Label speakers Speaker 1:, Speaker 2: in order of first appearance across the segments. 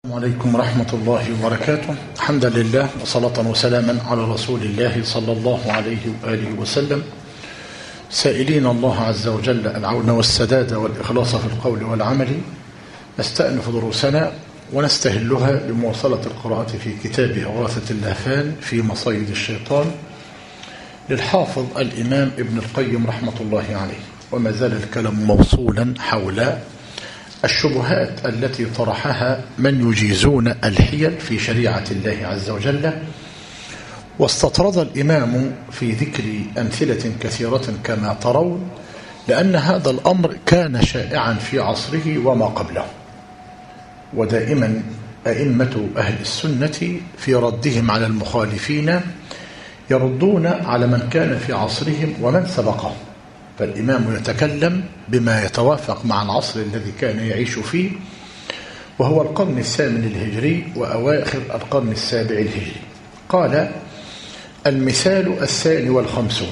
Speaker 1: عليكم ورحمة الله وبركاته. حمدا لله وصلاة وسلاما على رسول الله صلى الله عليه وآله وسلم، سائلين الله عز وجل العون والسداد والإخلاص في القول والعمل. نستأنف دروسنا ونستهلها بمواصلة القراءة في كتاب إغاثة اللهفان في مصيد الشيطان للحافظ الإمام ابن القيم رحمة الله عليه، وما زال الكلام موصولا حول الشبهات التي طرحها من يجيزون الحيل في شريعة الله عز وجل. واستطرد الإمام في ذكر أمثلة كثيرة كما ترون، لأن هذا الأمر كان شائعا في عصره وما قبله، ودائما أئمة أهل السنة في ردهم على المخالفين يردون على من كان في عصرهم ومن سبقهم. فالإمام يتكلم بما يتوافق مع العصر الذي كان يعيش فيه، وهو القرن الثامن الهجري وأواخر القرن السابع الهجري. قال: المثال 52: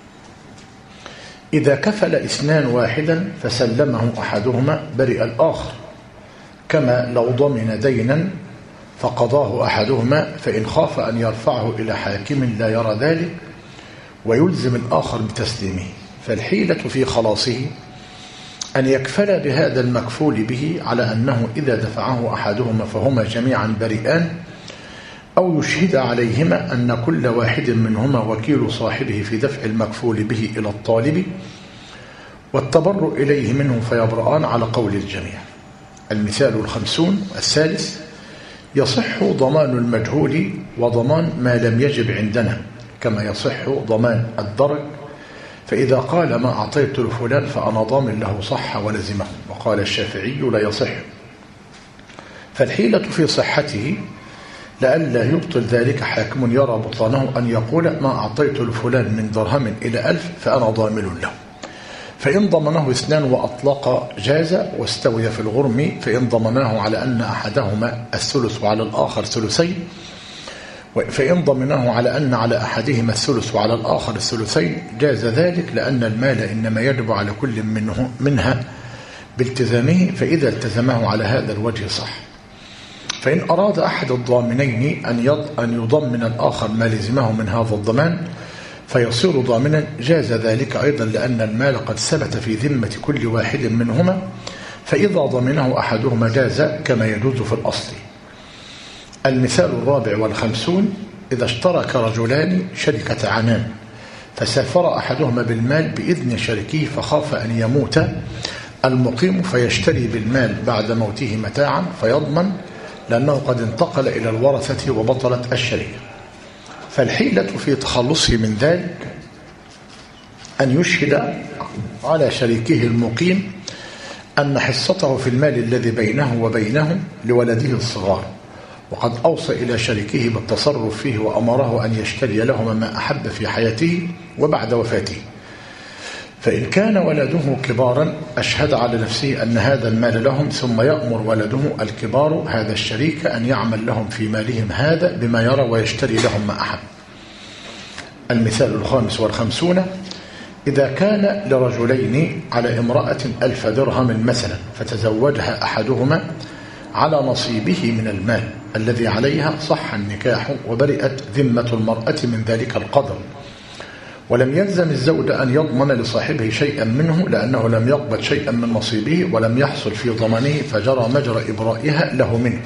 Speaker 1: إذا كفل اثنان واحدا فسلمه أحدهما برئ الآخر، كما لو ضمن دينا فقضاه أحدهما، فإن خاف أن يرفعه إلى حاكم لا يرى ذلك ويلزم الآخر بتسليمه، فالحيلة في خلاصه أن يكفل بهذا المكفول به على أنه إذا دفعه أحدهما فهما جميعا بريئان، أو يشهد عليهما أن كل واحد منهما وكيل صاحبه في دفع المكفول به إلى الطالب، والتبرؤ إليه منه فيبرآن على قول الجميع. المثال 50 الثالث: يصح ضمان المجهول وضمان ما لم يجب عندنا، كما يصح ضمان الدرج، فإذا قال ما أعطيت لفلان فأنا ضامن له صح ولزمه، وقال الشافعي لا يصح. فالحيلة في صحته لئلا يبطل ذلك حاكم يرى بطلانه أن يقول ما أعطيت لفلان من درهم إلى 1000 فأنا ضامن له، فإن ضمنه اثنان وأطلق جاز واستوي في الغرم، فإن ضمناه على أن أحدهما الثلث وعلى الآخر ثلثين، فإن ضمنه على أن على أحدهما الثلث وعلى الآخر الثلثين جاز ذلك، لأن المال إنما يجب على كل منها بالتزامه، فإذا التزمه على هذا الوجه صح. فإن أراد أحد الضامنين أن يضمن الآخر ما لزمه من هذا الضمان فيصير ضامنا جاز ذلك أيضا، لأن المال قد ثبت في ذمة كل واحد منهما، فإذا ضمنه أحدهما جاز كما يجوز في الأصل. المثال 54: إذا اشترك رجلان شركة عنان فسافر أحدهما بالمال بإذن شريكه، فخاف أن يموت المقيم فيشتري بالمال بعد موته متاعا فيضمن، لأنه قد انتقل إلى الورثة وبطلت الشركة. فالحيلة في تخلصه من ذلك أن يشهد على شريكه المقيم أن حصته في المال الذي بينه وبينه لولده الصغار، وقد أوصى إلى شريكه بالتصرف فيه وأمره أن يشتري لهما ما أحب في حياته وبعد وفاته. فإن كان ولده كبارا أشهد على نفسه أن هذا المال لهم، ثم يأمر ولده الكبار هذا الشريك أن يعمل لهم في مالهم هذا بما يرى ويشتري لهم ما أحب. المثال 55: إذا كان لرجلين على امرأة 1000 درهم مثلا، فتزوجها أحدهما على نصيبه من المال الذي عليها، صح النكاح وبرئت ذمة المرأة من ذلك القدر، ولم يلزم الزوج أن يضمن لصاحبه شيئا منه، لأنه لم يقبض شيئا من نصيبه ولم يحصل في ضمانه، فجرى مجرى إبرائها له منه.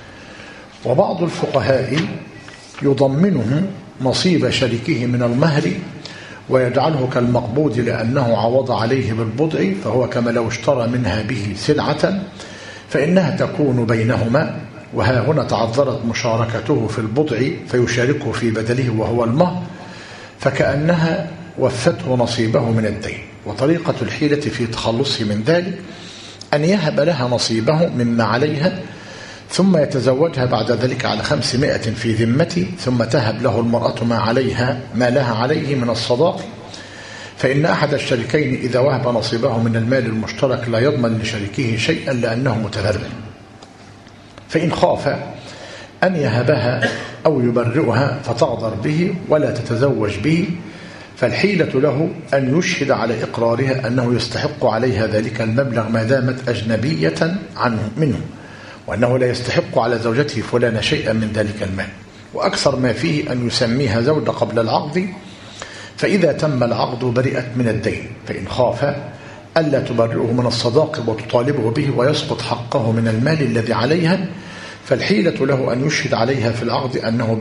Speaker 1: وبعض الفقهاء يضمنه نصيب شريكه من المهر ويجعله كالمقبوض، لأنه عوض عليه بالبضع، فهو كما لو اشترى منها به سلعة، فإنها تكون بينهما، وها هنا تعذرت مشاركته في البضع فيشاركه في بدله وهو المهر، فكأنها وفته نصيبه من الدين. وطريقة الحيلة في تخلصه من ذلك أن يهب لها نصيبه مما عليها، ثم يتزوجها بعد ذلك على 500 في ذمته، ثم تهب له المرأة ما لها عليه من الصداق، فإن أحد الشريكين إذا وهب نصيبه من المال المشترك لا يضمن لشريكه شيئا لأنه متبرع. فإن خاف أن يهبها أو يبرئها فتغدر به ولا تتزوج به، فالحيلة له أن يشهد على إقرارها أنه يستحق عليها ذلك المبلغ ما دامت أجنبية منه، وأنه لا يستحق على زوجته فلان شيئا من ذلك المال، وأكثر ما فيه أن يسميها زوجة قبل العقد، فإذا تم العقد برئت من الدين، فإن خاف ألا تبرئه من الصداق وتطالبه به ويسقط حقه من المال الذي عليها، فالحيلة له أن يشهد عليها في العقد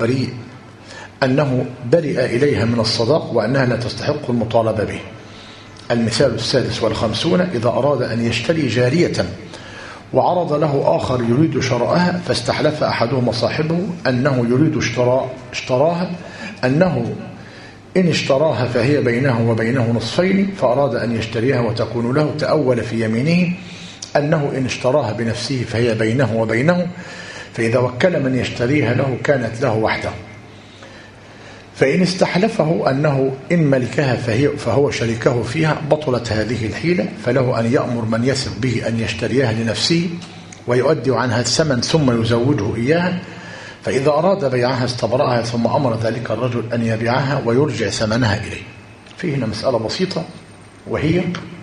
Speaker 1: أنه برئ إليها من الصداق وأنها لا تستحق المطالبة به. المثال 56 إذا أراد أن يشتري جارية وعرض له آخر يريد شراءها، فاستحلف أحدهما صاحبه أنه يريد اشتراها، أنه إن اشتراها فهي بينه وبينه نصفين، فأراد أن يشتريها وتكون له، تأول في يمينه أنه إن اشتراها بنفسه فهي بينه وبينه، فإذا وكل من يشتريها له كانت له وحده. فإن استحلفه أنه إن ملكها فهو شريكه فيها بطلت هذه الحيلة، فله أن يأمر من يثق به أن يشتريها لنفسه ويؤدي عنها الثمن ثم يزوجه إياها، فإذا أراد بيعها استبرأها ثم أمر ذلك الرجل أن يبيعها ويرجع ثمنها إليه. فيه هنا مسألة بسيطة، وهي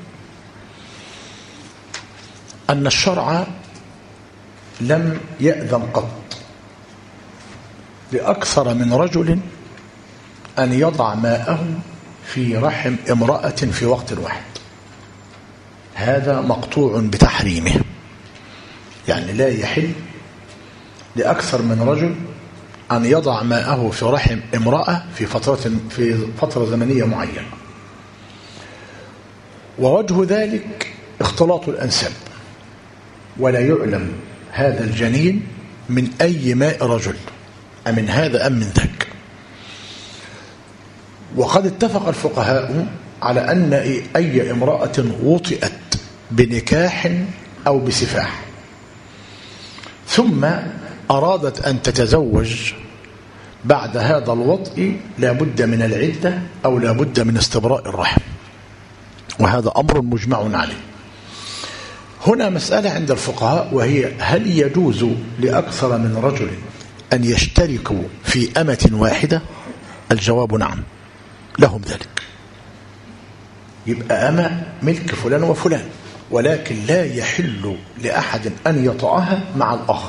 Speaker 1: أن الشرع لم يأذن قط لأكثر من رجل أن يضع ماءه في رحم امرأة في وقت واحد. هذا مقطوع بتحريمه، يعني لا يحل لأكثر من رجل أن يضع ماءه في رحم امرأة في فترة زمنية معينة. ووجه ذلك اختلاط الأنساب، ولا يعلم هذا الجنين من أي ماء رجل، أمن هذا أم من ذاك. وقد اتفق الفقهاء على أن أي امرأة وطئت بنكاح أو بسفاح ثم أرادت أن تتزوج بعد هذا الوطء لابد من العدة أو لابد من استبراء الرحم، وهذا أمر مجمع عليه. هنا مسألة عند الفقهاء، وهي هل يجوز لأكثر من رجل أن يشتركوا في أمة واحدة؟ الجواب نعم، لهم ذلك. يبقى أمة ملك فلان وفلان، ولكن لا يحل لأحد أن يطأها مع الآخر.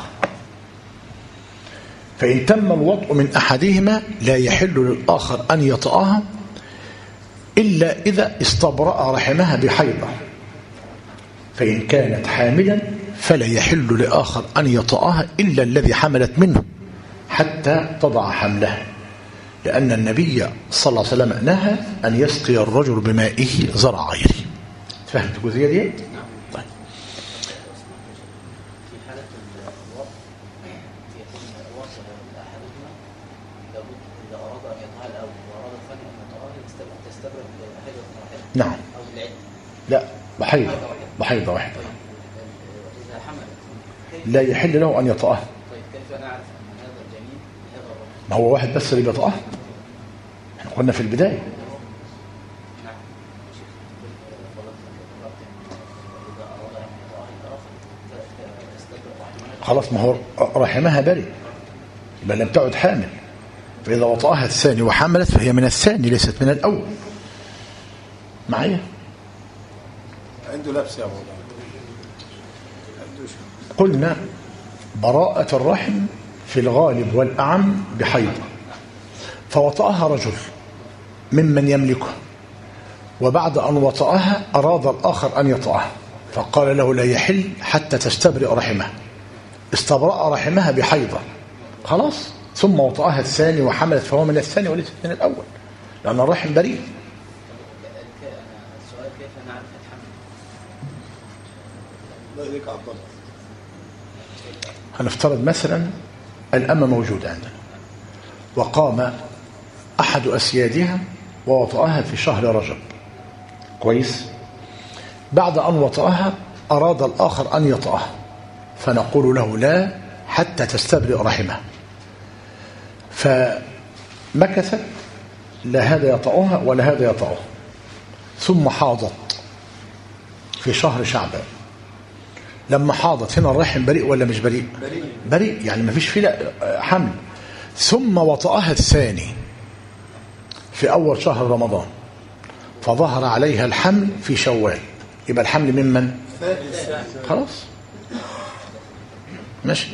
Speaker 1: فإن تم الوطء من أحدهما لا يحل للآخر أن يطأها إلا إذا استبرأ رحمها بحيضة، فإن كانت حاملا فلا يحل لآخر أن يطأها إلا الذي حملت منه حتى تضع حملها، لأن النبي صلى الله عليه وسلم نهى أن يسقي الرجل بمائه زرع غيره. فهمت الجزئية دي؟ طيب. نعم. لا، بحيضة واحدة. لا يحل له أن يطأها. ما هو واحد بس اللي بيطأها، احنا قلنا في البداية. خلاص، ما هو رحمها برئ، بل لم تعد حامل، فإذا وطأها الثاني وحملت فهي من الثاني ليست من الأول. معايا؟
Speaker 2: عنده لبس يا أبو.
Speaker 1: قلنا براءة الرحم في الغالب والأعم بحيضة، فوطأها رجل ممن يملكه، وبعد أن وطأها أراد الآخر أن يطأها، فقال له لا يحل حتى تستبرئ رحمها. استبرأ رحمها بحيضة، خلاص، ثم وطأها الثاني وحملت فهو من الثاني وليس من الأول، لأن الرحم بريء.
Speaker 3: السؤال كيف نعرف الحمل؟
Speaker 2: الله يديك عبد الله.
Speaker 1: هنفترض مثلا الأمة موجودة عندنا، وقام أحد أسيادها ووطأها في شهر رجب، كويس. بعد أن وطأها أراد الآخر أن يطأها، فنقول له لا حتى تستبرئ رحمها. فمكثت، لا هذا يطأها ولا هذا يطأها، ثم حاضت في شهر شعبان. لما حاضت هنا الرحم بريء ولا مش بريء؟ بريء، يعني ما فيش فيه حمل. ثم وطأها الثاني في أول شهر رمضان، فظهر عليها الحمل في شوال، يبقى الحمل ممن؟ خلاص. ماشي.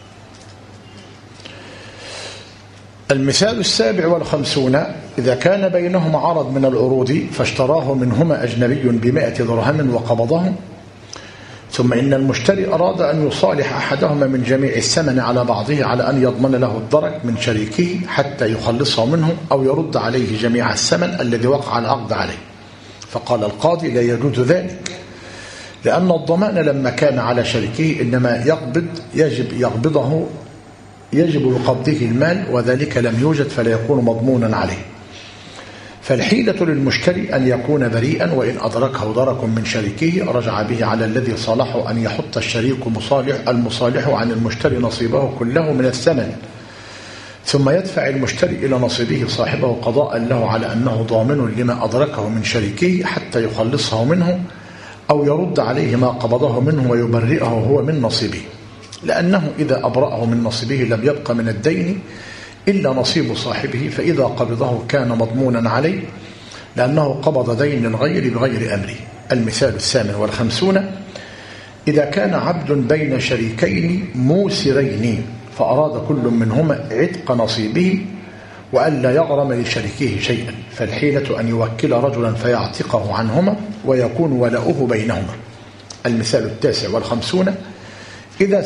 Speaker 1: المثال 57 إذا كان بينهما عرض من العروض فاشتراه منهما أجنبي ب100 درهم وقبضه، ثم إن المشتري أراد أن يصالح أحدهما من جميع الثمن على بعضه على أن يضمن له الدرج من شريكه حتى يخلصه منه أو يرد عليه جميع الثمن الذي وقع العقد عليه. فقال القاضي لا يجوز ذلك، لأن الضمان لما كان على شريكه إنما يجب بقبضه المال، وذلك لم يوجد فلا يكون مضمونا عليه. فالحيلة للمشتري أن يكون بريئا، وإن أدركه درك من شريكه رجع به على الذي صالحه أن يحط الشريك المصالح عن المشتري نصيبه كله من الثمن، ثم يدفع المشتري إلى نصيبه صاحبه قضاء له على أنه ضامن لما أدركه من شريكه حتى يخلصه منه أو يرد عليه ما قبضه منه ويبرئه هو من نصيبه، لأنه إذا أبرأه من نصيبه لم يبق من الدين إلا نصيب صاحبه، فإذا قبضه كان مضمونا عليه لأنه قبض دين الغير بغير أمره. المثال 58 إذا كان عبد بين شريكين موسرين فأراد كل منهما عتق نصيبه وألا يغرم لشريكه شيئا، فالحيلة أن يوكل رجلا فيعتقه عنهما ويكون ولاؤه بينهما. المثال 59 إذا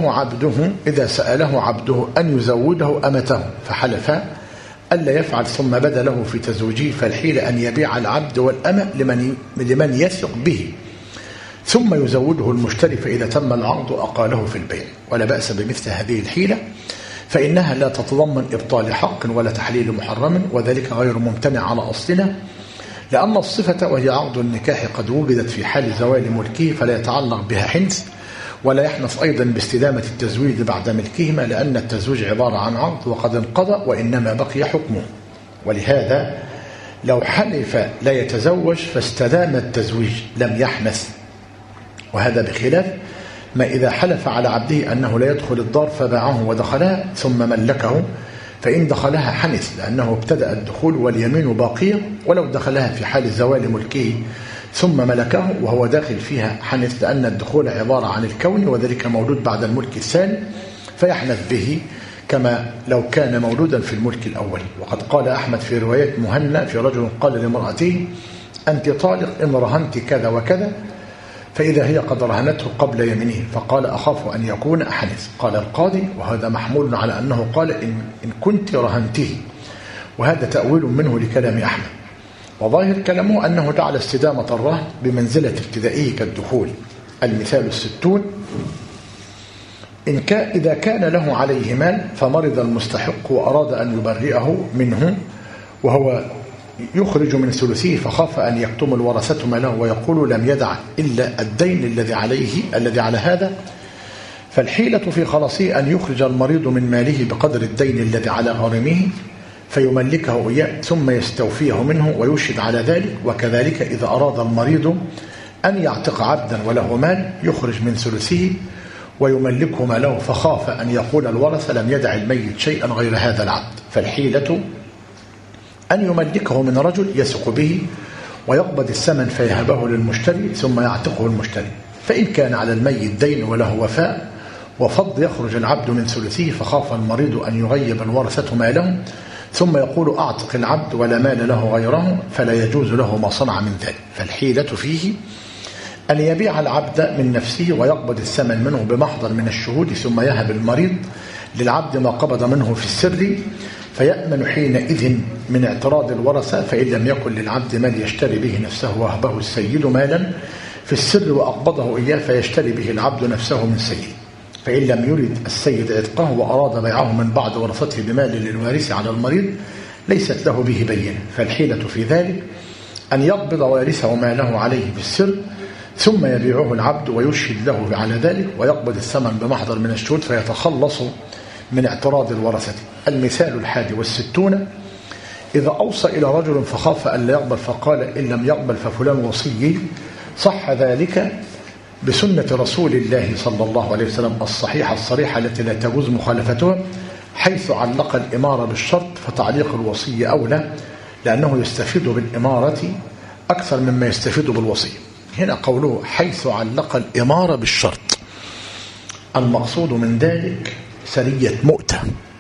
Speaker 1: سأله عبده أن يزوده أمته فحلف ألا يفعل ثم بدا له في تزويجه، فالحيلة أن يبيع العبد والأمة لمن يثق به ثم يزوده المشتري، فإذا تم العقد أقاله في البيع. ولا بأس بمثل هذه الحيلة، فإنها لا تتضمن إبطال حق ولا تحليل محرم، وذلك غير ممتنع على أصلنا، لأن الصفة وهي عقد النكاح قد وجدت في حال زوال ملكه فلا يتعلق بها حنث، ولا يحنث أيضا باستدامة التزويج بعد ملكهما، لأن التزويج عبارة عن عقد وقد انقضى وإنما بقي حكمه. ولهذا لو حلف لا يتزوج فاستدام التزويج لم يحنث، وهذا بخلاف ما إذا حلف على عبده أنه لا يدخل الدار فباعه ودخلها ثم ملكه، فإن دخلها حنث لأنه ابتدأ الدخول واليمين باقية، ولو دخلها في حال زوال ملكه ثم ملكه وهو داخل فيها حنث، لأن الدخول عبارة عن الكون وذلك مولود بعد الملك الثاني فيحنث به كما لو كان مولودا في الملك الأول. وقد قال أحمد في رواية مهنا في رجل قال لامرأته أنت طالق إن رهنت كذا وكذا، فإذا هي قد رهنته قبل يمينه فقال أخاف أن يكون أحنث. قال القاضي وهذا محمول على أنه قال إن كنت رهنته، وهذا تأويل منه لكلام أحمد، وظاهر كلامه أنه جعل استدامة الرهن بمنزلة ابتدائه كالدخول. المثال 60 إذا كان له عليه مال فمرض المستحق وأراد أن يبرئه منه وهو يخرج من ثلثه فخاف أن يكتم الورثة ماله ويقول لم يدع إلا الدين الذي على هذا، فالحيلة في خلاصه أن يخرج المريض من ماله بقدر الدين الذي على غارمه فيملكه إياه ثم يستوفيه منه ويشهد على ذلك. وكذلك إذا أراد المريض أن يعتق عبدا وله مال يخرج من ثلثه ويملكه ماله فخاف أن يقول الورثة لم يدع الميت شيئا غير هذا العبد، فالحيلة أن يملكه من رجل يثق به ويقبض الثمن فيهبه للمشتري ثم يعتقه المشتري، فإن كان على الميت دين وله وفاء وفض يخرج العبد من ثلثه فخاف المريض أن يغيب الورثة ماله ثم يقول أعتق العبد ولا مال له غيره، فلا يجوز له ما صنع من ذلك. فالحيلة فيه أن يبيع العبد من نفسه ويقبض الثمن منه بمحضر من الشهود ثم يهب المريض للعبد ما قبض منه في السر، فيأمن حينئذ من اعتراض الورثة، فإن لم يكن للعبد مال يشتري به نفسه وهبه السيد مالا في السر وأقبضه إياه فيشتري به العبد نفسه من سيد، فإن لم يرد السيد عتقه وأراد بيعه من بعد ورثته بمال للوارث على المريض ليست له به بينة، فالحيلة في ذلك أن يقبض وارثه ماله عليه بالسر ثم يبيعه العبد ويشهد له على ذلك ويقبض الثمن بمحضر من الشهود فيتخلص من اعتراض الورثة. المثال 61 إذا أوصى إلى رجل فخاف أن لا يقبل فقال إن لم يقبل ففلان وصي، صح ذلك بسنة رسول الله صلى الله عليه وسلم الصحيحة الصريحة التي لا تجوز مخالفتها، حيث علق الإمارة بالشرط فتعليق الوصي أولى، لأنه يستفيد بالإمارة أكثر مما يستفيد بالوصي. هنا قوله حيث علق الإمارة بالشرط، المقصود من ذلك سرية مؤتة،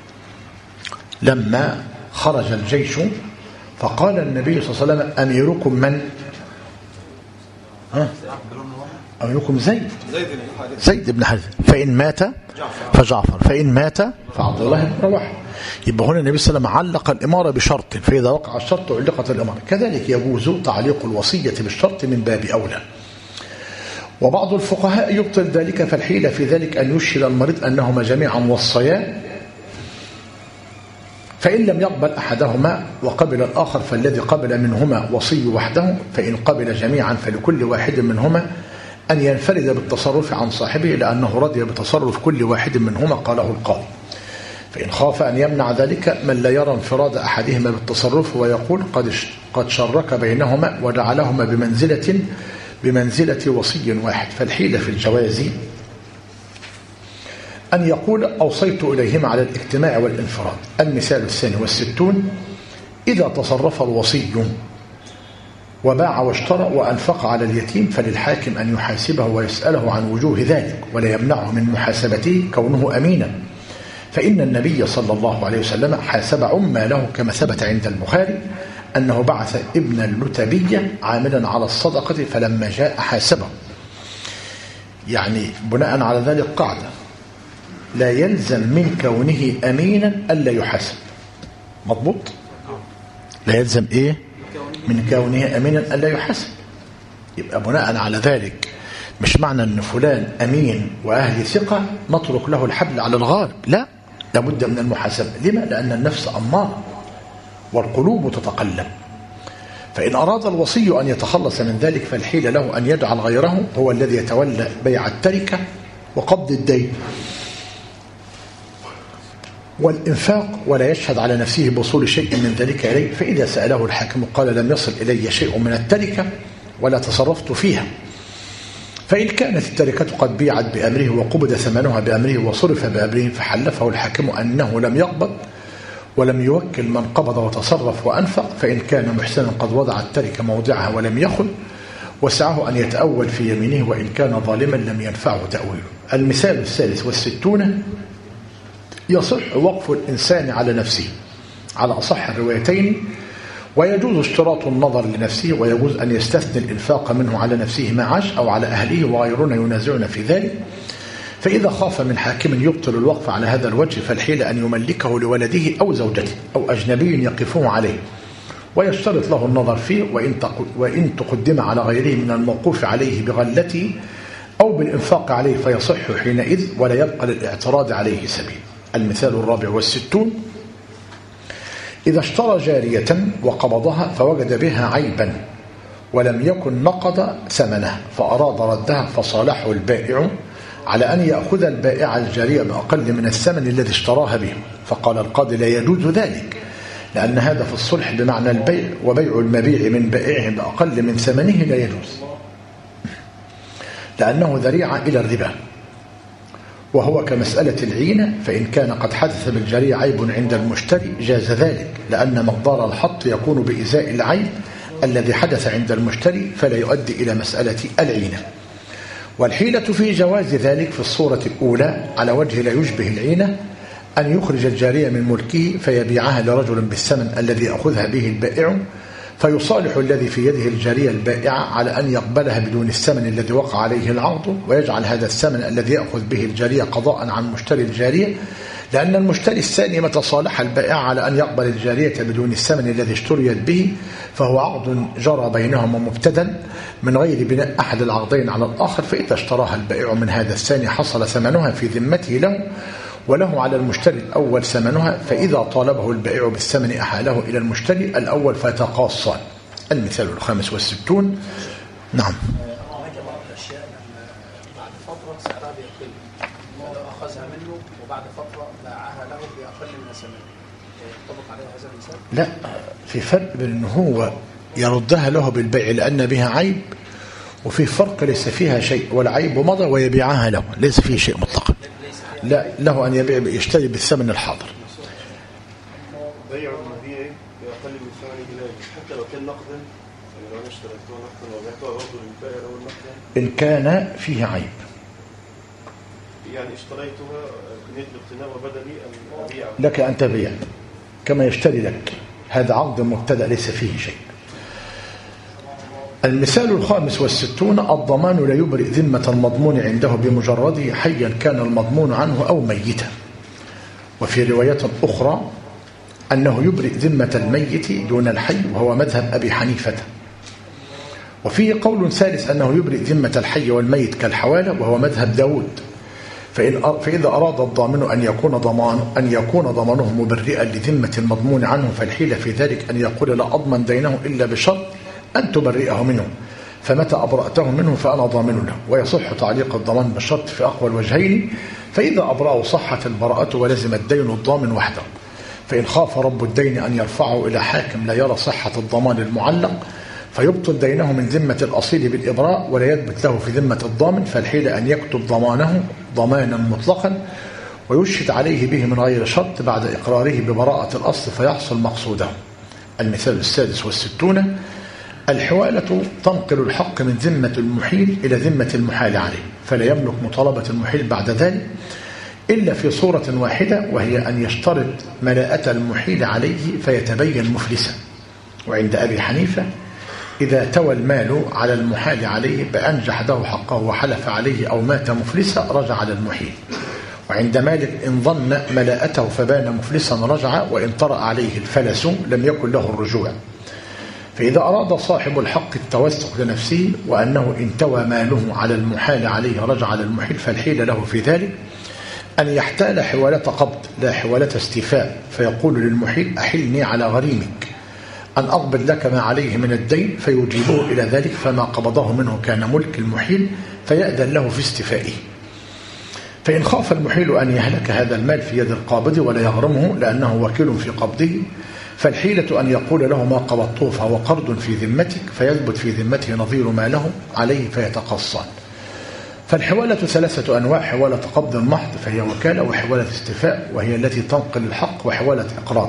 Speaker 1: لما خرج الجيش فقال النبي صلى الله عليه وسلم أميركم من؟ أميركم زيد بن حارثة، فإن مات فجعفر، فإن مات فعبد الله بن رواحة. يبقى هنا النبي صلى الله عليه وسلم علق الإمارة بشرط، فإذا وقع الشرط علقت الإمارة. كذلك يجوز تعليق الوصية بالشرط من باب أولى. وبعض الفقهاء يبطل ذلك، فالحيلة في ذلك أن يشهد المريض أنهما جميعا وصيا، فإن لم يقبل أحدهما وقبل الآخر فالذي قبل منهما وصي وحده، فإن قبل جميعا فلكل واحد منهما أن ينفرد بالتصرف عن صاحبه لأنه رضي بتصرف كل واحد منهما، قاله القاضي. فإن خاف أن يمنع ذلك من لا يرى انفراد أحدهما بالتصرف ويقول قد شرك بينهما وجعلهما بمنزلة وصي واحد، فالحيلة في الجواز أن يقول أوصيت إليهما على الاجتماع والانفراد. المثال 62: إذا تصرف الوصي وباع واشترى وأنفق على اليتيم فللحاكم أن يحاسبه ويسأله عن وجوه ذلك، ولا يمنعه من محاسبته كونه أمينا، فإن النبي صلى الله عليه وسلم حاسب عماله كما ثبت عند البخاري أنه بعث ابن اللتبية عاملا على الصدقة فلما جاء حاسبه. يعني بناء على ذلك قاعدة: لا يلزم من كونه أمينا ألا يحاسب. مضبوط؟ لا يلزم إيه؟ من كونه أمينا ألا يحاسب. يبقى بناء على ذلك مش معنى أن فلان أمين وأهل ثقة نترك له الحبل على الغارب، لا، لابد من المحاسبة. لما؟ لأن النفس أمارة والقلوب تتقلب. فإن أراد الوصي أن يتخلص من ذلك فالحيل له أن يجعل غيره هو الذي يتولى بيع التركة وقبض الدين والإنفاق، ولا يشهد على نفسه بوصول شيء من ذلك إليه. فإذا سأله الحاكم قال لم يصل إلي شيء من التركة ولا تصرفت فيها، فإن كانت التركة قد بيعت بأمره وقبض ثمنها بأمره وصرف بأمره فحلفه الحاكم أنه لم يقبض ولم يوكل من قبض وتصرف وأنفق، فإن كان محسنا قد وضع التركة موضعها ولم يخل وسعه أن يتأول في يمينه، وإن كان ظالما لم ينفعه تأويله. المثال 63: يصح وقف الإنسان على نفسه على أصح الروايتين، ويجوز اشتراط النظر لنفسه، ويجوز أن يستثني الإنفاق منه على نفسه ما عاش أو على أهله، وغيرنا ينازعون في ذلك. فإذا خاف من حاكم يبطل الوقف على هذا الوجه فالحيل أن يملكه لولده أو زوجته أو أجنبي يقفه عليه ويشترط له النظر فيه، وإن تقدم على غيره من الموقوف عليه بغلته أو بالإنفاق عليه فيصح حينئذ، ولا يبقى للاعتراض عليه سبيل. المثال 64: إذا اشترى جارية وقبضها فوجد بها عيبا ولم يكن نقض ثمنها فأراد ردها فصالحه البائع على أن يأخذ البائع الجارية بأقل من الثمن الذي اشتراها به، فقال القاضي لا يجوز ذلك، لأن هذا في الصلح بمعنى البيع، وبيع المبيع من بائعه بأقل من ثمنه لا يجوز، لأنه ذريعة إلى الربا، وهو كمسألة العينة، فإن كان قد حدث بالجارية عيب عند المشتري جاز ذلك، لأن مقدار الحط يكون بإزاء العيب الذي حدث عند المشتري فلا يؤدي إلى مسألة العينة. والحيلة في جواز ذلك في الصورة الأولى على وجه لا يشبه العينة: أن يخرج الجارية من ملكه فيبيعها لرجل بالثمن الذي يأخذها به البائع، فيصالح الذي في يده الجارية البائعة على أن يقبلها بدون الثمن الذي وقع عليه العقد، ويجعل هذا الثمن الذي يأخذ به الجارية قضاء عن مشتري الجارية، لأن المشتري الثاني متى صالح البائع على أن يقبل الجارية بدون الثمن الذي اشتريت به فهو عقد جرى بينهما مبتدا من غير بناء أحد العقدين على الآخر، فإذا اشتراها البائع من هذا الثاني حصل ثمنها في ذمته له، وله على المشتري الأول ثمنها، فإذا طالبه البائع بالثمن أحاله إلى المشتري الأول فتقاصان. المثال 65: نعم.
Speaker 3: بعد فترة سعرها بيقل، ولو أخذها منه وبعد فترة باعها له بأقل من ثمنه، ينطبق عليه هذا المثال؟
Speaker 1: لا، في فرق بين أنه هو يردها له بالبيع لأن بها عيب، وفي فرق ليس فيها شيء والعيب مضى ويبيعها له، ليس فيه شيء مطلقا. لا، له أن يشتري بالثمن الحاضر.
Speaker 4: بيع المبيع بأقل من ثمنه حتى لو كان نقدا، يعني لو أنا اشتريته نقدا وبعته برضه للبائع لو النقدا
Speaker 1: إن كان فيه عيب.
Speaker 4: يعني اشتريتها بنية الاقتناء وبدلي أن أبيع.
Speaker 1: لك أن تبيع كما يشتري لك، هذا عقد مبتدأ ليس فيه شيء. المثال 65 الضمان لا يبرئ ذمة المضمون عنده بمجرده حيا كان المضمون عنه أو ميتا. وفي رواية أخرى أنه يبرئ ذمة الميت دون الحي وهو مذهب أبي حنيفة. وفيه قول ثالث أنه يبرئ ذمة الحي والميت كالحوالة وهو مذهب داود. فإذا أراد الضامن أن يكون ضمانه مبرئا لذمة المضمون عنه فالحيلة في ذلك أن يقول لا أضمن دينه إلا بشرط أن تبرئه منه، فمتى أبرأته منه فأنا ضامن له. ويصح تعليق الضمان بالشرط في أقوى الوجهين، فإذا أبرأه صحت البراءة ولزم الدين الضامن وحده. فإن خاف رب الدين أن يرفعه إلى حاكم لا يرى صحة الضمان المعلق فيبطل دينه من ذمة الأصيل بالإبراء ولا يثبت له في ذمة الضامن، فالحيلة أن يكتب ضمانه ضمانا مطلقا ويشهد عليه به من غير شرط بعد إقراره ببراءة الأصل فيحصل مقصوده. المثال 66 الحوالة تنقل الحق من ذمة المحيل إلى ذمة المحال عليه، فلا يملك مطالبة المحيل بعد ذلك إلا في صورة واحدة، وهي أن يشترط ملاءة المحيل عليه فيتبين مفلسا. وعند أبي حنيفة إذا توى المال على المحال عليه بأن جحده حقه وحلف عليه أو مات مفلسا رجع على المحيل. وعند مالك إن ظن ملاءته فبان مفلسا رجع، وإن طرأ عليه الفلس لم يكن له الرجوع. فإذا أراد صاحب الحق التوثق لنفسه وأنه إن توى ماله على المحال عليه رجع على المحيل فالحيل له في ذلك أن يحتال حوالة قبض لا حوالة استيفاء، فيقول للمحيل أحلني على غريمك أن أقبض لك ما عليه من الدين، فيجيبه إلى ذلك، فما قبضه منه كان ملك المحيل فيأذن له في استيفائه. فإن خاف المحيل أن يهلك هذا المال في يد القابض ولا يغرمه لأنه وكيل في قبضه فالحيلة أن يقول له ما قبضته فهو قرض في ذمتك، فيثبت في ذمته نظير ما له عليه فيتقصان. فالحوالة 3 أنواع: حوالة قبض محض فهي وكالة، وحوالة استيفاء وهي التي تنقل الحق، وحوالة إقراض.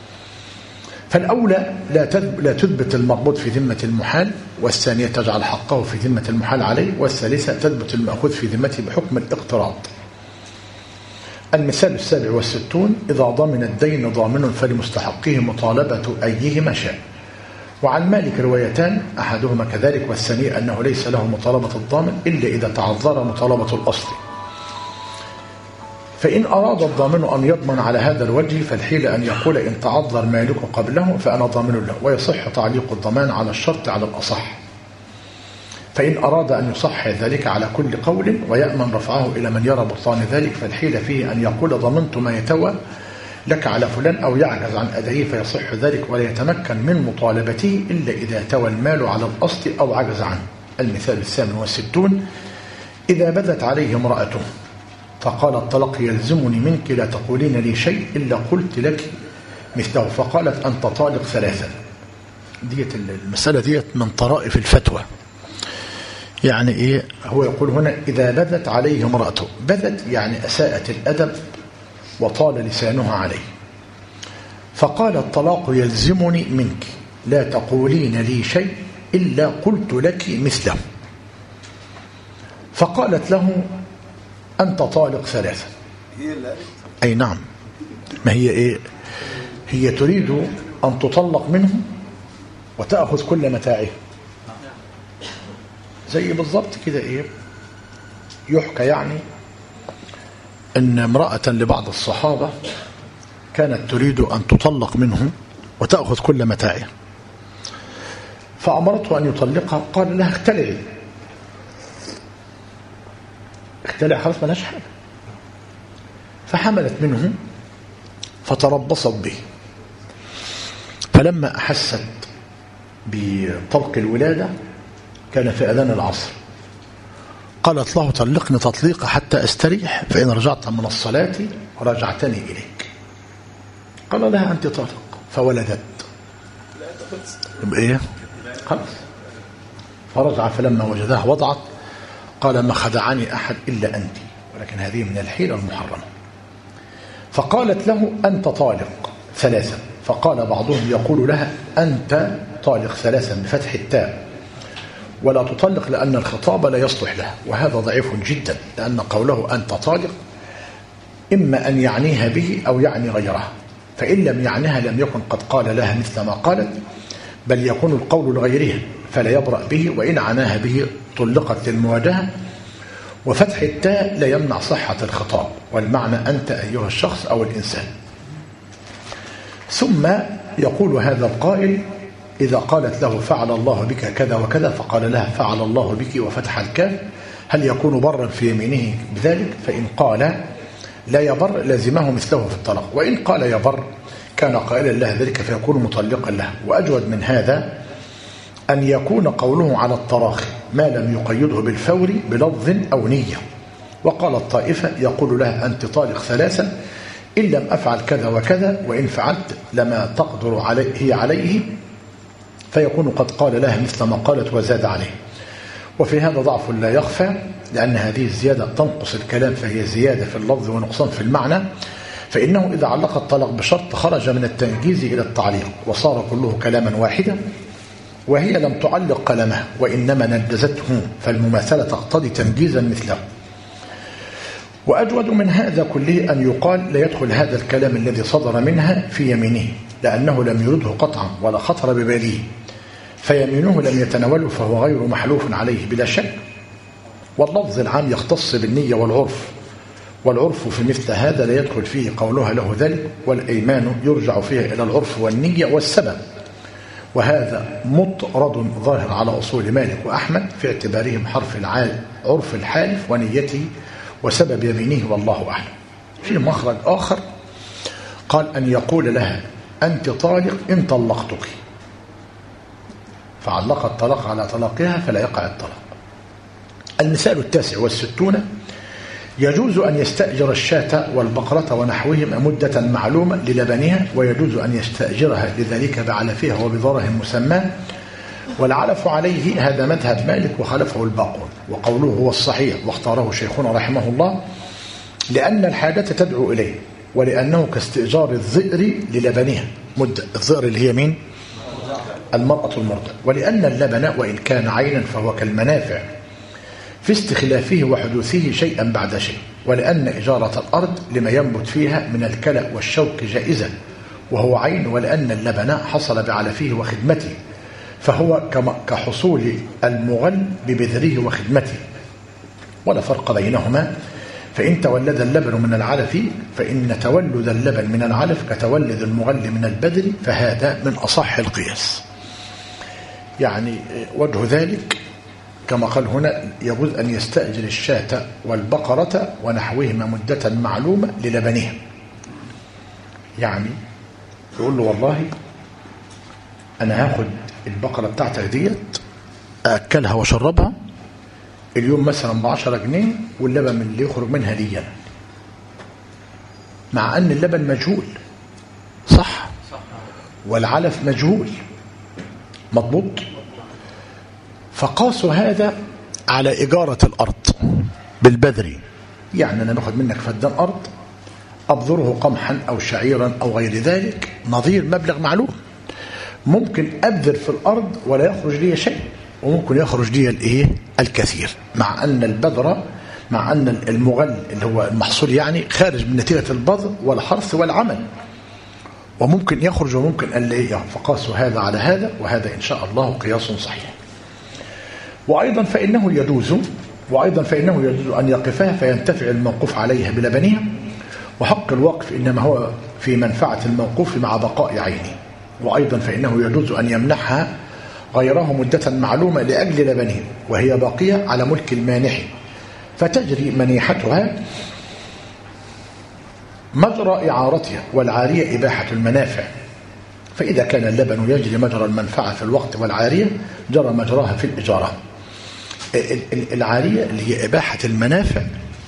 Speaker 1: فالأولى لا تثبت المقبوض في ذمة المحال، والثانية تجعل حقه في ذمة المحال عليه، والثالثة تثبت المأخوذ في ذمته بحكم الاقتراض. المثال 67 إذا ضمن الدين ضامن فلمستحقه مطالبة أيهما شاء. وعن مالك روايتان أحدهما كذلك والثاني أنه ليس له مطالبة الضامن إلا إذا تعذر مطالبة الأصل. فإن أراد الضامن أن يضمن على هذا الوجه فالحيلة أن يقول إن تعذر مالك قبله فأنا ضامن له، ويصح تعليق الضمان على الشرط على الأصح. فإن أراد أن يصح ذلك على كل قول ويأمن رفعه إلى من يرى بطلان ذلك فالحيلة فيه أن يقول ضمنت ما يتوى لك على فلان أو يعجز عن أدائه فيصح ذلك ولا يتمكن من مطالبته إلا إذا توى المال على الأصل أو عجز عنه. المثال 68 إذا بدت عليه امرأته فقال الطلاق يلزمني منك لا تقولين لي شيء إلا قلت لك مثله فقالت أنت طالق 3. ديت المسألة ديت من طرائف الفتوى. يعني إيه؟ هو يقول هنا إذا بدت عليه امرأته، بدت يعني أساءت الأدب وطال لسانها عليه، فقال الطلاق يلزمني منك لا تقولين لي شيء إلا قلت لك مثله، فقالت له أنت طالق 3. أي نعم، ما هي إيه؟ هي تريد أن تطلق منه وتأخذ كل متاعه، زي بالضبط كده. إيه يحكى يعني أن امرأة لبعض الصحابة كانت تريد أن تطلق منه وتأخذ كل متاعه، فأمرته أن يطلقها، قال لها اختلعي خلاص ملاش حاجة، فحملت منه فتربصت به، فلما أحست بطلق الولادة كان في أذان العصر قالت له طلقني تطليقة حتى أستريح، فإن رجعت من الصلاة رجعتني إليك. قال لها أنت طالق، فولدت. إيه خلاص، فرجع فلما وجدها وضعت قال ما خدعني أحد إلا أنت، ولكن هذه من الحيلة المحرمة. فقالت له أنت طالق 3، فقال بعضهم يقول لها أنت طالق 3 بفتح التاء، ولا تطلق لأن الخطاب لا يصلح لها، وهذا ضعيف جدا، لأن قوله أنت طالق إما أن يعنيها به أو يعني غيرها، فإن لم يعنيها لم يكن قد قال لها مثل ما قالت، بل يكون القول لغيرها فلا يبرأ به، وإن عناها به طلقت للمواجهة، وفتح التاء لا يمنع صحة الخطاب، والمعنى أنت أيها الشخص أو الإنسان. ثم يقول هذا القائل إذا قالت له فعل الله بك كذا وكذا، فقال لها فعل الله بك وفتح الكاف، هل يكون برا في يمينه بذلك؟ فإن قال لا يبر لازمه مثله في الطلاق، وإن قال يبر كان قائلا لها ذلك فيكون مطلقا له. وأجود من هذا أن يكون قوله على التراخي ما لم يقيده بالفور بلفظ أو نية. وقال الطائفة يقول لها أنت طالق ثلاثا إن لم أفعل كذا وكذا، وإن فعلت لما تقدر هي عليه، فيكون قد قال لها مثل ما قالت وزاد عليه. وفي هذا ضعف لا يخفى، لأن هذه الزيادة تنقص الكلام، فهي زيادة في اللفظ ونقصان في المعنى، فإنه إذا علق الطلاق بشرط خرج من التنجيز إلى التعليق وصار كله كلاما واحدا، وهي لم تعلق كلامها وإنما نجزته، فالمماثلة تقتضي تنجيزا مثله. وأجود من هذا كله أن يقال لا يدخل هذا الكلام الذي صدر منها في يمينه، لأنه لم يرده قطعا ولا خطر بباله، فيمينه لم يتناوله، فهو غير محلوف عليه بلا شك. واللفظ العام يختص بالنية والعرف، والعرف في مثل هذا لا يدخل فيه قولها له ذلك، والأيمان يرجع فيها إلى العرف والنية والسبب، وهذا مطرد ظاهر على أصول مالك وأحمد في اعتبارهم عرف الحالف ونيته وسبب يمينه، والله أعلم. في مخرج آخر قال أن يقول لها أنت طالق إن طلقتك، فعلق الطلاق على طلاقها فلا يقع الطلاق. المثال 69 يجوز أن يستأجر الشاة والبقرة ونحوهما مدة معلومة للبنها، ويجوز أن يستأجرها لذلك بعلفها وبضرها مسماه، والعلف عليه هذا مذهب مالك وخلفه الباقون، وقوله هو الصحيح واختاره شيخنا رحمه الله، لأن الحاجة تدعو إليه، ولأنه كاستئجار الذئر للبنها مدة، الذئر اللي هي مين؟ المرأة المرضع، ولأن اللبن وإن كان عينا فهو كالمنافع في استخلافه وحدوثه شيئا بعد شيء، ولأن إجارة الأرض لما ينبت فيها من الكلأ والشوك جائزة وهو عين، ولأن اللبن حصل بعلفه وخدمته، فهو كحصول المغل ببذره وخدمته، ولا فرق بينهما. فإن تولد اللبن من العلف فإن تولد اللبن من العلف كتولد المغل من البذر، فهذا من أصح القياس. يعني وجه ذلك كما قال هنا يجوز أن يستأجر الشاة والبقرة ونحوهما مدة معلومة للبنها، يعني يقول له والله أنا هاخد البقرة بتاعتك ديت أكلها وشربها اليوم مثلا ب10 جنيه، واللبن اللي يخرج منها ليا، مع أن اللبن مجهول صح، والعلف مجهول مضبوط. فقاسوا هذا على إجارة الأرض بالبذر، يعني أنا باخد منك فدان أرض أبذره قمحا أو شعيرا أو غير ذلك نظير مبلغ معلوم، ممكن أبذر في الأرض ولا يخرج لي شيء، وممكن يخرج لي الكثير، مع أن البذرة مع أن المغل اللي هو المحصول يعني خارج من نتيجة البذر والحرث والعمل، وممكن يخرج وممكن ألا. فقاسوا هذا على هذا، وهذا إن شاء الله قياس صحيح. وأيضا فإنه يجوز أن يقفها فينتفع الموقوف عليها بلبنها، وحق الوقف إنما هو في منفعة الموقوف مع بقاء عينه. وأيضا فإنه يجوز أن يمنحها غيره مدة معلومة لأجل لبنه وهي باقية على ملك المانح، فتجري منيحتها مجرى إعارتها، والعارية إباحة المنافع، فإذا كان اللبن يجري مجرى المنفعة في الوقت والعارية جرى مجراها في الإجارة. العارية اللي هي إباحة المنافع،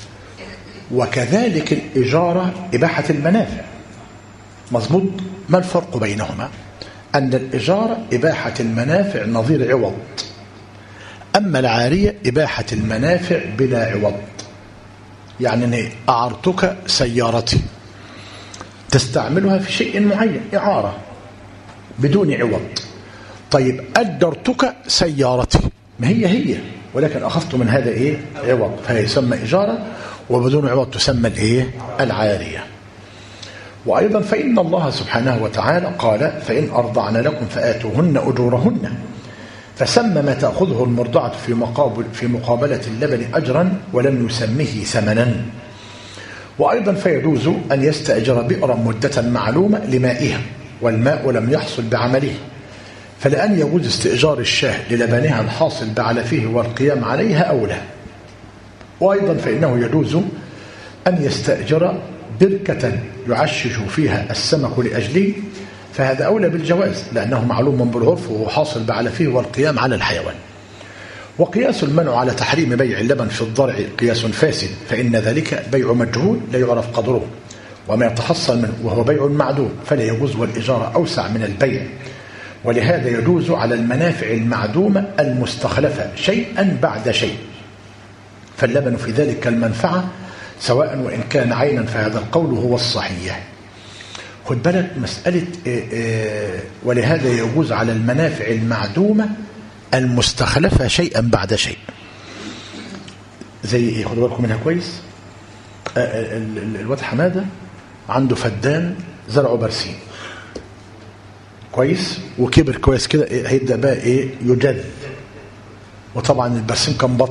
Speaker 1: وكذلك الإجارة إباحة المنافع، مظبوط. ما الفرق بينهما؟ أن الإجارة إباحة المنافع نظير عوض، أما العارية إباحة المنافع بلا عوض. يعني أنا أعرتك سيارتي تستعملها في شيء معين إعارة بدون عوض، طيب أجرتك سيارتي ما هي ولكن أخذت من هذا إيه عوض، فهي يسمى إجارة، وبدون عوض تسمى الإيه العارية. وأيضا فإن الله سبحانه وتعالى قال فإن أرضعن لكم فآتوهن أجورهن، فسمى ما تأخذه المرضعة في مقابلة اللبن أجرا ولم يسمه ثمنا. وأيضا فيجوز أن يستأجر بئرا مدة معلومة لمائها والماء لم يحصل بعمله، فلأن يجوز استئجار الشاه للبنها الحاصل بعلفه والقيام عليها أولى. وأيضا فإنه يجوز أن يستأجر بركة يعشش فيها السمك لأجله، فهذا أولى بالجواز لأنه معلوم بالعرف وهو حاصل بعلفه والقيام على الحيوان. وقياس المنع على تحريم بيع اللبن في الضرع قياس فاسد، فإن ذلك بيع مجهول لا يعرف قدره وما يتحصل منه وهو بيع معدوم، فلا يجوز، والإجارة أوسع من البيع. ولهذا يجوز على المنافع المعدومة المستخلفة شيئا بعد شيء، فاللبن في ذلك المنفعة سواء وإن كان عينا، فهذا القول هو الصحيح. خد بالك مسألة ولهذا يجوز على المنافع المعدومة المستخلفة شيئا بعد شيء. زي ايه؟ خدوا بالكم منها كويس. الواد حمادة عنده فدان زرعه برسيم كويس وكبر كويس كده، هيبدأ بقى ايه يجد. وطبعا البرسيم كم بطن؟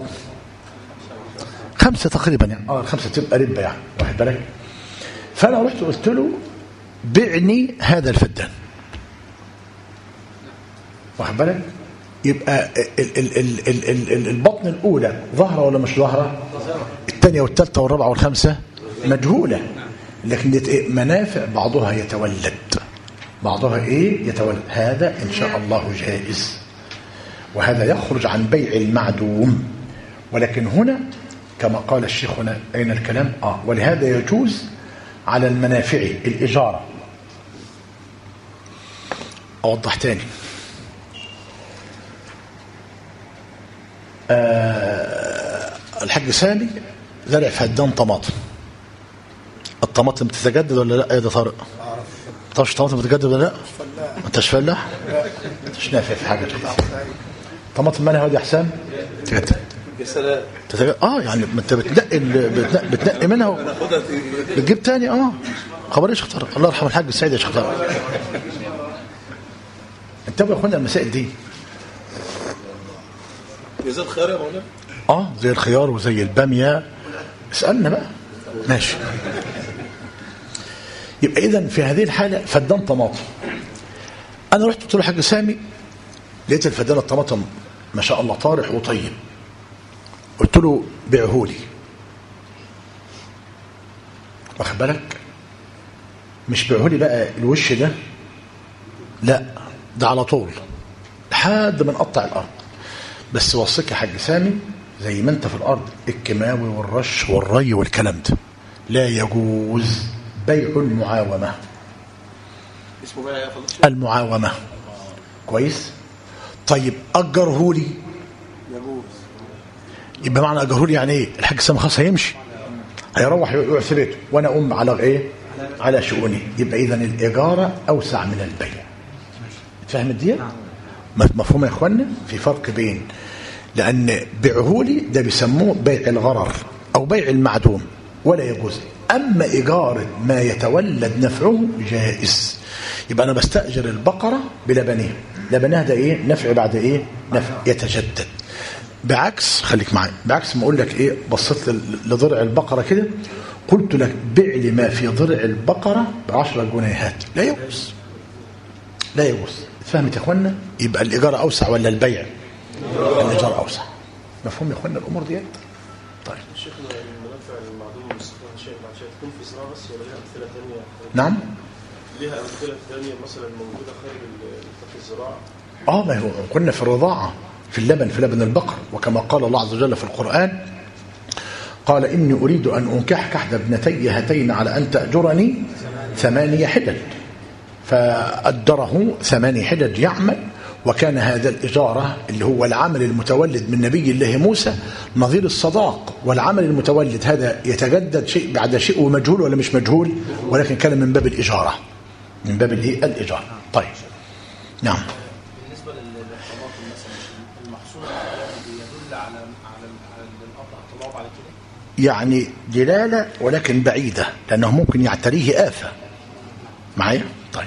Speaker 1: 5 تقريبا يعني 5 تبقى ربة يعني، واخد بالك. فانا رحت قلت له بعني هذا الفدان، واخد بالك. يبقى البطن الأولى ظاهرة ولا مش ظاهرة؟ الثانية والثالثة والرابعة والخامسة مجهولة، لكن دي منافع بعضها يتولد، بعضها ايه يتولد. هذا إن شاء الله جائز، وهذا يخرج عن بيع المعدوم. ولكن هنا كما قال الشيخ هنا أين الكلام؟ ولهذا يجوز على المنافع الإجارة. أوضح تاني. الحاج سامي زرع فدان طماطم. الطماطم بتتجدد ولا لا يا طارق؟ ما تعرفش الطماطم بتتجدد ولا لا؟ ما انتش فلاح؟ ما انتش نافع في حاجه كده. طماطم مالها يا حسام؟ تتجدد.
Speaker 4: يا سلام.
Speaker 1: يعني ما انت بتنقي منها بتجيب تاني. خبر يا شيخ طارق، الله يرحم الحاج السيد يا شيخ طارق. انتبهوا يا اخوانا المسائل دي.
Speaker 4: زي الخيار يا مولانا؟
Speaker 1: زي الخيار وزي الباميه. اسالنا بقى. ماشي. يبقى اذا في هذه الحاله فدان طماطم، انا رحت قلت له حاج سامي لقيت الفدان الطماطم ما شاء الله طارح وطيب، قلت له بيعه لي، واخد بالك. مش بيعه لي بقى الوش ده، لا ده على طول لحد ما نقطع الارض. بس وصيك يا حاج سامي زي ما انت في الارض الكيماوي والرش والري والكلام ده لا يجوز بيع المعاومه.
Speaker 4: اسمه بقى يا فضيلة
Speaker 1: المعاومه. كويس. طيب اجره لي
Speaker 4: يجوز.
Speaker 1: يبقى معنى اجره لي يعني ايه؟ الحاج سامي خلاص هيمشي، هيروح يقعد في بيته وانا اقوم على ايه؟ على شؤوني. يبقى اذا الاجاره اوسع من البيع. فاهم دي؟ مفهوم يا اخوانا؟ في فرق بين، لان بيعه لي ده بيسموه بيع الغرر او بيع المعدوم ولا يجوز. اما اجاره ما يتولد نفعه جائز. يبقى انا بستاجر البقره بلبنها، لبنها ده ايه؟ نفع بعد ايه؟ نفع يتجدد. بعكس خليك معايا، بعكس ما اقول لك ايه، بصيت لضرع البقره كده قلت لك بيع لي ما في ضرع البقره ب10 جنيهات، لا يجوز، لا يجوز. فهمت يا اخوانا؟ يبقى الايجار اوسع ولا البيع؟ الايجار اوسع. مفهوم يا اخوانا الامور ديت؟ طيب
Speaker 4: شيخنا المنافع المعدومه المستخدمه شيء بعد شيء تكون في زراعه بس ولا لها امثله ثانيه؟
Speaker 1: نعم
Speaker 4: ليها امثله ثانيه مثلا موجوده خارج نطاق الزراعه؟
Speaker 1: ما هو كنا في الرضاعه في اللبن، في لبن البقر، وكما قال الله عز وجل في القرآن قال إني أريد أن أنكحك إحدى ابنتي هاتين على أن تأجرني 8 حجج، فأجره 8 حجج يعمل. وكان هذا الإجارة اللي هو العمل المتولد من نبي الله موسى نظير الصداق، والعمل المتولد هذا يتجدد شيء بعد شيء ومجهول ولا مش مجهول، ولكن كان من باب الإجارة، من باب الإجارة. طيب نعم.
Speaker 3: بالنسبه للطماطم مثلا المحصول
Speaker 1: يعني دلالة ولكن بعيدة، لأنه ممكن يعتريه آفة معايا. طيب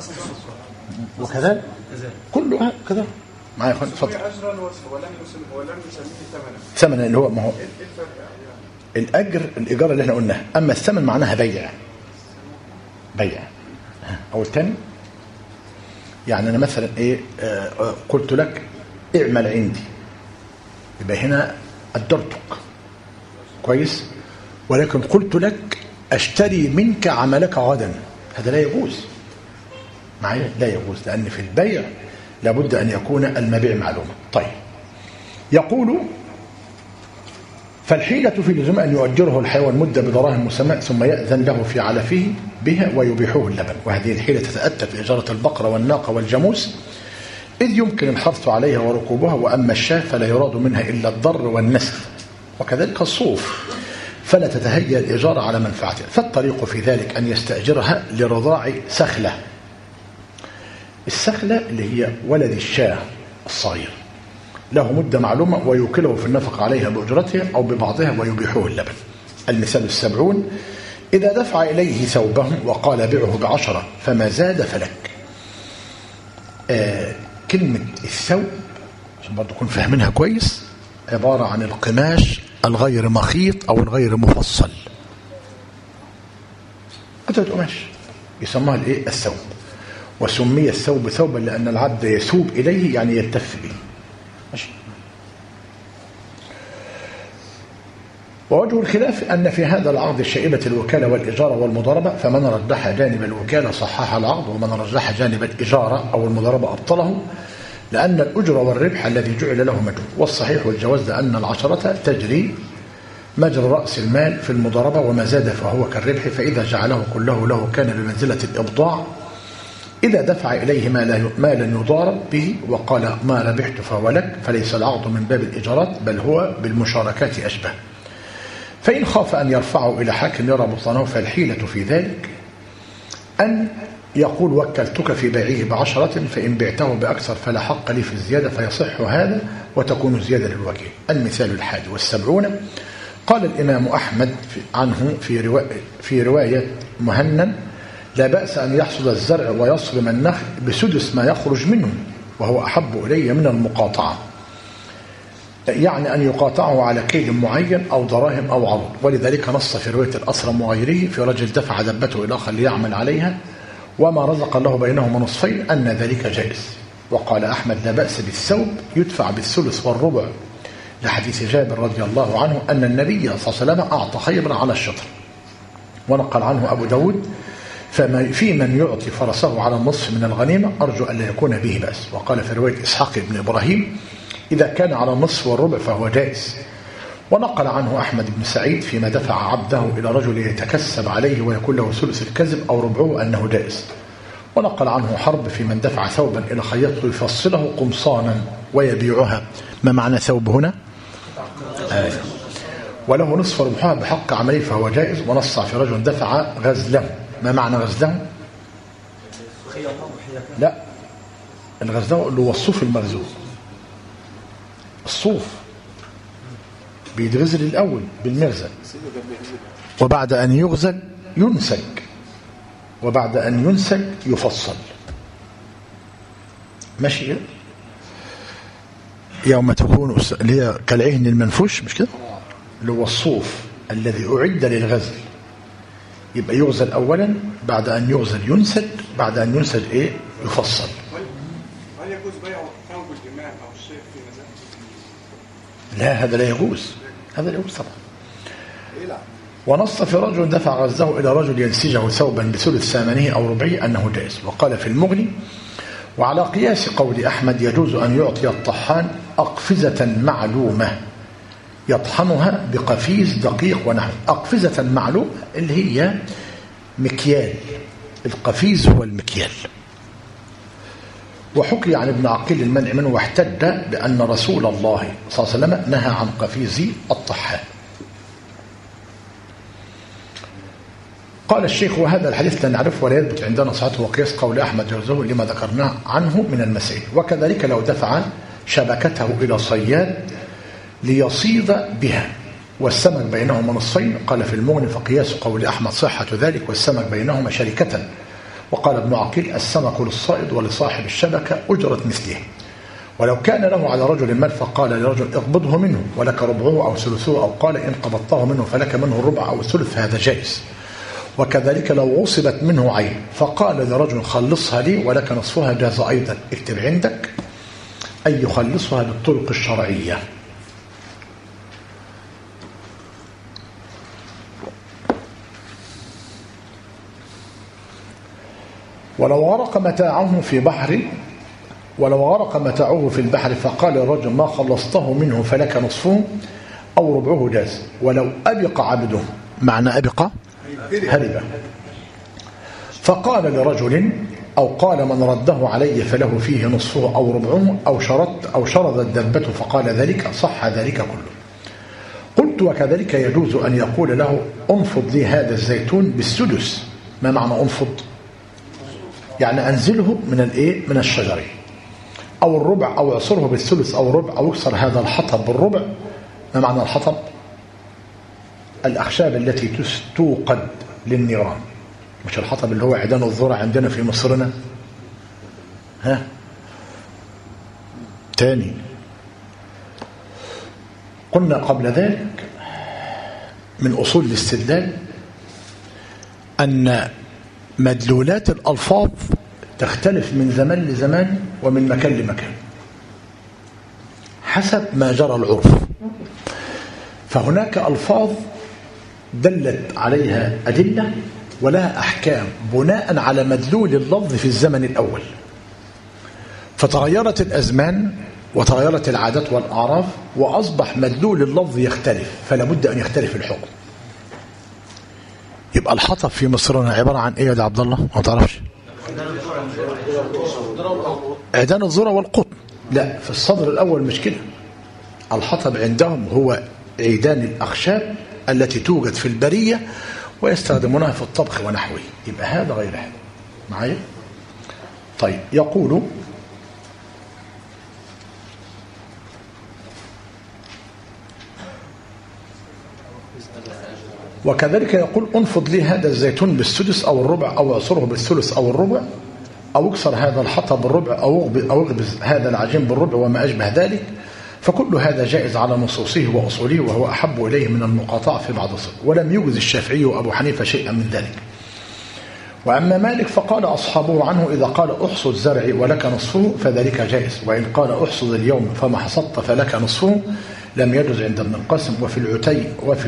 Speaker 1: وكذا كلها كذا معايا. اتفضل.
Speaker 2: أجرا ولم يسميه
Speaker 1: ثمنا اللي هو ما هو الأجر الإيجار اللي احنا قلناه، أما الثمن معناها بيع. أو الثاني يعني أنا مثلا إيه قلت لك اعمل عندي، يبقى هنا أجرتك كويس، ولكن قلت لك أشتري منك عملك غدا، هذا لا يجوز معايا، لا يجوز، لأن في البيع لابد أن يكون المبيع معلومة. طيب يقول فالحيلة في لزوم أن يؤجره الحيوان مدة بدراهم مسمى ثم يأذن له في علفه بها ويبيحوه اللبن. وهذه الحيلة تتأتى في إجارة البقرة والناقة والجاموس، إذ يمكن الحرث عليها وركوبها، وأما الشاة فلا يراد منها إلا الضر والنسل، وكذلك الصوف فلا تتهيأ الإجارة على منفعته. فالطريق في ذلك أن يستأجرها لرضاع سخلة. السخلة اللي هي ولد الشاة الصغير، له مدة معلومة، ويوكله في النفق عليها بأجرتها أو ببعضها ويبيحوه اللبن. المثال 70 إذا دفع إليه ثوبهم وقال بيعه ب10 فما زاد فلك. كلمة الثوب عشان برضو نكون فاهمينها كويس، عبارة عن القماش الغير مخيط أو الغير مفصل، قطعة قماش يسموها الايه الثوب. وسمي الثوب ثوبا لأن العبد يثوب إليه يعني يلتف به. ماشي. ووجه الخلاف أن في هذا العقد شائبة الوكالة والإجارة والمضاربة، فمن رجح جانب الوكالة صحح العقد، ومن رجح جانب الإجارة أو المضاربة أبطله، لأن الأجر والربح الذي جعل له مجهول. والصحيح والجواز أن العشرة تجري مجرى رأس المال في المضاربة، وما زاد فهو كالربح، فإذا جعله كله له كان بمنزلة الإبضاع. إذا دفع إليه مالا يضارب به وقال ما ربحت فهو لك، فليس العقد من باب الإجارات بل هو بالمشاركات أشبه. فإن خاف أن يرفعه إلى حاكم يرى بطلانه، فالحيلة في ذلك أن يقول وكلتك في بيعه ب10، فإن بعته بأكثر فلا حق لي في الزيادة، فيصح هذا وتكون زيادة للوكيل. المثال 71 قال الإمام أحمد عنه في رواية مهنن لا بأس أن يحصد الزرع ويصرم النخل بسدس ما يخرج منه، وهو أحب إلي من المقاطعة، يعني أن يقاطعه على كيل معين أو دراهم أو عروض. ولذلك نص في رواية الأصرم وغيره في رجل دفع دبته إلى آخر ليعمل عليها وما رزق الله بينهما نصفين أن ذلك جائز. وقال أحمد لا بأس بالثوب يدفع بالثلث والربع، لحديث جابر رضي الله عنه أن النبي صلى الله عليه وسلم أعطى خيبرا على الشطر. ونقل عنه أبو داود في من يعطي فرسه على النصف من الغنيمة أرجو أن لا يكون به بأس. وقال في رواية إسحاق بن إبراهيم إذا كان على النصف والربع فهو جائز. ونقل عنه أحمد بن سعيد فيما دفع عبده إلى رجل يتكسب عليه ويكون له ثلث الكذب أو ربعه أنه جائز. ونقل عنه حرب في من دفع ثوبا إلى خياط يفصله قمصانا ويبيعها. ما معنى ثوب هنا؟ وله نصف ربحها بحق عمله فهو جائز. ونص في رجل دفع غزله. ما معنى غزله؟ لا، الغزله اللي هو الصوف المغزول. الصوف بيتغزل الأول بالمغزل، وبعد أن يغزل ينسج، وبعد أن ينسج يفصل. ماشي. يوم تكون اللي هي كالعهن المنفوش، مش كده؟ اللي هو الصوف الذي أعد للغزل، يبقى يغزل أولا، بعد أن يغزل ينسج، بعد أن ينسج إيه؟ يفصل.
Speaker 2: هل يجوز بيع ثوب الإمام أو الشيخ في مزاد؟
Speaker 1: لا، هذا لا يجوز، هذا لا يجوز طبعا. ونص في رجل دفع غزه إلى رجل ينسجه ثوبا بثلث ثمنه أو ربعه أنه جائز. وقال في المغني وعلى قياس قول أحمد يجوز أن يعطي الطحان أقفزة معلومة يطحنها بقفيز دقيق ونحو. أقفزة معلومة اللي هي مكيال، القفيز هو المكيال. وحكي عن ابن عقيل المنع منه، واحتج بأن رسول الله صلى الله عليه وسلم نهى عن قفيز الطحان. قال الشيخ وهذا الحديث لا نعرفه ولا يثبت عندنا صحته وقياس قول أحمد جوزه لما ذكرناه عنه من المسائل. وكذلك لو دفع شبكته إلى صياد ليصيد بها والسمك بينهما نصفين. قال في المغني فقياس قول أحمد صحة ذلك، والسمك بينهما شركة. وقال ابن عقيل السمك للصائد ولصاحب الشبكة أجرة مثله. ولو كان له على رجل مال فقال لرجل اقبضه منه ولك ربعه أو ثلثه، أو قال إن قبضته منه فلك منه الربع أو الثلث، فهذا جائز. وكذلك لو غصبت منه عين فقال لرجل خلصها لي ولك نصفها، جاز أيضا. اكتب عندك أن يخلصها بالطرق الشرعية. ولو غرق متاعه في البحر فقال الرجل ما خلصته منه فلك نصفه أو ربعه، جاز. ولو أبق عبده، معنى أبق هرب، فقال لرجل أو قال من رده علي فله فيه نصفه أو ربعه، أو شرد الدبة فقال ذلك، صح ذلك كله. قلت وكذلك يجوز أن يقول له انفض لي هذا الزيتون بالسدس. ما معنى انفض؟ يعني أنزله من الشجر، أو الربع، أو اعصره بالثلث أو الربع، أو يكسر هذا الحطب بالربع. ما معنى الحطب؟ الأخشاب التي توقد للنيران، مش الحطب اللي هو عيدان الذرة عندنا في مصرنا. تاني قلنا قبل ذلك من أصول الاستدلال أن مدلولات الألفاظ تختلف من زمان لزمان ومن مكان لمكان حسب ما جرى العرف. فهناك ألفاظ دلت عليها أدلة ولها أحكام بناء على مدلول اللفظ في الزمن الأول، فتغيرت الأزمان وتغيرت العادات والأعراف وأصبح مدلول اللفظ يختلف، فلا بد أن يختلف الحكم. يبقى الحطب في مصرنا عبارة عن إيه يا عبد الله؟ ما تعرفش؟ عيدان الذرة والقطن. لا، في الصدر الأول مش كده. الحطب عندهم هو عيدان الأخشاب التي توجد في البرية ويستخدمونها في الطبخ ونحوه. يبقى هذا غير هذا. معايا؟ طيب، يقول وكذلك يقول انفض لي هذا الزيتون بالسدس أو الربع، أو اعصره بالثلث أو الربع، أو اكسر هذا الحطب بالربع، أو اغبز هذا العجين بالربع وما أشبه ذلك. فكل هذا جائز على نصوصه وأصوله، وهو أحب إليه من المقاطعة في بعض الصور. ولم يجز الشافعي وأبو حنيفة شيئا من ذلك. وأما مالك فقال أصحابه عنه إذا قال أحصد زرعي ولك نصفه فذلك جائز، وإن قال أحصد اليوم فما حصدت فلك نصفه لم يجز عند ابن القاسم. وفي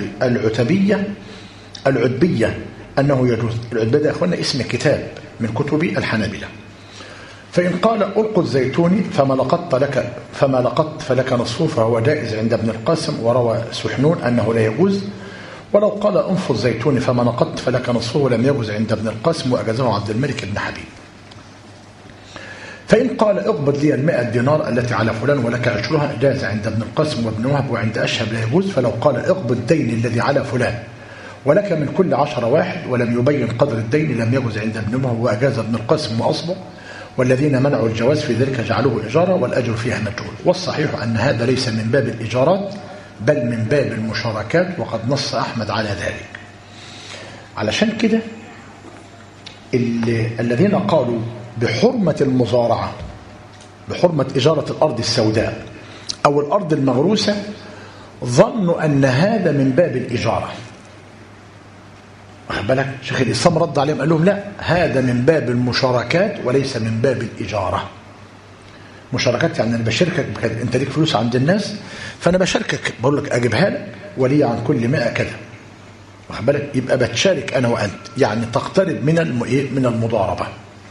Speaker 1: العتبية أنه يجوز. العتبية يا أخوانا اسم كتاب من كتب الحنابلة. فإن قال ألقط زيتوني فما لقطت فلك نصفه فهو جائز عند ابن القاسم. وروى سحنون أنه لا يجوز. ولو قال انفض زيتوني فما لقطت فلك نصفه لم يجوز عند ابن القاسم، وأجازه عبد الملك بن حبيب. فإن قال اقبض لي 100 دينار التي على فلان ولك أجرها جاز عند ابن القاسم وابن وهب، وعند أشهب لا يجوز. فلو قال اقبض الدين الذي على فلان ولك من كل 10 واحد ولم يبين قدر الدين لم يجوز عند ابن وهب، وأجاز ابن القاسم وأصبه. والذين منعوا الجواز في ذلك جعلوه إجارة والأجر فيها مجهول. والصحيح أن هذا ليس من باب الإجارات بل من باب المشاركات، وقد نص أحمد على ذلك. علشان كده الذين قالوا بحرمة المزارعة، بحرمة إجارة الأرض السوداء أو الأرض المغروسة، ظنوا أن هذا من باب الإجارة. واخد بالك؟ شيخ الإسلام رد عليهم قال لهم لا، هذا من باب المشاركات وليس من باب الإجارة. مشاركات يعني أنا بشاركك، أنت ليك فلوس عند الناس فأنا بشاركك، بقول لك أجيبها لك ولي عن كل 100 كذا. واخد بالك؟ يبقى بتشارك أنا وأنت، يعني تقترب من المضاربة.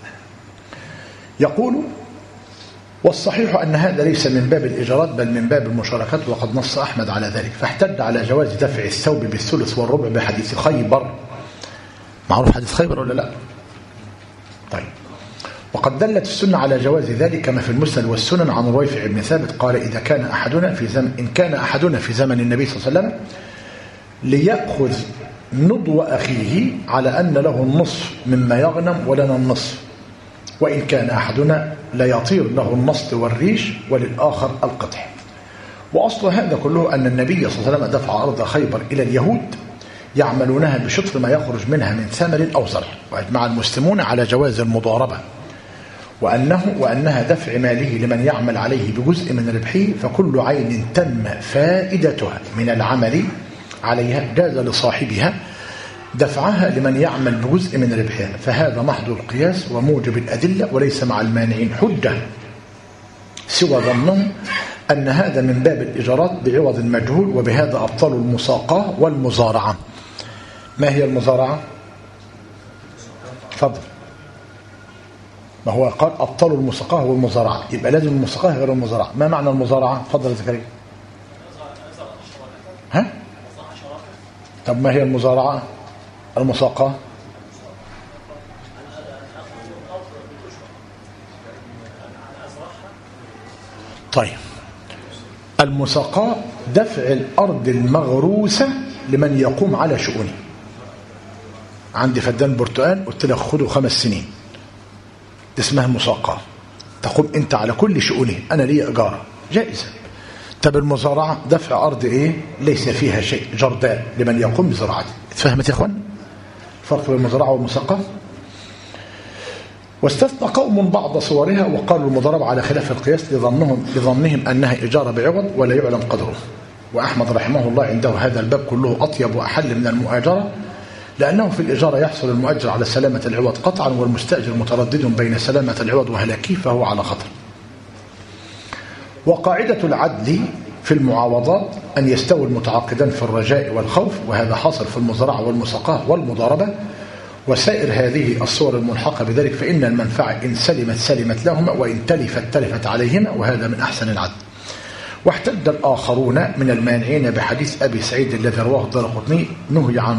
Speaker 1: يقول والصحيح أن هذا ليس من باب الإجارات بل من باب المشاركات، وقد نص أحمد على ذلك. فاحتج على جواز دفع الثوب بالثلث والربع بحديث خيبر. معروف حديث خيبر ولا لا؟ طيب. وقد دلت السنة على جواز ذلك كما في المسند والسنن عن رويفع بن ثابت قال إن كان أحدنا في زمن النبي صلى الله عليه وسلم ليأخذ نضو أخيه على أن له النصف مما يغنم ولنا النصف، وإن كان أحدنا لا يطير له النصل والريش وللآخر القطح. وأصل هذا كله أن النبي صلى الله عليه وسلم دفع أرض خيبر إلى اليهود يعملونها بشطر ما يخرج منها من ثمر أو زرع، وأجمع المسلمون على جواز المضاربة وأنها دفع ماله لمن يعمل عليه بجزء من ربحه، فكل عين تم فائدتها من العمل عليها جاز لصاحبها دفعها لمن يعمل بجزء من ربحها، فهذا محض القياس وموجب الأدلة، وليس مع المانعين حجة سوى ظنهم أن هذا من باب الإجارات بعوض مجهول، وبهذا أبطلوا المساقاة والمزارعة. ما هي المزارعة؟ فضل. ما هو قال أبطلوا المساقاة والمزارعة، يبقى لازم المساقاة غير المزارعة. ما معنى المزارعة؟ فضل يا زكريا. ها؟ طب ما هي المزارعة؟ المساقاة؟ طيب، المساقاة دفع الأرض المغروسة لمن يقوم على شؤونه. عندي فدان برتقال قلت لك خده 5 سنين، دي اسمها مساقاة، تقوم انت على كل شؤونه، انا لي اجاره جائزه. طب المزارعه دفع ارض ايه ليس فيها شيء، جرداء لمن يقوم بزراعته. اتفهمت يا اخوان الفرق بين المزارعه والمساقاة؟ واستثنى قوم بعض صورها وقالوا المضاربة على خلاف القياس لظنهم أنها إجارة بعوض ولا يعلم قدره. وأحمد رحمه الله عنده هذا الباب كله أطيب وأحل من المؤاجرة، لأنه في الإجارة يحصل المؤجر على سلامة العوض قطعا، والمستأجر متردد بين سلامة العوض وهلاكه فهو على خطر. وقاعدة العدل في المعاوضات أن يستوي المتعاقدان في الرجاء والخوف، وهذا حاصل في المزارعة والمساقاة والمضاربة وسائر هذه الصور الملحقة بذلك، فإن المنفعة إن سلمت لهما، وإن تلفت عليهما، وهذا من أحسن العدل. واحتج الآخرون من المانعين بحديث أبي سعيد الذي رواه الدارقطني نهي عن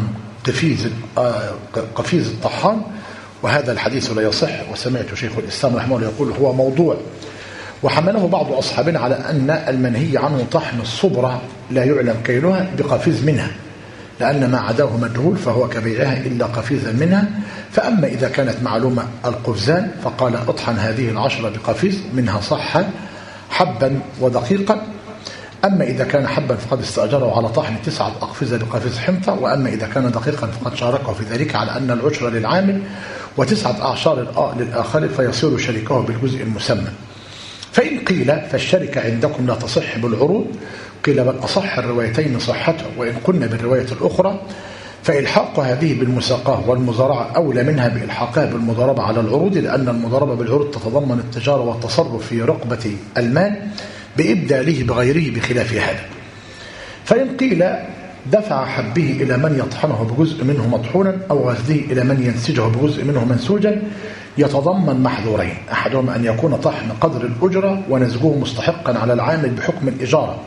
Speaker 1: قفيز الطحان، وهذا الحديث لا يصح، وسمعت شيخ الإسلام رحمه الله يقول هو موضوع. وحمله بعض أصحابنا على أن المنهي عنه طحن الصبرة لا يعلم كيلها بقفيز منها، لأن ما عداه مجهول فهو كبيعها إلا قفيزا منها. فأما إذا كانت معلومة القفزان فقال اطحن هذه 10 بقفيز منها صح حبا ودقيقا. أما إذا كان حبا فقد استأجره على طحن 9 أقفزة بقفيز حنطة، وأما إذا كان دقيقا فقد شاركه في ذلك على أن العشر للعامل و9 أعشار للآخر، فيصير شريكه بالجزء المسمى. فإن قيل فالشركة عندكم لا تصح بالعروض، قيل بل أصح الروايتين صحته، وإن قلنا بالرواية الأخرى فإلحاق هذه بالمساقاة والمزارعة أولى منها بإلحاقها بالمضاربة على العروض، لأن المضاربة بالعروض تتضمن التجارة والتصرف في رقبة المال بإبداله بغيره بخلاف هذا. فإن قيل دفع حبه إلى من يطحنه بجزء منه مطحونا، أو غزله إلى من ينسجه بجزء منه منسوجا، يتضمن محظورين: أحدهما أن يكون طحن قدر الأجرة ونسجه مستحقا على العامل بحكم الإجارة،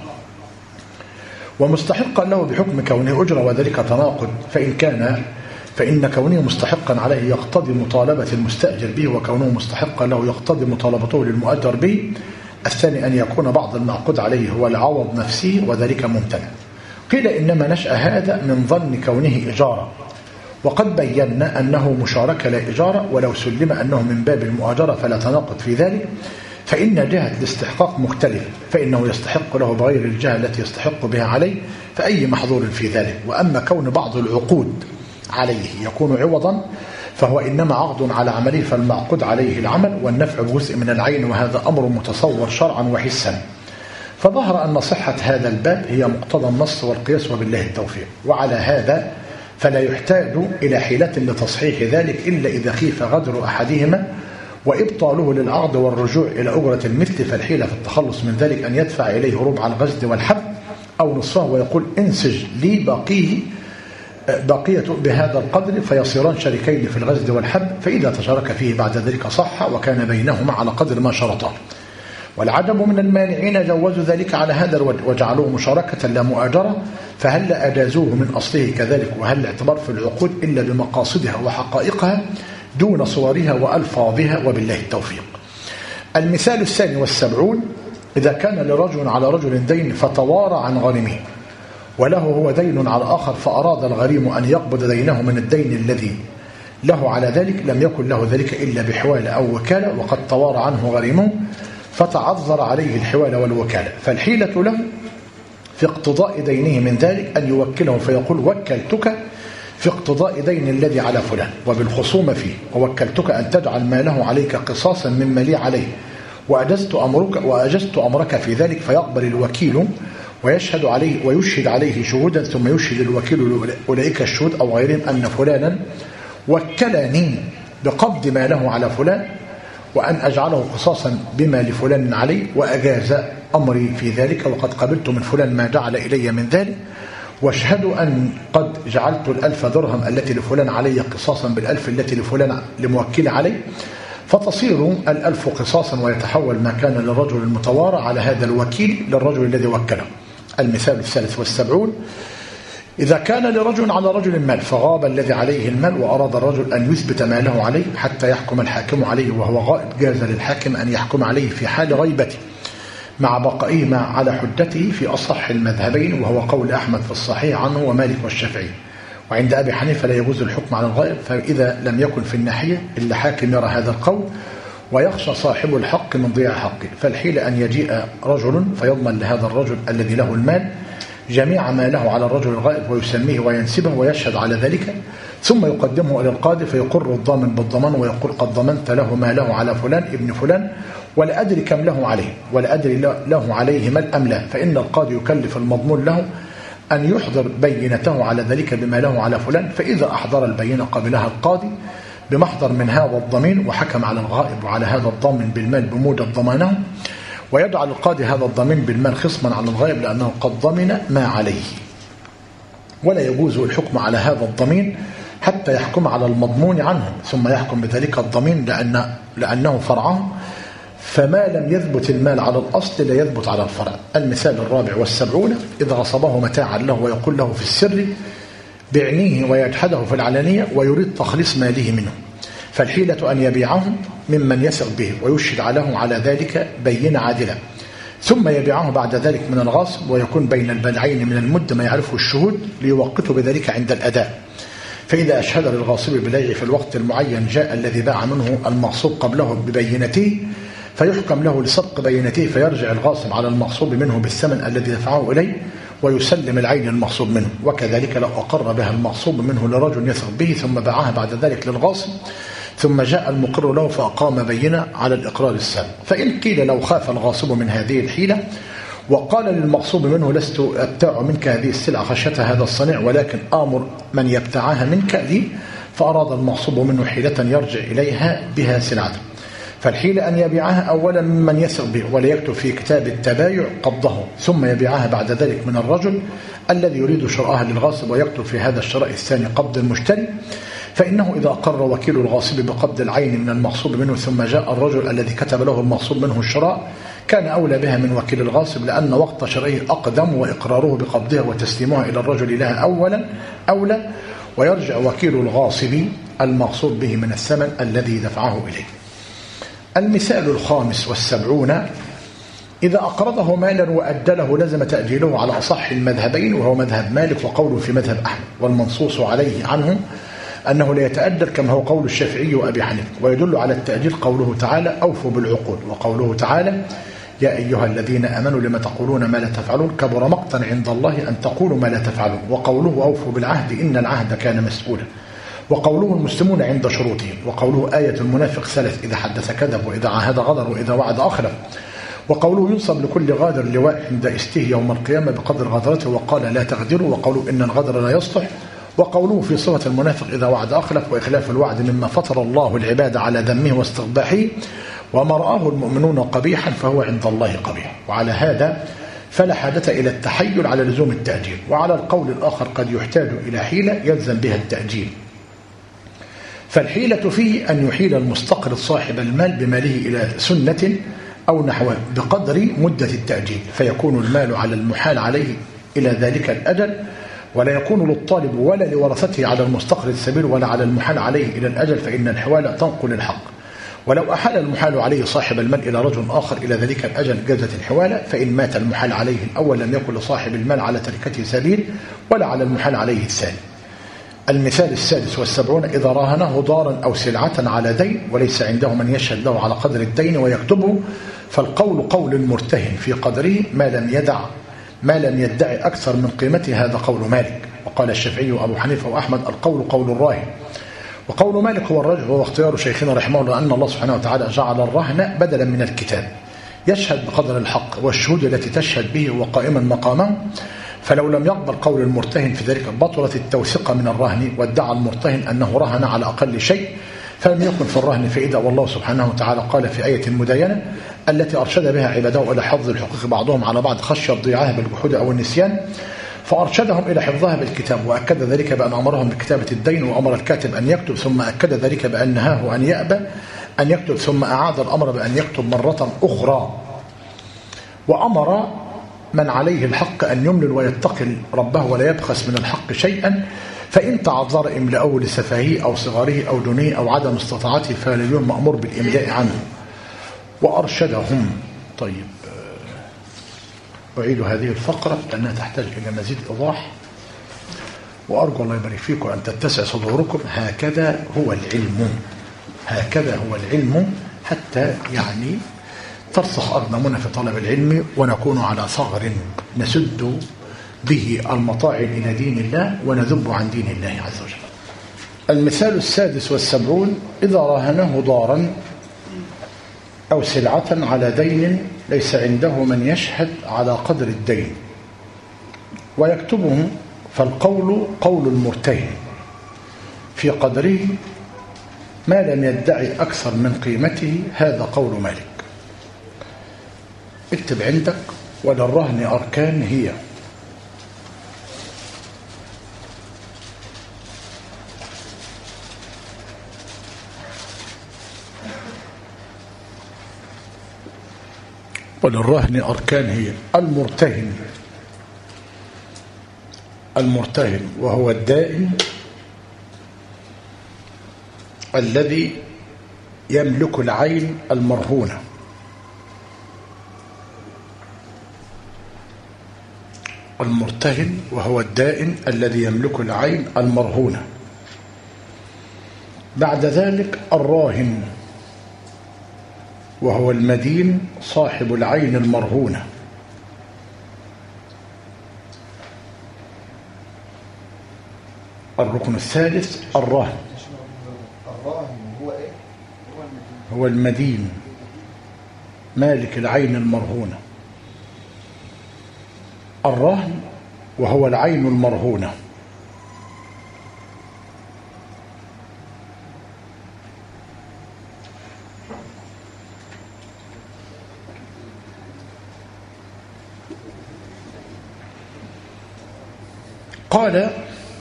Speaker 1: ومستحقا له بحكم كونه أجرة، وذلك تناقض، فإن كونه مستحقا عليه يقتضي مطالبة المستأجر به، وكونه مستحقا له يقتضي مطالبته للمؤجر به. الثاني أن يكون بعض المعقود عليه هو العوض نفسه، وذلك ممتنع. قيل إنما نشأ هذا من ظن كونه إجارة، وقد بينا أنه مشاركة لا إجارة، ولو سلم أنه من باب المؤاجرة فلا تناقض في ذلك، فإن جهة الاستحقاق مختلفة، فإنه يستحق له بغير الجهة التي يستحق بها عليه، فأي محظور في ذلك. وأما كون بعض العقود عليه يكون عوضا فهو إنما عقد على عمله، فالمعقود عليه العمل والنفع بجزء من العين، وهذا أمر متصور شرعا وحسا. فظهر أن صحة هذا الباب هي مقتضى النص والقياس، وبالله التوفيق. وعلى هذا فلا يحتاج إلى حيلة لتصحيح ذلك إلا إذا خيف غدر أحدهما وإبطاله للعقد والرجوع إلى أجرة المثل، فالحيلة في التخلص من ذلك أن يدفع إليه ربع الغزل والحب أو نصفه، ويقول انسج لي بقية بهذا القدر، فيصيران شريكين في الغزل والحب، فإذا تشارك فيه بعد ذلك صح، وكان بينهما على قدر ما شرطا. والعجب من المانعين جوزوا ذلك على هذا الوجه وجعلوه مشاركة لا مؤاجرة، فهل أجازوه من أصله كذلك؟ وهل الاعتبار في العقود إلا بمقاصدها وحقائقها دون صورها وألفاظها، وبالله التوفيق. المثال 72: إذا كان لرجل على رجل دين فتوارى عن غريمه، وله هو دين على آخر، فأراد الغريم أن يقبض دينه من الدين الذي له على ذلك، لم يكن له ذلك إلا بحوالة أو وكالة، وقد توارى عنه غريمه فتعذر عليه الحوالة والوكالة، فالحيلة له في اقتضاء دينه من ذلك أن يوكله فيقول وكلتك في اقتضاء دين الذي على فلان وبالخصومة فيه، ووكلتك أن تجعل ماله عليك قصاصا مما لي عليه، وأجزت أمرك في ذلك. فيقبل الوكيل ويشهد عليه شهودا، ثم يشهد الوكيل أولئك الشهود أو غيرهم أن فلانا وكلني بقبض ما له على فلان وأن أجعله قصاصا بما لفلان عليه، وأجاز أمري في ذلك، وقد قبلت من فلان ما جعل إلي من ذلك، واشهدوا أن قد جعلت 1000 درهم التي لفلان علي قصاصا بال1000 التي لفلان لموكل عليه، فتصير 1000 قصاصا، ويتحول ما كان للرجل المتوارى على هذا الوكيل للرجل الذي وكله. المثال 73: إذا كان لرجل على رجل مال فغاب الذي عليه المال، وأراد الرجل أن يثبت ماله عليه حتى يحكم الحاكم عليه وهو غائب، جاز للحاكم أن يحكم عليه في حال غيبته مع بقائه على حجته في أصح المذهبين، وهو قول أحمد في الصحيح عنه ومالك والشافعي. وعند أبي حنيفة لا يجوز الحكم على الغائب، فإذا لم يكن في الناحية إلا حاكم يرى هذا القول ويخشى صاحب الحق من ضياع حقه، فالحيل أن يجيء رجل فيضمن لهذا الرجل الذي له المال جميع ما له على الرجل الغائب ويسميه وينسبه ويشهد على ذلك، ثم يقدمه إلى القاضي فيقر الضامن بالضمان ويقول قد ضمنت له ما له على فلان ابن فلان، ولا أدري كم له عليه، ولا أدري له عليه مال أم لا، فإن القاضي يكلف المضمون له أن يحضر بينته على ذلك بما له على فلان، فإذا أحضر البينة قبلها القاضي بمحضر من هذا الضمين وحكم على الغائب وعلى هذا الضامن بالمال بموجب ضمانه، ويجعل القاضي هذا الضمين بالمال خصما على الغائب لأنه قد ضمن ما عليه، ولا يجوز الحكم على هذا الضمين حتى يحكم على المضمون عنه، ثم يحكم بذلك الضمين لأنه فرعه، فما لم يثبت المال على الأصل لا يثبت على الفرع. المثال 74: إذا غصبه متاعا له ويقول له في السر بعنيه ويجحده في العلانية ويريد تخليص ماله منه، فالحيلة أن يبيعه ممن يثق به ويشهد عليه على ذلك بينة عادلة، ثم يبيعه بعد ذلك من الغاصب، ويكون بين البدعين من المدة ما يعرفه الشهود ليوقته بذلك عند الأداء. فإذا أشهد للغاصب بالبيع في الوقت المعين جاء الذي باع منه المغصوب قبله ببينته، فيحكم له لسبق بينته، فيرجع الغاصب على المغصوب منه بالثمن الذي دفعه إليه ويسلم العين المغصوب منه. وكذلك لو أقر بها المغصوب منه لرجل يثق به ثم باعها بعد ذلك للغاصب، ثم جاء المقر له فأقام بينة على الإقرار السابق. فإن قيل لو خاف الغاصب من هذه الحيلة وقال للمغصوب منه لست أبتاع منك هذه السلعة خشية هذا الصنيع، ولكن آمر من يبتعها منك لي، فأراد المغصوب منه حيلة يرجع إليها بها سلعته، فالحيلة أن يبيعها أولا ممن يثق به ولا يكتب في كتاب التبايع قبضه، ثم يبيعها بعد ذلك من الرجل الذي يريد شرائها للغاصب ويكتب في هذا الشراء الثاني قبض المشتري، فإنه إذا أقر وكيل الغاصب بقبض العين من المغصوب منه ثم جاء الرجل الذي كتب له المغصوب منه الشراء كان أولى بها من وكيل الغاصب، لأن وقت شرائه أقدم وإقراره بقبضها وتسليمها إلى الرجل لها أولى، ويرجع وكيل الغاصب المغصوب به من الثمن الذي دفعه إليه. المثال 75: إذا أقرضه مالا وأجله لزم تأجيله على أصح المذهبين، وهو مذهب مالك وقوله في مذهب أحمد، والمنصوص عليه عنه أنه لا يتأجل كما هو قول الشافعي وأبي حنيفة، ويدل على التأجيل قوله تعالى أوفوا بالعقود، وقوله تعالى يا أيها الذين آمنوا لما تقولون ما لا تفعلون كبر مقتا عند الله أن تقولوا ما لا تفعلون، وقوله أوفوا بالعهد إن العهد كان مسؤولا، وقوله المسلمون عند شروطهم، وقوله آية المنافق 3 إذا حدث كذب وإذا عاهد غدر وإذا وعد أخلف، وقوله ينصب لكل غادر لواء عند استه يوم القيامة بقدر غدرته وقال لا تغدروا، وقوله إن الغدر لا يصلح، وقوله في صفة المنافق إذا وعد أخلف، وإخلاف الوعد مما فطر الله العباد على ذمه واستقباحه، وما رآه المؤمنون قبيحا فهو عند الله قبيح. وعلى هذا فلا حاجة إلى التحيل على لزوم التأجيل، وعلى القول الآخر قد يحتاج إلى حيلة يلزم بها التأجيل، فالحيلة فيه أن يحيل المستقرض صاحب المال بماله إلى سنة أو نحوه بقدر مدة التأجيل، فيكون المال على المحال عليه إلى ذلك الأجل، ولا يكون للطالب ولا لورثته على المستقرض سبيل ولا على المحال عليه إلى الأجل، فإن الحوالة تنقل الحق. ولو أحال المحال عليه صاحب المال إلى رجل آخر إلى ذلك الأجل جازت الحوالة، فإن مات المحال عليه الأول لم يكن لصاحب المال على تركته سبيل ولا على المحال عليه الثاني. المثال 76: إذا راهنه دارا أو سلعة على دين وليس عنده من يشهد له على قدر الدين ويكتبه، فالقول قول المرتهن في قدره ما لم يدع ما لم يدعي أكثر من قيمته هذا قول مالك. وقال الشافعي وأبو حنيفة وأحمد القول قول الراهن، وقول مالك هو الرجح، وهو اختيار شيخنا رحمه الله أن الله سبحانه وتعالى جعل الرهن بدلا من الكتاب يشهد بقدر الحق والشهود التي تشهد به وقائما مقامه، فلو لم يقبل قول المرتهن في ذلك بطلت التوثيق من الرهن، وادعى المرتهن أنه رهن على أقل شيء فلم يكن في الرهن فائدة. والله سبحانه وتعالى قال في آية المداينة التي أرشد بها عباده إلى حفظ الحقوق بعضهم على بعض خشية ضياعها بالجحود أو النسيان، فأرشدهم إلى حفظها بالكتاب، وأكد ذلك بأن أمرهم بكتابة الدين، وأمر الكاتب أن يكتب، ثم أكد ذلك بأن نهاه أن يأبى أن يكتب، ثم أعاد الأمر بأن يكتب مرة أخرى، وأمر من عليه الحق أن يملل ويتقي ربه ولا يبخس من الحق شيئا، فإن تعذر إملاؤه لسفهه أو صغاره أو دونه أو عدم استطاعته فليكن مأمور بالإملاء عنه. وأرشدهم. طيب أعيد هذه الفقرة لأنها تحتاج إلى مزيد إيضاح، وأرجو الله يبارك فيكم أن تتسع صدوركم. هكذا هو العلم، هكذا هو العلم، حتى يعني ترسخ أقدامنا في طلب العلم ونكون على ثغر نسد به المطاعن إلى دين الله ونذب عن دين الله عز وجل. المثال 76: إذا راهنه دارا أو سلعة على دين ليس عنده من يشهد على قدر الدين ويكتبه، فالقول قول المرتهن في قدره ما لم يدعي أكثر من قيمته هذا قول مالك. اكتب عندك: وللرهن أركان هي: وللرهن أركان هي المرتهن وهو الدائن الذي يملك العين المرهونة، المرتهن وهو الدائن الذي يملك العين المرهونة. بعد ذلك الراهن وهو المدين صاحب العين المرهونة. الركن الثالث الراهن هو المدين مالك العين المرهونة. الرهن وهو العين المرهونة. قال: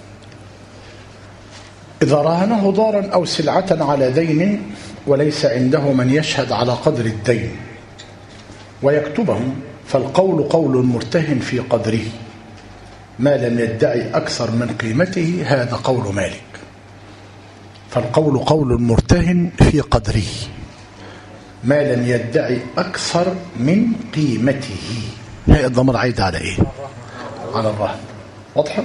Speaker 1: إذا رهنه دارا أو سلعة على دين وليس عنده من يشهد على قدر الدين ويكتبهم، فالقول قول المرتهن في قدره ما لم يدعي أكثر من قيمته هذا قول مالك. فالقول قول المرتهن في قدره ما لم يدعي أكثر من قيمته. هي الضمير عايد على إيه؟ على الرهن. واضح؟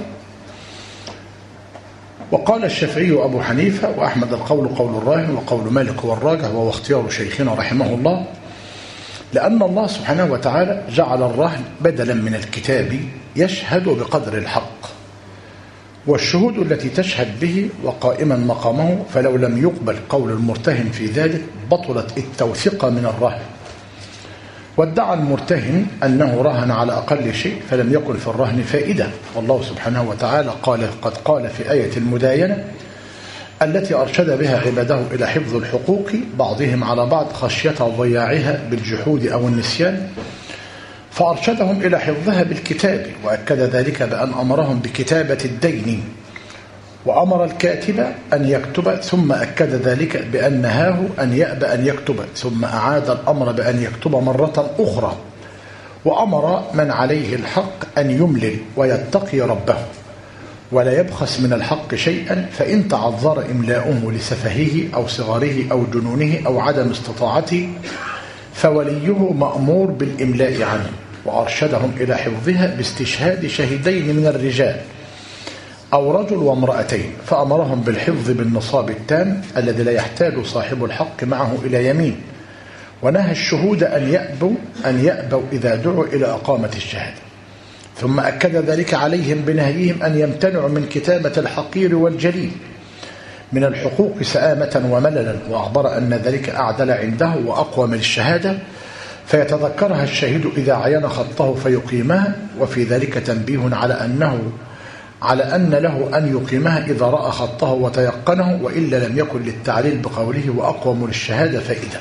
Speaker 1: وقال الشافعي وأبو حنيفة وأحمد القول قول الراهن، وقول مالك هو الراجح وهو اختيار شيخنا رحمه الله، لأن الله سبحانه وتعالى جعل الرهن بدلا من الكتاب يشهد بقدر الحق والشهود التي تشهد به وقائما مقامه، فلو لم يقبل قول المرتهن في ذلك بطلت التوثيق من الرهن، وادعى المرتهن أنه رهن على أقل شيء فلم يكن في الرهن فائدة. والله سبحانه وتعالى قد قال في آية المداينة التي أرشد بها عباده إلى حفظ الحقوق بعضهم على بعض خشية ضياعها بالجحود أو النسيان، فأرشدهم إلى حفظها بالكتاب، وأكد ذلك بأن أمرهم بكتابة الدين، وأمر الكاتب أن يكتب، ثم أكد ذلك بأن نهاه أن يأبى أن يكتب، ثم أعاد الأمر بأن يكتب مرة أخرى، وأمر من عليه الحق أن يملل ويتقي ربه ولا يبخس من الحق شيئا، فإن تعذر إملاؤه لسفهه أو صغاره أو جنونه أو عدم استطاعته فوليه مأمور بالإملاء عنه. وأرشدهم إلى حفظها باستشهاد شهدين من الرجال أو رجل وامرأتين، فأمرهم بالحفظ بالنصاب التام الذي لا يحتاج صاحب الحق معه إلى يمين، ونهى الشهود أن يأبوا إذا دعوا إلى إقامة الشهادة. ثم أكد ذلك عليهم بنهيهم أن يمتنعوا من كتابة الحقير والجليل من الحقوق سآمة ومللا، وأخبر أن ذلك أعدل عنده وأقوى من الشهادة، فيتذكرها الشهيد إذا عين خطه فيقيمها، وفي ذلك تنبيه على أن له أن يقيمها إذا رأى خطه وتيقنه، وإلا لم يكن للتعليل بقوله وأقوم للشهادة فائدة.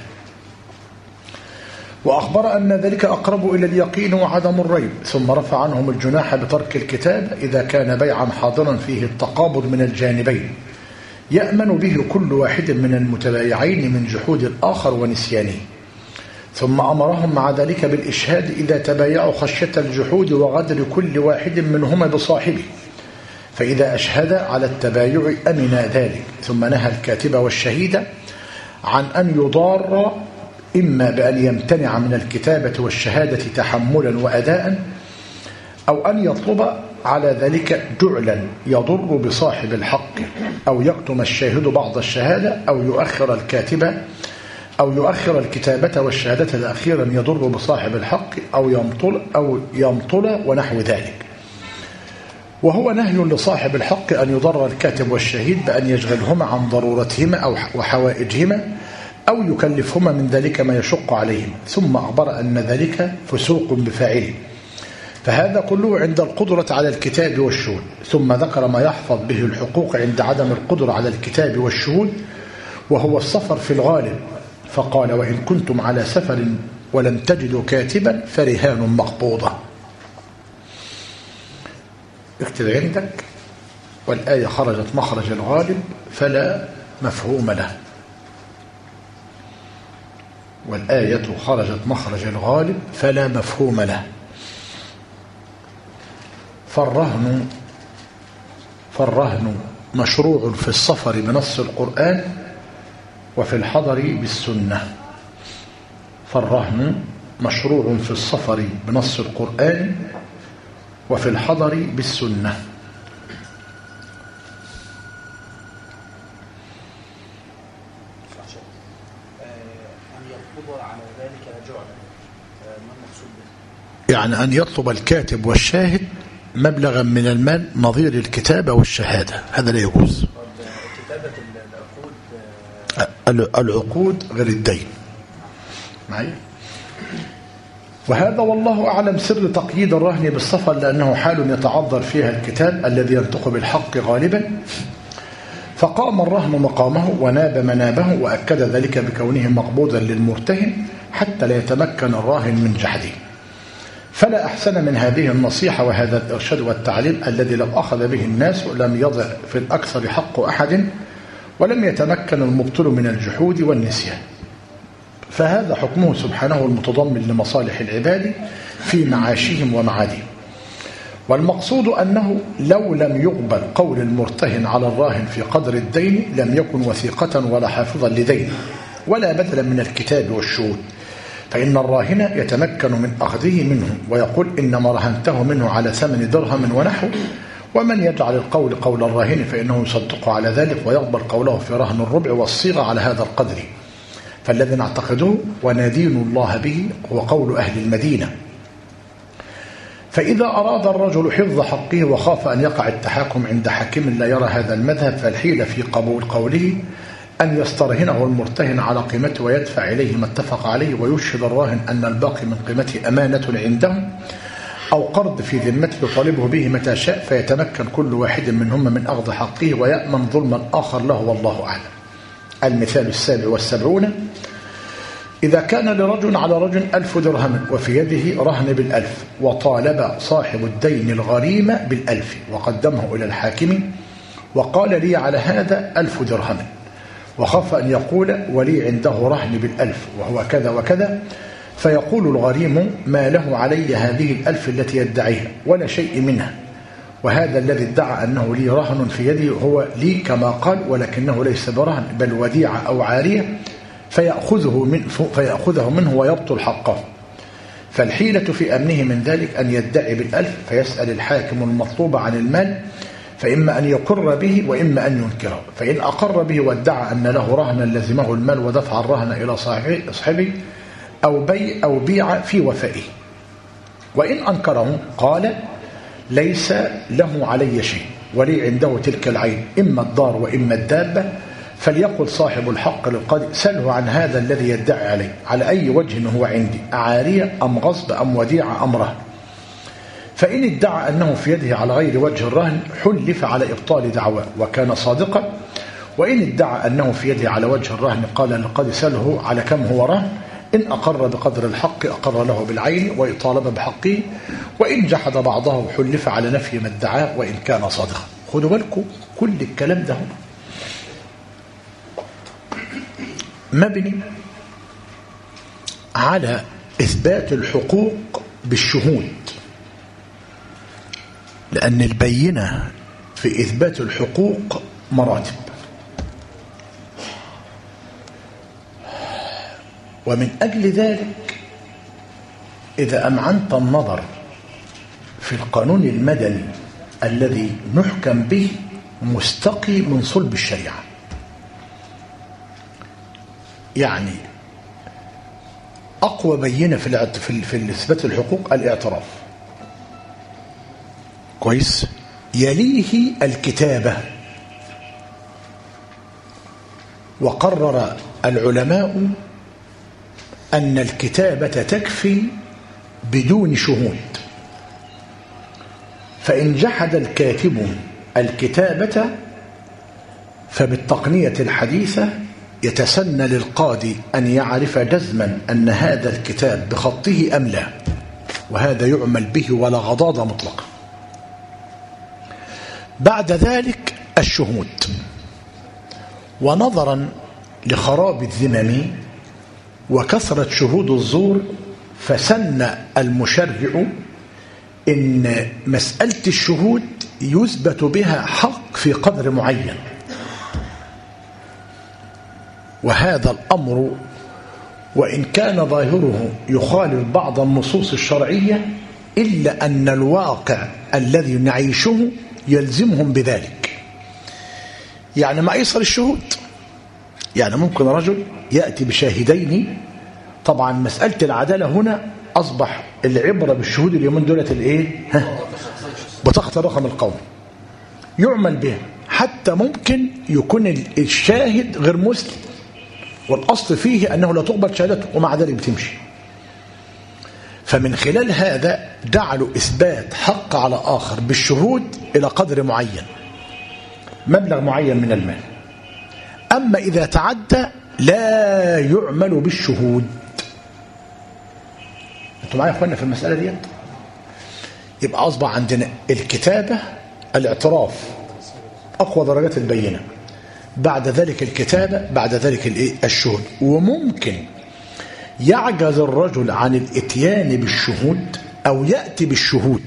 Speaker 1: وأخبر أن ذلك أقرب إلى اليقين وعدم الريب، ثم رفع عنهم الجناح بترك الكتاب إذا كان بيعا حاضرا فيه التقابض من الجانبين يأمن به كل واحد من المتبايعين من جحود الآخر ونسيانه. ثم أمرهم مع ذلك بالإشهاد إذا تبايعوا خشية الجحود وغدر كل واحد منهما بصاحبه، فإذا أشهد على التبايع أمن ذلك. ثم نهى الكاتب والشهيد عن أن يضار إما بأن يمتنع من الكتابة والشهادة تحملا وأداء، أو أن يطلب على ذلك جعلا يضر بصاحب الحق، أو يكتم الشاهد بعض الشهادة، أو يؤخر الكتابة والشهادة تأخيرا يضر بصاحب الحق، أو يمطل ونحو ذلك. وهو نهي لصاحب الحق أن يضر الكاتب والشهيد بأن يشغلهما عن ضرورتهما أو وحوائجهما، أو يكلفهما من ذلك ما يشق عليهم. ثم أخبر أن ذلك فسوق بفاعله، فهذا كله عند القدرة على الكتاب والشهود. ثم ذكر ما يحفظ به الحقوق عند عدم القدرة على الكتاب والشهود، وهو السفر في الغالب، فقال وإن كنتم على سفر ولم تجدوا كاتبا فرهان مقبوضة. اكتب عندك والآية خرجت مخرج الغالب فلا مفهوم له، والآية خرجت مخرج الغالب فلا مفهوم له. فالرهن مشروع في السفر بنص القرآن وفي الحضر بالسنة. فالرهن مشروع في السفر بنص القرآن وفي الحضر بالسنة. يعني أن يطلب الكاتب والشاهد مبلغا من المال نظير الكتابة والشهادة، هذا لا يجوز. العقود غير الدين معي. وهذا والله أعلم سر تقييد الرهن بالسفر، لأنه حال يتعذر فيها الكتاب الذي ينطق بالحق غالبا، فقام الرهن مقامه وناب منابه، وأكد ذلك بكونه مقبوضا للمرتهن حتى لا يتمكن الراهن من جحده. فلا أحسن من هذه النصيحة وهذا الإرشاد والتعليم الذي لو أخذ به الناس لم يضع في الأكثر حق أحد، ولم يتمكن المبطل من الجحود والنسيان. فهذا حكمه سبحانه المتضمن لمصالح العباد في معاشهم ومعادهم. والمقصود أنه لو لم يقبل قول المرتهن على الراهن في قدر الدين لم يكن وثيقة ولا حافظا لدينه ولا بدلا من الكتاب والشهود، فإن الراهن يتمكن من أخذه منه ويقول إنما رهنته منه على ثمن درهم ونحو، ومن يجعل القول قول الراهن فإنه يصدق على ذلك ويقبل قوله في رهن الربع والصيغة على هذا القدر. فالذي نعتقده وندين الله به هو قول أهل المدينة. فإذا أراد الرجل حفظ حقه وخاف أن يقع التحاكم عند حاكم لا يرى هذا المذهب، فالحيلة في قبول قوله أن يسترهنه المرتهن على قيمته ويدفع إليه ما اتفق عليه، ويشهد الراهن أن الباقي من قيمته أمانة عنده أو قرض في ذمته يطالبه به متى شاء، فيتمكن كل واحد منهما من أخذ حقه ويأمن ظلم الآخر له، والله أعلم. المثال 77: إذا كان لرجل على رجل 1000 درهم وفي يده رهن بال1000، وطالب صاحب الدين الغريم بال1000 وقدمه إلى الحاكم وقال لي على هذا 1000 درهم، وخاف أن يقول ولي عنده رهن بال1000 وهو كذا وكذا، فيقول الغريم ما له علي هذه 1000 التي يدعيها ولا شيء منها، وهذا الذي ادعى أنه لي رهن في يدي هو لي كما قال، ولكنه ليس برهن بل وديعة أو عارية، فيأخذه منه ويبطل حقه. فالحيلة في أمنه من ذلك أن يدعي بال1000 فيسأل الحاكم المطلوب عن المال، فإما أن يقر به وإما أن ينكره، فإن أقر به وادعى أن له رهنا لزمه المال ودفع الرهن إلى صاحبه أو بيع في وفائه، وإن أنكره قال ليس له علي شيء ولي عنده تلك العين إما الدار وإما الدابة، فليقل صاحب الحق للقاضي سله عن هذا الذي يدعي عليه على أي وجه هو عندي، عارية أم غصب أم وديعة أم رهن. فإن ادعى أنه في يده على غير وجه الرهن حلف على إبطال دعواه وكان صادقا، وإن ادعى أنه في يده على وجه الرهن قال للقاضي سله على كم هو رهن، إن أقر بقدر الحق أقر له بالعين وإن طالب بحقه، وإن جحد بعضه حلف على نفي ما ادعاه وإن كان صادقا. خدوا بالكم كل الكلام ده مبني على إثبات الحقوق بالشهود، لأن البينة في إثبات الحقوق مراتب، ومن أجل ذلك إذا أمعنت النظر في القانون المدني الذي نحكم به مستقي من صلب الشريعة، يعني أقوى بينة في إثبات الحقوق الاعتراف، كويس، يليه الكتابة. وقرر العلماء أن الكتابة تكفي بدون شهود، فإن جحد الكاتب الكتابة فبالتقنية الحديثة يتسنى للقاضي أن يعرف جزما أن هذا الكتاب بخطه أم لا، وهذا يعمل به ولا غضاضة مطلقة. بعد ذلك الشهود، ونظرا لخراب الذمم وكثرة شهود الزور فسن المشرع إن مسألة الشهود يثبت بها حق في قدر معين، وهذا الأمر وإن كان ظاهره يخالف بعض النصوص الشرعية إلا أن الواقع الذي نعيشه يلزمهم بذلك. يعني ما أيسر الشهود، يعني ممكن رجل يأتي بشاهدين، طبعا مسألة العدالة هنا أصبح العبرة بالشهود اليومين دولة الإيه؟ بطاقة الرقم القومي يعمل بها، حتى ممكن يكون الشاهد غير مسلم والأصل فيه أنه لا تقبل شهادته ومع ذلك بتمشي. فمن خلال هذا جعلوا إثبات حق على آخر بالشهود إلى قدر معين، مبلغ معين من المال. أما إذا تعدى لا يعمل بالشهود. أنتم معايا يا أخوانا في المسألة دي؟ يبقى أصبح عندنا الكتابة الاعتراف أقوى درجات البينة، بعد ذلك الكتابة، بعد ذلك الشهود. وممكن يعجز الرجل عن الاتيان بالشهود أو يأتي بالشهود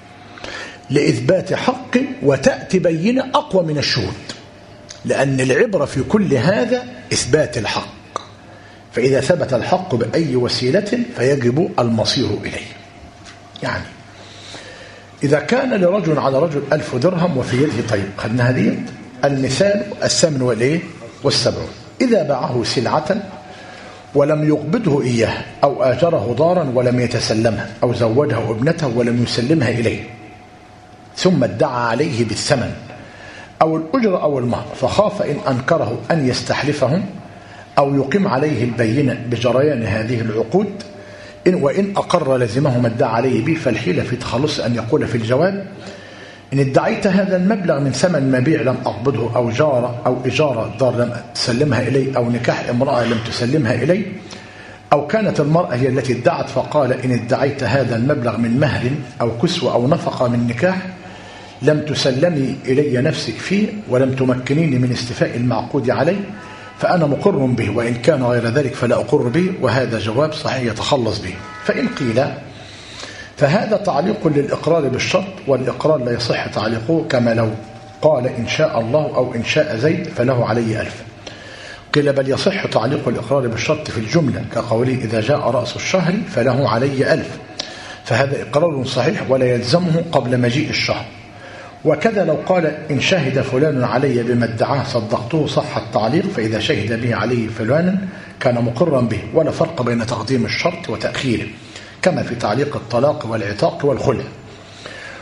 Speaker 1: لإثبات حق وتأتي بينة أقوى من الشهود، لأن العبرة في كل هذا إثبات الحق، فإذا ثبت الحق بأي وسيلة فيجب المصير إليه. يعني إذا كان لرجل على رجل 1000 درهم وفي يده طيب، خدنا هذه المثال 8 والسبعون، إذا باعه سلعة ولم يقبضه إياه أو آجره دارا ولم يتسلمها أو زوجه ابنته ولم يسلمها إليه، ثم ادعى عليه بالثمن أو الأجر أو المهر، فخاف إن أنكره أن يستحلفهم أو يقيم عليه البينة بجريان هذه العقود، وإن أقر لزمه ما ادعى عليه به، فالحيلة في تخلص أن يقول في الجواب: إن ادعيت هذا المبلغ من ثمن مبيع لم أقبضه، أو جارة أو إجارة دار لم تسلمها إلي، أو نكاح امرأة لم تسلمها إلي، أو كانت المرأة هي التي ادعت فقال: إن ادعيت هذا المبلغ من مهر أو كسوة أو نفقة من نكاح لم تسلمي إلي نفسك فيه ولم تمكنيني من استيفاء المعقود عليه، فأنا مقر به، وإن كان غير ذلك فلا أقر به. وهذا جواب صحيح يتخلص به. فإن قيل فهذا تعليق للإقرار بالشرط، والإقرار لا يصح تعليقه، كما لو قال إن شاء الله أو إن شاء زيد فله علي 1000. قيل بل يصح تعليق الإقرار بالشرط في الجملة، كقوله إذا جاء رأس الشهر فله علي 1000، فهذا إقرار صحيح ولا يلزمه قبل مجيء الشهر. وكذا لو قال إن شهد فلان علي بما ادعاه صدقته صح التعليق، فإذا شهد به عليه فلانا كان مقرا به، ولا فرق بين تقديم الشرط وتأخيره، كما في تعليق الطلاق والعتاق والخلع.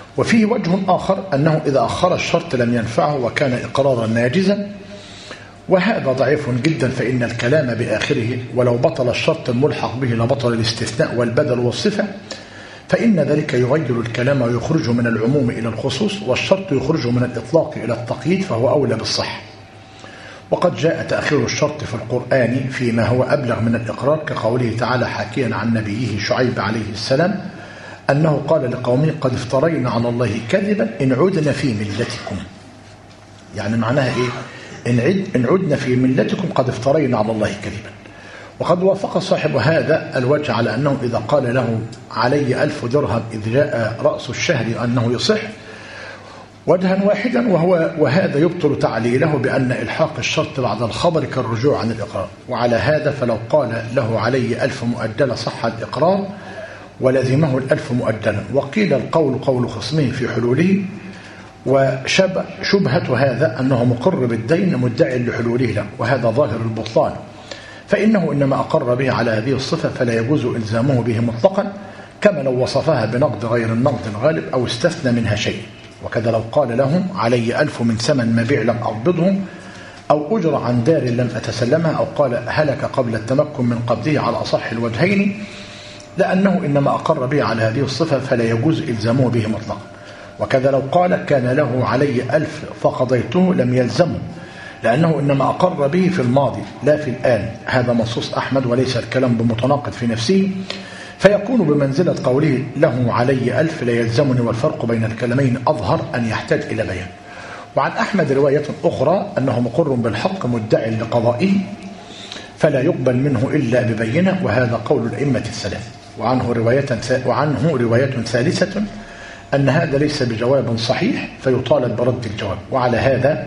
Speaker 1: وفيه وجه آخر أنه إذا أخر الشرط لم ينفعه وكان إقرارا ناجزا، وهذا ضعيف جدا، فإن الكلام بآخره ولو بطل الشرط الملحق به لبطل الاستثناء والبدل والصفة، فإن ذلك يغير الكلام ويخرجه من العموم إلى الخصوص، والشرط يخرجه من الإطلاق إلى التقييد، فهو أولى بالصحة. وقد جاء تأخير الشرط في القرآن فيما هو أبلغ من الإقرار، كقوله تعالى حاكيا عن نبيه شعيب عليه السلام أنه قال لقومه قد افترينا على الله كذبا إن عدنا في ملتكم. يعني معناها إيه؟ إن عدنا في ملتكم قد افترينا على الله كذبا. وقد وافق صاحب هذا الوجه على أنه إذا قال له علي 1000 درهم إذ جاء رأس الشهر أنه يصح وجها واحدا، وهذا يبطل تعليله بأن إلحاق الشرط بعد الخبر كالرجوع عن الإقرار. وعلى هذا فلو قال له علي 1000 مؤجلة صح الإقرار ولزمه 1000 مؤجلا. وقيل القول قول خصمه في حلوله، وشبهة هذا أنه مقر بالدين مدعي لحلوله له، وهذا ظاهر البطلان، فإنه إنما أقر به على هذه الصفة فلا يجوز إلزامه به مطلقا، كما لو وصفها بنقد غير النقد الغالب أو استثنى منها شيء. وكذا لو قال لهم علي 1000 من ثمن مبيع لم أقبضهم، أو أجر عن دار لم أتسلمها، أو قال هلك قبل التمكن من قبضه على أصح الوجهين، لأنه إنما أقر به على هذه الصفة فلا يجوز إلزامه به مطلقا. وكذا لو قال كان له علي 1000 فقضيته لم يلزمه، لأنه إنما أقر به في الماضي لا في الآن. هذا منصوص أحمد وليس الكلام بمتناقض في نفسه، فيكون بمنزلة قوله له علي 1000 لا يلزمني، والفرق بين الكلمين أظهر أن يحتاج إلى بيان. وعن أحمد رواية أخرى أنه مقر بالحق مدعي لقضائه فلا يقبل منه إلا ببينة، وهذا قول الأئمة الثلاث. وعنه رواية ثالثة أن هذا ليس بجواب صحيح فيطالب برد الجواب. وعلى هذا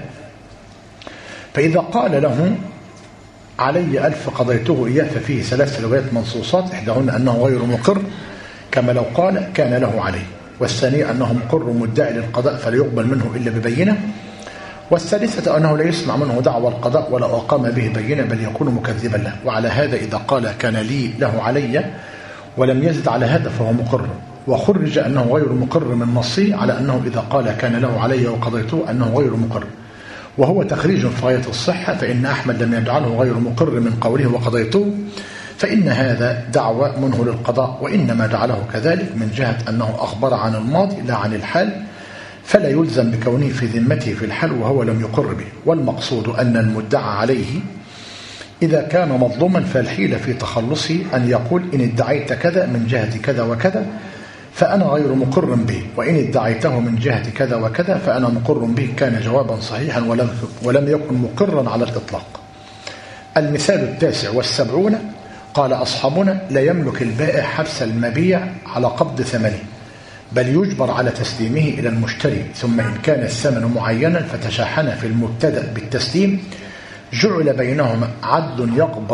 Speaker 1: فإذا قال له علي 1000 قضيته إياه ففيه 3 روايات منصوصات، إحداهن أنه غير مقر كما لو قال كان له عليه، والثانية أنه مقر مدعي للقضاء فلا يقبل منه إلا ببينة، والثالثة أنه لا يسمع منه دعوى القضاء ولا أقام به بينة بل يكون مكذبا له. وعلى هذا إذا قال كان لي له علي ولم يزد على هذا فهو مقر. وخرج أنه غير مقر من نصه على أنه إذا قال كان له علي وقضيته أنه غير مقر، وهو تخريج في غاية الصحة، فإن أحمد لم يجعله غير مقر من قوله وقضيته، فإن هذا دعوى منه للقضاء، وإنما جعله كذلك من جهة أنه أخبر عن الماضي لا عن الحال، فلا يلزم بكونه في ذمته في الحال وهو لم يقر به. والمقصود أن المدعى عليه إذا كان مظلوما فالحيلة في تخلصه أن يقول إن ادعيت كذا من جهة كذا وكذا فأنا غير مقر به، وإن ادعيته من جهة كذا وكذا فأنا مقر به، كان جوابا صحيحا ولم يكن مقرا على الإطلاق. المثال 79 قال أصحابنا لا يملك البائع حبس المبيع على قبض ثمنه، بل يجبر على تسليمه إلى المشتري، ثم إن كان الثمن معينا فتشاحن في المبتدأ بالتسليم جعل بينهما عدل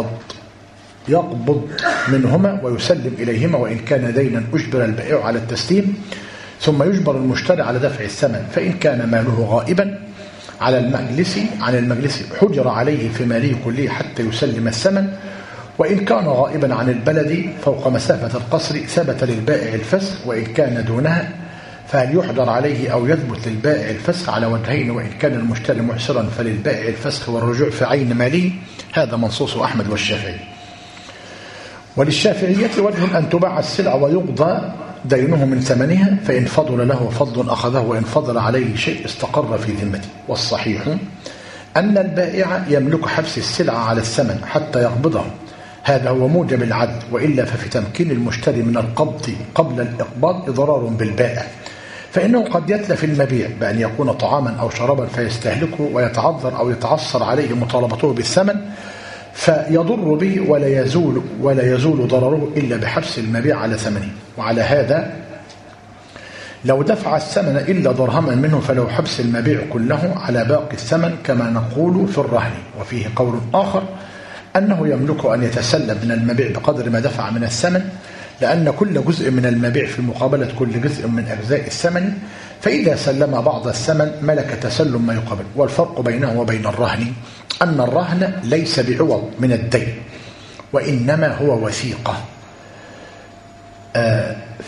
Speaker 1: يقبض منهما ويسلم إليهما، وإن كان دينا أجبر البائع على التسليم ثم يجبر المشتري على دفع الثمن، فإن كان ماله غائبا عن المجلس حجر عليه في ماله كله حتى يسلم الثمن، وإن كان غائبا عن البلد فوق مسافة القصر ثبت للبائع الفسخ، وإن كان دونها فهل يحضر عليه أو يثبت للبائع الفسخ على وجهين، وإن كان المشتري معسرا فللبائع الفسخ والرجوع في عين ماله. هذا منصوص أحمد والشافعي. وللشافعية وجه أن تباع السلع ويقضى دينه من ثمنها، فإن فضل له فضل أخذه، وإن فضل عليه شيء استقر في ذمته. والصحيح أن البائع يملك حبس السلعة على الثمن حتى يقبضه، هذا هو موجب العدل، وإلا ففي تمكين المشتري من القبض قبل الإقباض إضرار بالبائع، فإنه قد يتلف المبيع بأن يكون طعاما أو شرابا فيستهلكه ويتعذر أو يتعثر عليه مطالبته بالثمن فيضر به ولا يزول ضرره إلا بحبس المبيع على ثمنه. وعلى هذا لو دفع الثمن إلا درهما منه فلو حبس المبيع كله على باقي الثمن كما نقول في الرهن. وفيه قول آخر أنه يملك أن يتسلب من المبيع بقدر ما دفع من الثمن، لأن كل جزء من المبيع في مقابلة كل جزء من أجزاء الثمن، فإذا سلم بعض الثمن ملك تسلم ما يقابل. والفرق بينه وبين الرهن أن الرهن ليس بعوض من الدين، وإنما هو وثيقة،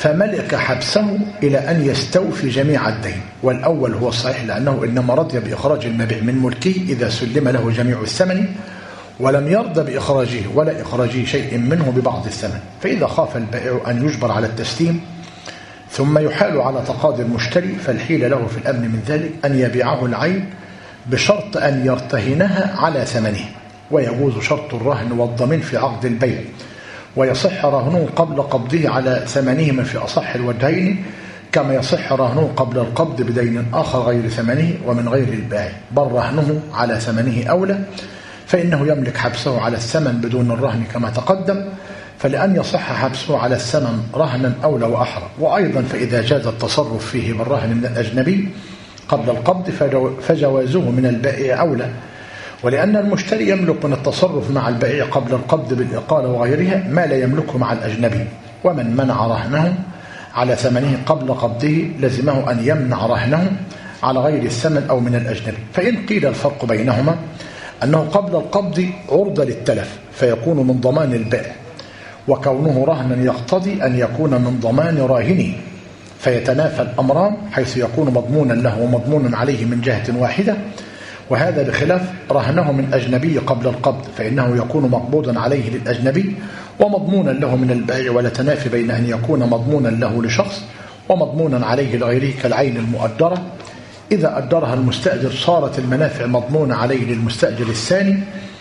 Speaker 1: فملك حبسه إلى أن يستوفي جميع الدين. والأول هو الصحيح، لأنه إنما رضي بإخراج المبيع من ملكه إذا سلم له جميع الثمن، ولم يرضى بإخراجه ولا إخراجه شيء منه ببعض الثمن. فإذا خاف البائع أن يجبر على التسليم ثم يحال على تقاضي المشتري، فالحيل له في الأمن من ذلك أن يبيعه العين بشرط أن يرتهنها على ثمنه، ويجوز شرط الرهن والضمان في عقد البيع، ويصح رهنه قبل قبضه على ثمنهما في أصح الوجهين، كما يصح رهنه قبل القبض بدين آخر غير ثمنه ومن غير البائع، بل رهنه على ثمنه أولى، فإنه يملك حبسه على الثمن بدون الرهن كما تقدم، فلأن يصح حبسه على الثمن رهنا أولى وأحرى. وأيضا فإذا جاز التصرف فيه بالرهن من الأجنبي قبل القبض فجوازه من البائع أولى، ولأن المشتري يملك من التصرف مع البائع قبل القبض بالإقالة وغيرها ما لا يملكه مع الأجنبي. ومن منع رهنه على ثمنه قبل قبضه لزمه أن يمنع رهنه على غير الثمن أو من الأجنبي. فإن قيل الفرق بينهما أنه قبل القبض عرضة للتلف فيكون من ضمان البائع، وكونه رهنا يقتضي أن يكون من ضمان راهنه، فيتنافى الأمران حيث يكون مضمونا له ومضمون عليه من جهة واحدة، وهذا بخلاف رهنه من أجنبي قبل القبض، فإنه يكون مقبوضا عليه للأجنبي ومضمونا له من البائع، ولا تنافي بين أن يكون مضمونا له لشخص ومضمونا عليه لغيره كالعين المؤجرة. إذا أجرها المستأجر صارت المنافع مضمونة عليه للمستأجر الثاني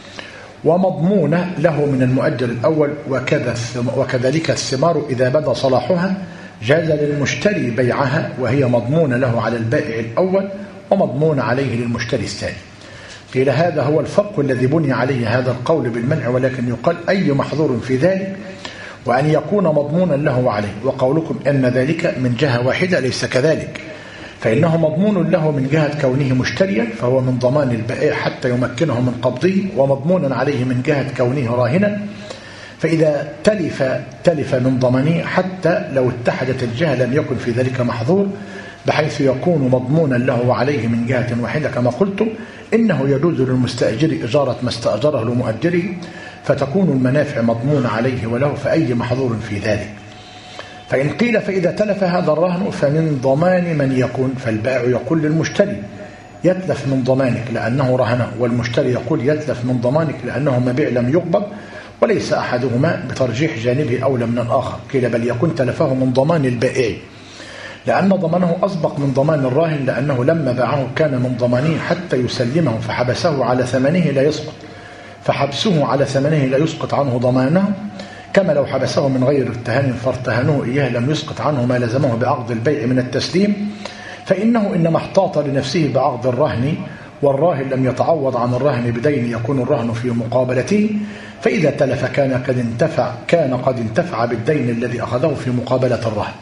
Speaker 1: ومضمونة له من المؤجر الأول، وكذلك الثمار إذا بدا صلاحها جاز للمشتري بيعها وهي مضمونة له على البائع الأول ومضمون عليه للمشتري الثاني. قيل هذا هو الفرق الذي بني عليه هذا القول بالمنع، ولكن يقال أي محظور في ذلك وأن يكون مضمونا له وعليه. وقولكم أن ذلك من جهة واحدة ليس كذلك، فإنه مضمون له من جهة كونه مشتريا فهو من ضمان البائع حتى يمكنه من قبضه، ومضمون عليه من جهة كونه راهنا، فإذا تلف من ضمانه حتى لو اتحدت الجهة لم يكن في ذلك محظور، بحيث يكون مضمونا له وعليه من جهة واحدة. كما قلت إنه يجوز للمستأجر إجارة ما استأجره لمؤجره، فتكون المنافع مضمونة عليه وله، فأي محظور في ذلك. فإن قيل فإذا تلف هذا الرهن فمن ضمان من يكون، فالبائع يقول للمشتري يتلف من ضمانك لأنه رهنه، والمشتري يقول يتلف من ضمانك لأنه مبيع لم يقبض، وليس أحدهما بترجيح جانبه أولى من الآخر. قيل بل يكون تلفه من ضمان البائع لأن ضمانه أسبق من ضمان الراهن، لأنه لما باعه كان من ضمانه حتى يسلمه، فحبسه على ثمنه لا يسقط، فحبسه على ثمنه لا يسقط عنه ضمانه، كما لو حبسه من غير ارتهان فارتهنه إياه لم يسقط عنه ما لزمه بعقد البيع من التسليم، فإنه إنما احتاط لنفسه بعقد الرهن، والراهن لم يتعوض عن الرهن بدين يكون الرهن في مقابلته، فإذا تلف كان قد انتفع بالدين الذي أخذه في مقابلة الرهن.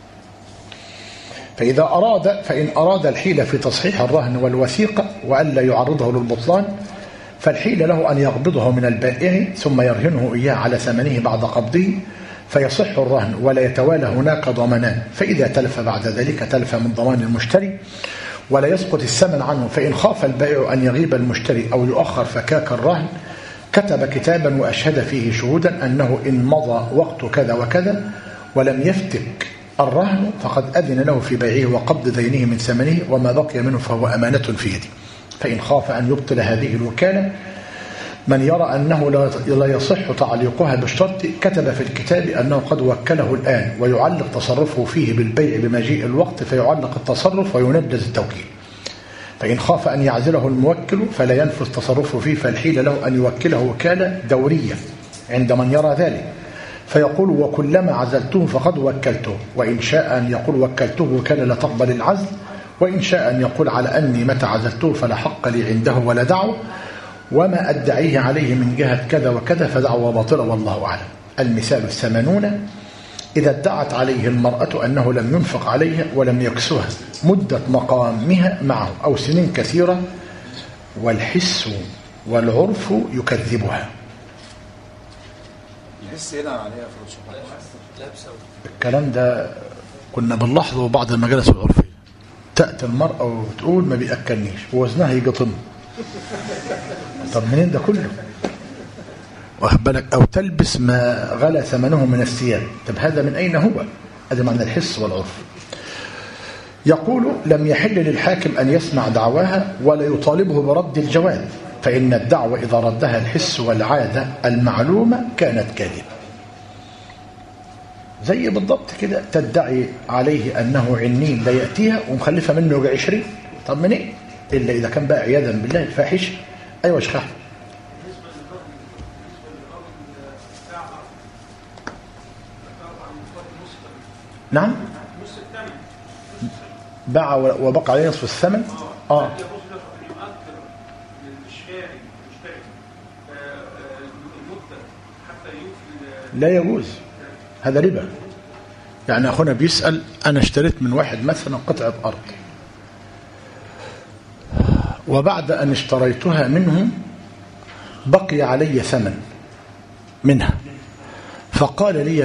Speaker 1: فإن أراد الحيلة في تصحيح الرهن والوثيقة وألا يعرضه للبطلان، فالحيل له أن يقبضه من البائع ثم يرهنه إياه على ثمنه بعد قبضه، فيصح الرهن ولا يتوالى هناك ضمانان. فإذا تلف بعد ذلك تلف من ضمان المشتري ولا يسقط الثمن عنه. فإن خاف البائع أن يغيب المشتري أو يؤخر فكاك الرهن كتب كتابا وأشهد فيه شهودا أنه إن مضى وقت كذا وكذا ولم يفتك الرهن فقد أذن له في بيعه وقبض دينه من ثمنه، وما بقي منه فهو أمانة في يده. فإن خاف أن يبطل هذه الوكالة من يرى أنه لا يصح تعليقها بالشرط كتب في الكتاب أنه قد وكله الآن، ويعلق تصرفه فيه بالبيع بمجيء الوقت، فيعلق التصرف وينجز التوكيل. فإن خاف أن يعزله الموكل فلا ينفذ تصرفه فيه، فالحيل له أن يوكله وكالة دورية عند من يرى ذلك، فيقول وكلما عزلته فقد وكلته، وإن شاء أن يقول وكلته وكالة لا تقبل العزل، وإن شاء أن يقول على أني متى عزلته فلا حق لي عنده ولا دعوة، وما أدعيه عليه من جهة كذا وكذا فدعوة باطلة والله أعلم. المثال 80 إذا ادعت عليه المرأة أنه لم ينفق عليها ولم يكسوها مدة مقامها معه أو سنين كثيرة، والحس والعرف يكذبها.
Speaker 5: الحس هنا عليها
Speaker 1: الكلام ده كنا بنلاحظه بعض المجالس العرفية، تأتي المرأة وتقول ما بيأكلنيش ووزنها يقطن، طب منين ده كله؟ واخد بالك؟ أو تلبس ما غلى ثمنه من الثياب، طب هذا من أين هو؟ هذا معنى الحس والعرف. يقول لم يحل للحاكم أن يسمع دعواها ولا يطالبه برد الجواب، فإن الدعوة إذا ردها الحس والعادة المعلومة كانت كاذبة. زي بالضبط كده تدعي عليه أنه عنين لا يأتيها ومخلفة منه 20. طب من إيه؟ إلا إذا كان بقى عياذا بالله الفاحش. أيوة يا شيخ. نعم باع وبقى عليه نصف الثمن. لا يجوز، هذا ربا. يعني أخونا بيسأل أنا اشتريت من واحد مثلا قطعة أرض، وبعد أن اشتريتها منه بقي علي ثمن منها، فقال لي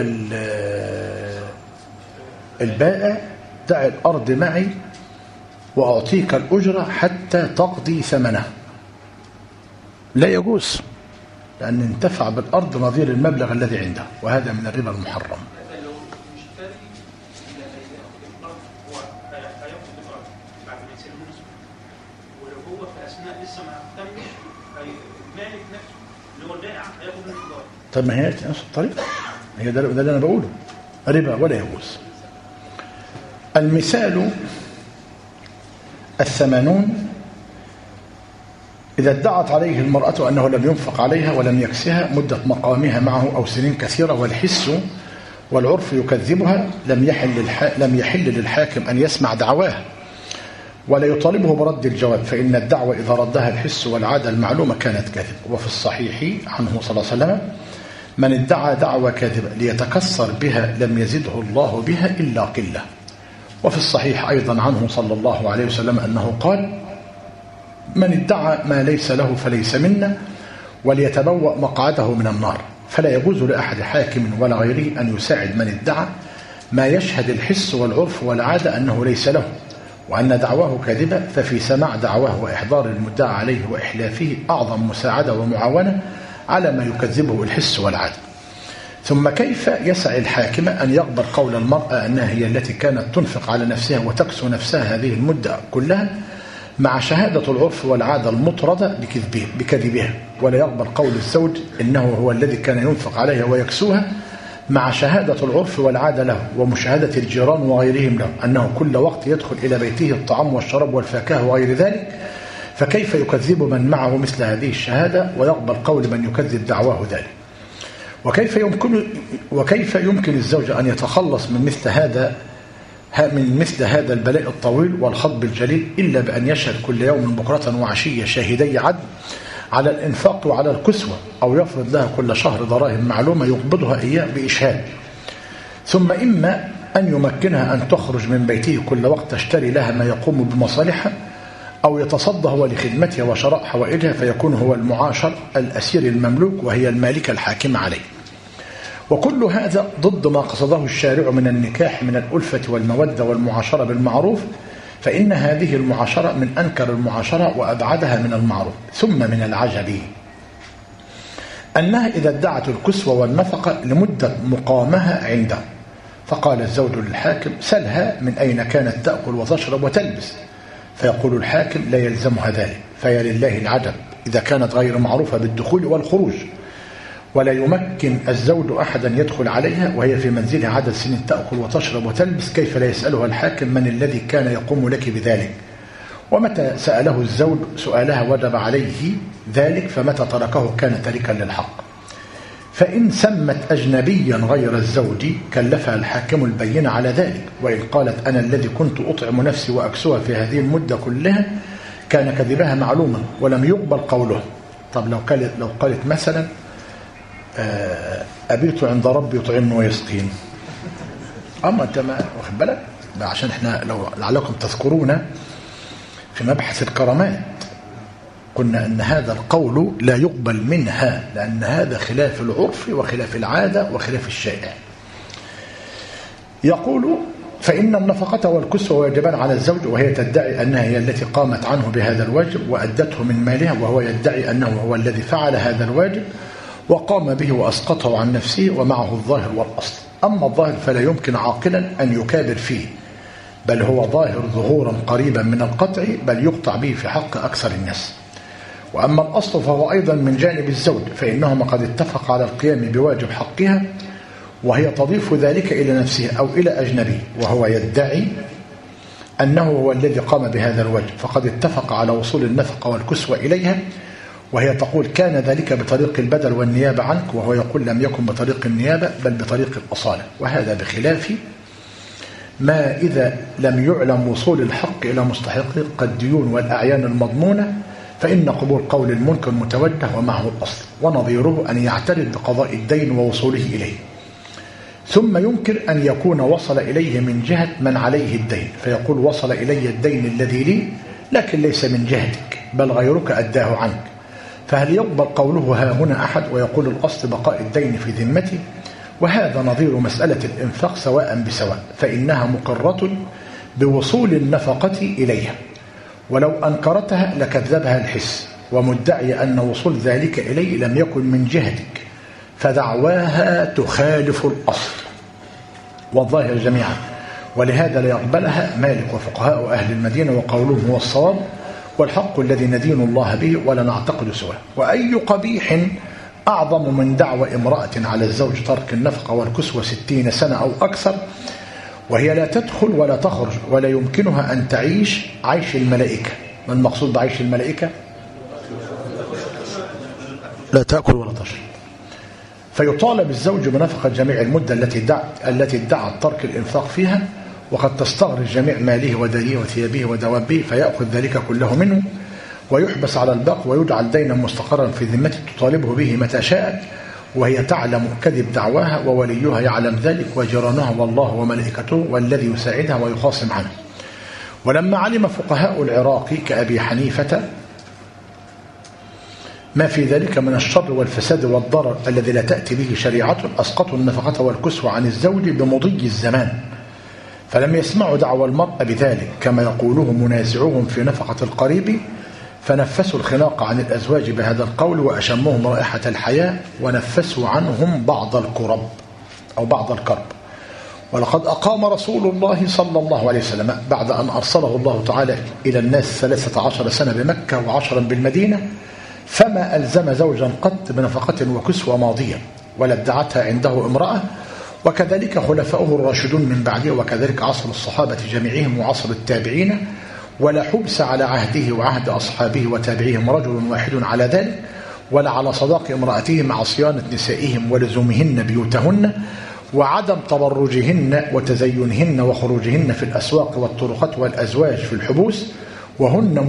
Speaker 1: البائع دع الأرض معي وأعطيك الأجرة حتى تقضي ثمنها. لا يجوز، لأن انتفع بالأرض نظير المبلغ الذي عنده، وهذا من الربا المحرم. طب ما هي نفس الطريقة، هي ده اللي أنا بقوله، ربا ولا يجوز. المثال 80 إذا ادعت عليه المرأة أنه لم ينفق عليها ولم يكسها مدة مقامها معه أو سنين كثيرة والحس والعرف يكذبها، لم يحل للحاكم أن يسمع دعواها ولا يطالبه برد الجواب، فإن الدعوة إذا ردها الحس والعادة المعلومة كانت كاذبة. وفي الصحيح عنه صلى الله عليه وسلم من ادعى دعوة كاذبة ليتكسر بها لم يزده الله بها إلا قلة. وفي الصحيح أيضا عنه صلى الله عليه وسلم أنه قال من ادعى ما ليس له فليس منا وليتبوأ مقعده من النار. فلا يجوز لأحد حاكم ولا غيره أن يساعد من ادعى ما يشهد الحس والعرف والعادة أنه ليس له وأن دعواه كاذبة، ففي سماع دعواه وإحضار المدعى عليه وإحلافه أعظم مساعدة ومعاونة على ما يكذبه الحس والعادة. ثم كيف يسعى الحاكم أن يقبل قول المرأة أنها هي التي كانت تنفق على نفسها وتكسو نفسها هذه المدة كلها مع شهادة العرف والعادة المطردة بكذبها، ولا يقبل قول الزوج إنه هو الذي كان ينفق عليها ويكسوها مع شهادة العرف والعادة له ومشاهدة الجيران وغيرهم له أنه كل وقت يدخل إلى بيته الطعام والشراب والفاكهة وغير ذلك؟ فكيف يكذب من معه مثل هذه الشهادة ويقبل قول من يكذب دعواه ذلك؟ وكيف يمكن الزوج أن يتخلص من مثل هذا البلاء الطويل والخطب الجليل إلا بأن يشهد كل يوم بكرة وعشية شاهدي عدل على الإنفاق وعلى الكسوة، أو يفرض لها كل شهر دراهم معلومة يقبضها إياه بإشهاد، ثم إما أن يمكنها أن تخرج من بيته كل وقت تشتري لها ما يقوم بمصالحها، أو يتصدى هو لخدمتها وشراء حوائجها فيكون هو المعاشر الأسير المملوك وهي المالكة الحاكمة عليه. وكل هذا ضد ما قصده الشارع من النكاح من الألفة والمودة والمعاشرة بالمعروف، فإن هذه المعاشرة من أنكر المعاشرة وأبعدها من المعروف. ثم من العجب أنها إذا ادعت الكسوة والنفقة لمدة مقامها عنده، فقال الزوج للحاكم سلها من أين كانت تأكل وتشرب وتلبس، فيقول الحاكم لا يلزمها ذلك، فيا لله العجب إذا كانت غير معروفة بالدخول والخروج، ولا يمكن الزوج أحدا يدخل عليها وهي في منزلها عدد سنين تأكل وتشرب وتلبس، كيف لا يسألها الحاكم من الذي كان يقوم لك بذلك؟ ومتى سأله الزوج سؤالها وجب عليه ذلك، فمتى تركه كان تاركا للحق. فإن سمت أجنبيا غير الزوج كلفها الحاكم البينة على ذلك، وإن قالت أنا الذي كنت أطعم نفسي وأكسوها في هذه المدة كلها كان كذبها معلوما ولم يقبل قوله. طب لو قالت مثلا أبيت عند ربي يطعمني ويسقيني، أما أنت ما واخد بالك، عشان إحنا لو لعلكم تذكرون في مبحث الكرامات قلنا أن هذا القول لا يقبل منها، لأن هذا خلاف العرف وخلاف العادة وخلاف الشائع. يقول فإن النفقة والكسوة واجبان على الزوج، وهي تدعي أنها هي التي قامت عنه بهذا الواجب وأدته من مالها، وهو يدعي أنه هو الذي فعل هذا الواجب وقام به وأسقطه عن نفسه ومعه الظاهر والأصل. أما الظاهر فلا يمكن عاقلا أن يكابر فيه، بل هو ظاهر ظهورا قريبا من القطع، بل يقطع به في حق أكثر الناس. وأما الأصل فهو أيضا من جانب الزوج، فإنهما قد اتفق على القيام بواجب حقها، وهي تضيف ذلك إلى نفسها أو إلى أجنبي، وهو يدعي أنه هو الذي قام بهذا الواجب، فقد اتفق على وصول النفقة والكسوة إليها، وهي تقول كان ذلك بطريق البدل والنيابة عنك، وهو يقول لم يكن بطريق النيابة بل بطريق الأصالة. وهذا بخلاف ما إذا لم يعلم وصول الحق إلى مستحقه كالديون والأعيان المضمونة، فإن قبول قول المنكر متوجه ومعه الأصل، ونظيره أن يعترض بقضاء الدين ووصوله إليه، ثم ينكر أن يكون وصل إليه من جهة من عليه الدين، فيقول وصل إلي الدين الذي لي لكن ليس من جهتك بل غيرك أداه عنك، فهل يقبل قوله ها هنا أحد ويقول الأصل بقاء الدين في ذمته؟ وهذا نظير مسألة الإنفاق سواء بسواء، فإنها مقرة بوصول النفقة إليها، ولو أنكرتها لكذبها الحس، ومدعي أن وصول ذلك إليه لم يكن من جهتك، فدعواها تخالف الأصل والظاهر جميعا، ولهذا لا يقبلها مالك وفقهاء أهل المدينة، وقولهم هو الصواب والحق الذي ندين الله به ولا نعتقد سواه. وأي قبيح أعظم من دعوى امرأة على الزوج ترك النفقة والكسوة 60 سنة أو أكثر، وهي لا تدخل ولا تخرج ولا يمكنها أن تعيش عيش الملائكة. ما المقصود بعيش الملائكة؟ لا تأكل ولا تشرب. فيطالب الزوج بنفقة جميع المدة التي ادعت ترك الإنفاق فيها، وقد تستغرق جميع ماله وداريه وثيابه ودوابه، فيأخذ ذلك كله منه ويحبس على الباقي ويجعل دينا مستقرا في ذمته تطالبه به متى شاءت، وهي تعلم كذب دعواها، ووليها يعلم ذلك، وجيرانها والله وملائكته والذي يساعدها ويخاصم عنه. ولما علم فقهاء العراق كأبي حنيفة ما في ذلك من الشر والفساد والضرر الذي لا تأتي به شريعة، أسقطوا النفقة والكسوة عن الزوج بمضي الزمان، فلم يسمعوا دعوى المرأة بذلك كما يقوله منازعوهم في نفقة القريب، فنفسوا الخناق عن الأزواج بهذا القول، وأشمهم رائحة الحياة، ونفسوا عنهم بعض الكرب أو بعض الكرب. ولقد أقام رسول الله صلى الله عليه وسلم بعد أن أرسله الله تعالى إلى الناس 13 سنة بمكة و10 بالمدينة، فما ألزم زوجا قط بنفقة وكسوة ماضية ولا ادعتها عنده امرأة، وكذلك خلفاؤه الراشدون من بعده، وكذلك عصر الصحابة جميعهم وعصر التابعين، ولا حبس على عهده وعهد أصحابه وتابعيهم رجل واحد على ذلك، ولا على صداق امرأته مع صيانة نسائهم ولزومهن بيوتهن، وعدم تبرجهن وتزينهن وخروجهن في الأسواق والطرقات والأزواج في الحبوس، وهن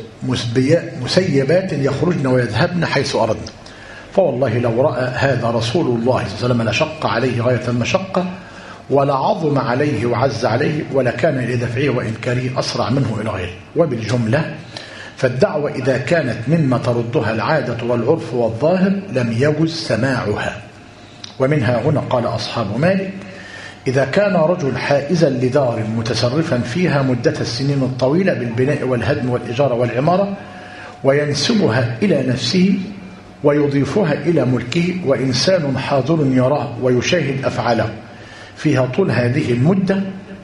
Speaker 1: مسيبات يخرجن ويذهبن حيث أردن. فوالله لو رأى هذا رسول الله صلى الله عليه وسلم لشق عليه غاية المشقة، ولعظم عليه وعز عليه، ولكان لدفعه وإنكاره أسرع منه إلى غيره. وبالجملة فالدعوة إذا كانت مما تردها العادة والعرف والظاهر لم يجز سماعها. ومنها هنا قال أصحاب مالك: إذا كان رجل حائزا لدار متصرفا فيها مدة السنين الطويلة بالبناء والهدم والإجارة والعمارة، وينسبها إلى نفسه ويضيفها إلى ملكه، وإنسان حاضر يراه ويشاهد أفعاله فيها طول هذه المدة،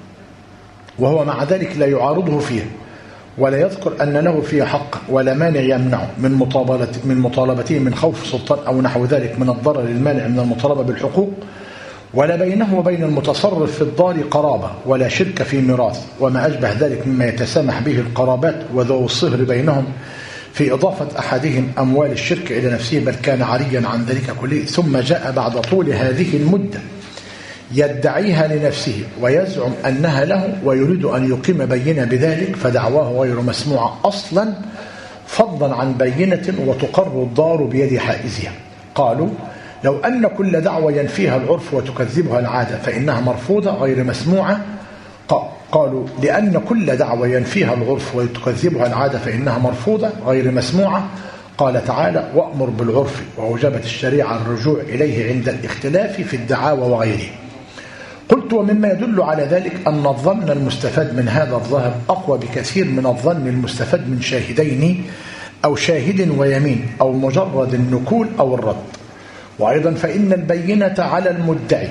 Speaker 1: وهو مع ذلك لا يعارضه فيها ولا يذكر أن له فيها حق ولا مانع يمنعه من مطالبته من خوف سلطان أو نحو ذلك من الضرر المانع من المطالبة بالحقوق، ولا بينه وبين المتصرف في الدار قرابة ولا شرك في ميراث وما أشبه ذلك مما يتسامح به القرابات وذو الصهر بينهم في إضافة أحدهم أموال الشرك إلى نفسه، بل كان عريا عن ذلك كله، ثم جاء بعد طول هذه المدة يدعيها لنفسه ويزعم أنها له ويريد أن يقيم بينة بذلك، فدعواه غير مسموعة أصلا فضلا عن بينة وتقر الدار بيد حائزها. قالوا: لو أن كل دعوة ينفيها العرف وتكذبها العادة فإنها مرفوضة غير مسموعة. قالوا: لأن كل دعوة ينفيها العرف وتكذبها العادة فإنها مرفوضة غير مسموعة. قال تعالى: وأمر بالعرف، وأوجبت الشريعة الرجوع إليه عند الاختلاف في الدعاوى وغيره. قلت: ومما يدل على ذلك أن الظن المستفاد من هذا الظاهر أقوى بكثير من الظن المستفاد من شاهدين أو شاهد ويمين أو مجرد النكول أو الرد. وأيضا فإن البينة على المدعي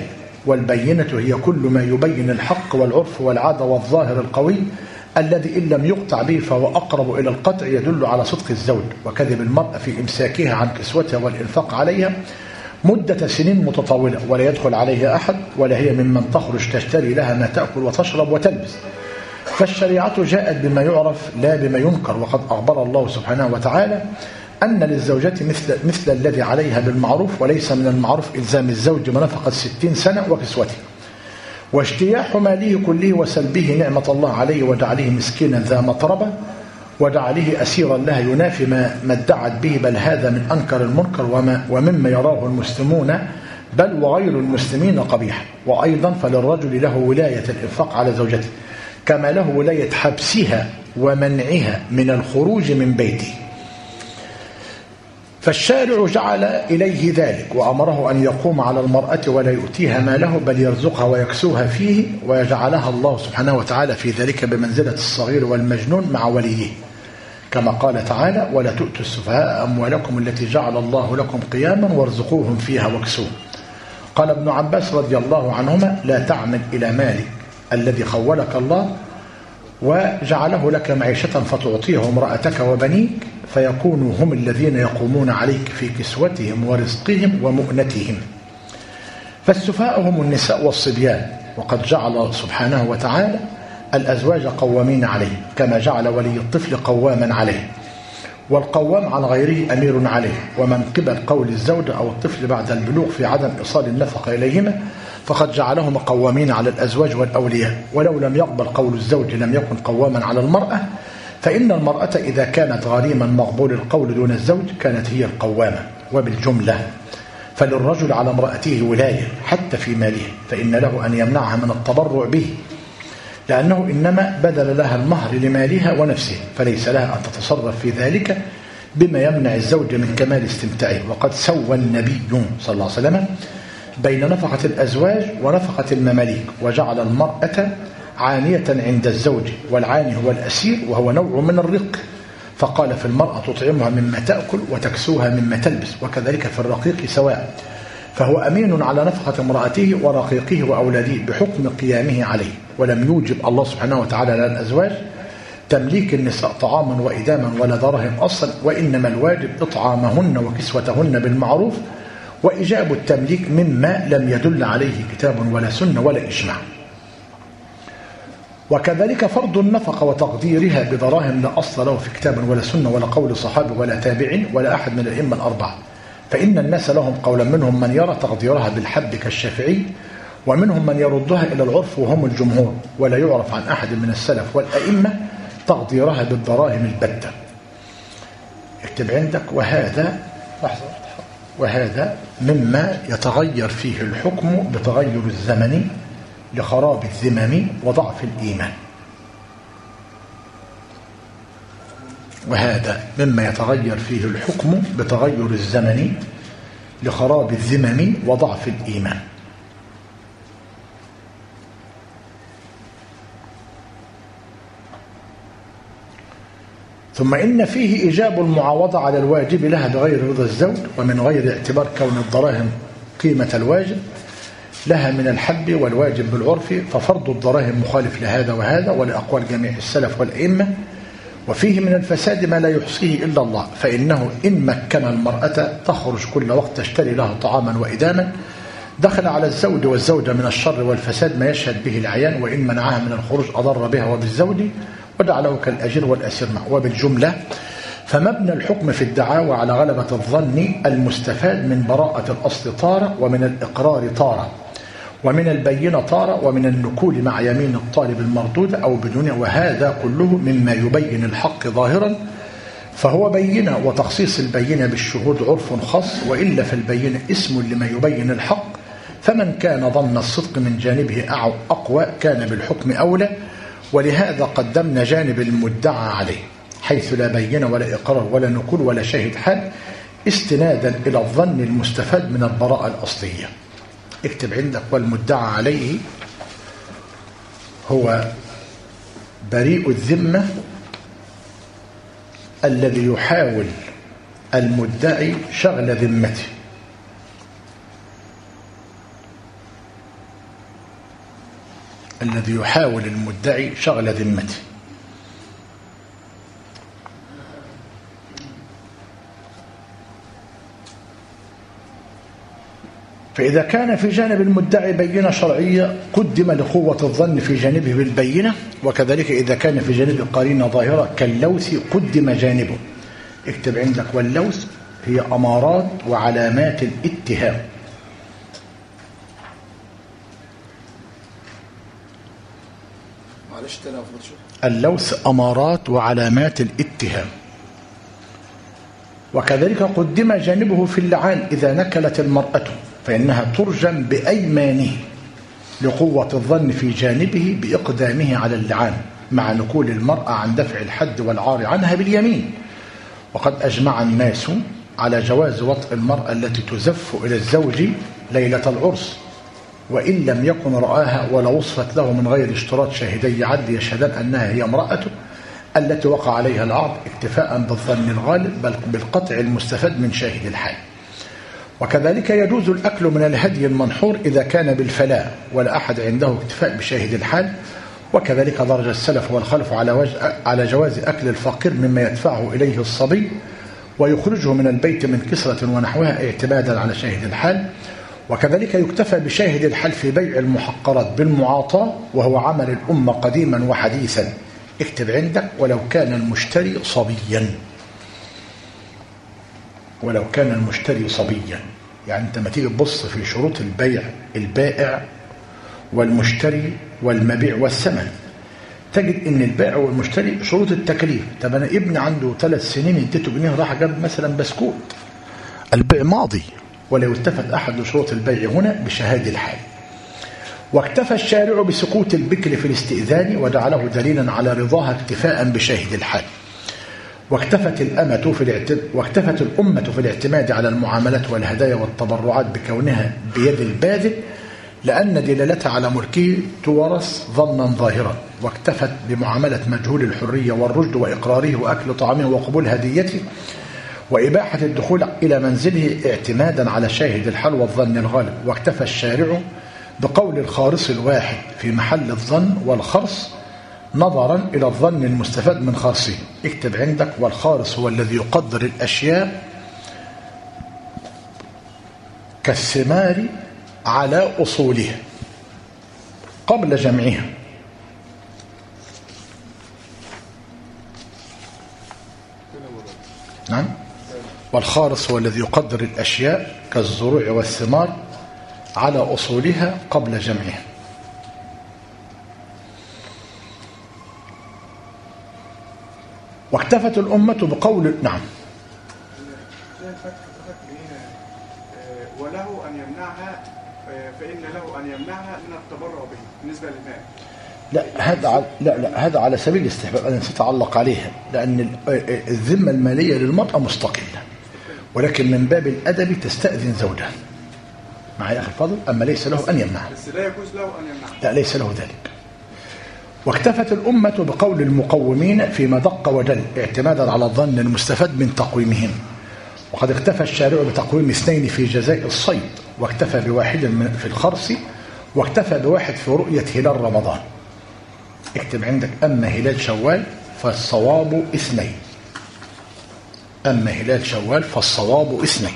Speaker 1: والبينة هي كل ما يبين الحق والعرف والعادة والظاهر القوي الذي إن لم يقطع به فهو أقرب إلى القطع يدل على صدق الزوج وكذب المرأة في إمساكها عن كسوتها والإنفاق عليها مدة سنين متطاولة ولا يدخل عليها أحد ولا هي ممن تخرج تشتري لها ما تأكل وتشرب وتلبس. فالشريعة جاءت بما يعرف لا بما ينكر، وقد أخبر الله سبحانه وتعالى أن للزوجة مثل الذي عليها بالمعروف، وليس من المعروف إلزام الزوج بنفقة 60 سنة وكسوته واجتياح ماله كله وسلبه نعمة الله عليه وجعله مسكينا ذا مطربة وجعله أسيرا لها ينافي ما ادعت به، بل هذا من أنكر المنكر ومما يراه المسلمون بل وغير المسلمين قبيح. وأيضا فللرجل له ولاية الإنفاق على زوجته كما له ولاية حبسها ومنعها من الخروج من بيته. فالشارع جعل إليه ذلك وأمره أن يقوم على المرأة ولا يؤتيها ماله بل يرزقها ويكسوها فيه، ويجعلها الله سبحانه وتعالى في ذلك بمنزلة الصغير والمجنون مع وليه، كما قال تعالى: ولا تؤتوا السفهاء أموالكم التي جعل الله لكم قياما وارزقوهم فيها واكسوهم. قال ابن عباس رضي الله عنهما: لا تعمل إلى مالك الذي خولك الله وجعله لك معيشة فتعطيه امرأتك وبنيك فيكونوا هم الذين يقومون عليك في كسوتهم ورزقهم ومؤنتهم. فالسفهاء هم النساء والصبيان، وقد جعل سبحانه وتعالى الأزواج قوامين عليه كما جعل ولي الطفل قواما عليه، والقوام عن غيره أمير عليه. ومن قبل قول الزوج أو الطفل بعد البلوغ في عدم إيصال النفقة إليهما فقد جعلهم قوامين على الأزواج والأولياء. ولو لم يقبل قول الزوج لم يكن قواما على المرأة، فإن المرأة إذا كانت غريما مقبول القول دون الزوج كانت هي القوامة. وبالجملة فللرجل على امرأته ولاية حتى في ماله، فإن له أن يمنعها من التبرع به لأنه إنما بذل لها المهر لمالها ونفسه، فليس لها أن تتصرف في ذلك بما يمنع الزوج من كمال استمتاعه. وقد سوى النبي صلى الله عليه وسلم بين نفقة الأزواج ونفقة المماليك، وجعل المرأة عانية عند الزوج، والعاني هو الأسير وهو نوع من الرق، فقال في المرأة تطعمها مما تأكل وتكسوها مما تلبس، وكذلك في الرقيق سواء، فهو أمين على نفقة امرأته ورقيقه وأولاده بحكم قيامه عليه. ولم يوجب الله سبحانه وتعالى للأزواج تمليك النساء طعاما وإداما ولا دراهم أصلا، وإنما الواجب إطعامهن وكسوتهن بالمعروف وإجاب التمليك مما لم يدل عليه كتاب ولا سنة ولا إجماع. وكذلك فرض النفقة وتقديرها بدراهم لا أصل له في كتاب ولا سنة ولا قول صحابي ولا تابع ولا أحد من الأئمة الأربعة، فإن الناس لهم قولا، منهم من يرى تقديرها بالحد كالشافعي، ومنهم من يردها إلى العرف وهم الجمهور، ولا يعرف عن أحد من السلف والأئمة تقديرها بالدراهم البتة. اكتب عندك: وهذا مما يتغير فيه الحكم بتغير الزمن لخراب الذمم وضعف الإيمان. وهذا مما يتغير فيه الحكم بتغير الزمن لخراب الذمم وضعف الإيمان. ثم إن فيه إيجاب المعاوضة على الواجب لها بغير رضا الزوج، ومن غير اعتبار كون الدراهم قيمة الواجب لها من الحب والواجب بالعرف، ففرض الدراهم مخالف لهذا وهذا ولأقوال جميع السلف والأئمة. وفيه من الفساد ما لا يحصيه إلا الله، فإنه إن مكن المرأة تخرج كل وقت تشتري له طعاما وإداما دخل على الزوج والزوجة من الشر والفساد ما يشهد به العيان، وإن منعها من الخروج أضر بها وبالزوج ودعله كالأجير والأسير معه. وبالجملة فمبنى الحكم في الدعاوى على غلبة الظن المستفاد من براءة الأصل طارة، ومن الإقرار طارة، ومن البينة طارة، ومن النكول مع يمين الطالب المردودة أو بدونه، وهذا كله مما يبين الحق ظاهرا، فهو بينة، وتخصيص البينة بالشهود عرف خاص، وإلا فالبينة اسم لما يبين الحق، فمن كان ظن الصدق من جانبه أقوى كان بالحكم أولى، ولهذا قدمنا جانب المدعى عليه حيث لا بينة ولا إقرار ولا نكول ولا شاهد حال، استنادا إلى الظن المستفاد من البراءة الأصلية. اكتب عندك: والمدعى عليه هو بريء الذمة الذي يحاول المدعي شغل ذمته. الذي يحاول المدعي شغل ذمته. فإذا كان في جانب المدعي بينة شرعية قدم لقوة الظن في جانبه بالبينة، وكذلك إذا كان في جانب قرينة ظاهرة كاللوث قدم جانبه. اكتب عندك: واللوث هي أمارات وعلامات الاتهام.
Speaker 3: معلش تاني
Speaker 1: اللوث أمارات وعلامات الاتهام. وكذلك قدم جانبه في اللعان إذا نكلت المرأة، فإنها ترجم بأيمانه لقوة الظن في جانبه بإقدامه على اللعان، مع نكول المرأة عن دفع الحد والعار عنها باليمين. وقد أجمع الناس على جواز وطء المرأة التي تزف إلى الزوج ليلة العرس، وإن لم يكن رآها ولا وصفت له من غير اشتراط شاهدي عدل يشهدان أنها هي امرأته التي وقع عليها العرض، اكتفاء بالظن الغالب بل بالقطع المستفاد من شاهد الحال. وكذلك يجوز الأكل من الهدي المنحور إذا كان بالفلاة ولا أحد عنده اكتفاء بشاهد الحال. وكذلك درج السلف والخلف على جواز أكل الفقير مما يدفعه إليه الصبي ويخرجه من البيت من كسرة ونحوها اعتمادا على شاهد الحال. وكذلك يكتفى بشاهد الحال في بيع المحقرات بالمعاطاة، وهو عمل الأمة قديما وحديثا. اكتب عندك: ولو كان المشتري صبيا. ولو كان المشتري صبيا، يعني انت ما تيجي تبص في شروط البيع، البائع والمشتري والمبيع والثمن، تجد ان البائع والمشتري شروط التكليف. طب انا ابني عنده 3 سنين اديته جنيه راح جاب مثلا بسكوت، البيع ماضي، ولا يلتفت احد لشروط البيع هنا بشهاده الحال. واكتفى الشارع بسكوت البكر في الاستئذان وجعله دليلا على رضاها اكتفاء بشاهد الحال. واكتفت الأمة في الاعتماد على المعاملات والهدايا والتبرعات بكونها بيد الباذل، لأن دلالتها على ملكه تورث ظنا ظاهرا. واكتفت بمعاملة مجهول الحرية والرشد وإقراره وأكل طعامه وقبول هديته وإباحة الدخول إلى منزله اعتمادا على شاهد الحال والظن الغالب. واكتفى الشارع بقول الخارص الواحد في محل الظن والخرص نظرا إلى الظن المستفاد من خرصه. اكتب عندك: والخارص هو الذي يقدر الأشياء كالثمار على أصولها قبل جمعها. نعم، والخارص هو الذي يقدر الأشياء كالزروع والثمار على أصولها قبل جمعها. واكتفت الأمة بقول نعم.
Speaker 2: وله أن يمنعها، فإن له أن يمنعها من التبرع به بالنسبة للمال.
Speaker 1: لا هذا على سبيل الاستحباب، أنا نسيت أعلق عليها، لأن الذمة المالية للمرأة مستقلة، ولكن من باب الأدب تستأذن زوجها. معي أخي الفاضل؟ أما ليس له أن يمنعها.
Speaker 2: بس لا يجوز له أن يمنعها.
Speaker 1: لا، ليس له ذلك. واكتفت الأمة بقول المقومين فيما دق وجل اعتمادا على الظن المستفاد من تقويمهم. وقد اكتفى الشارع بتقويم 2 في جزاء الصيد، واكتفى بواحد في الخرص، واكتفى بواحد في رؤية هلال رمضان. اكتب عندك: أما هلال شوال فالصواب 2. أما هلال شوال فالصواب 2.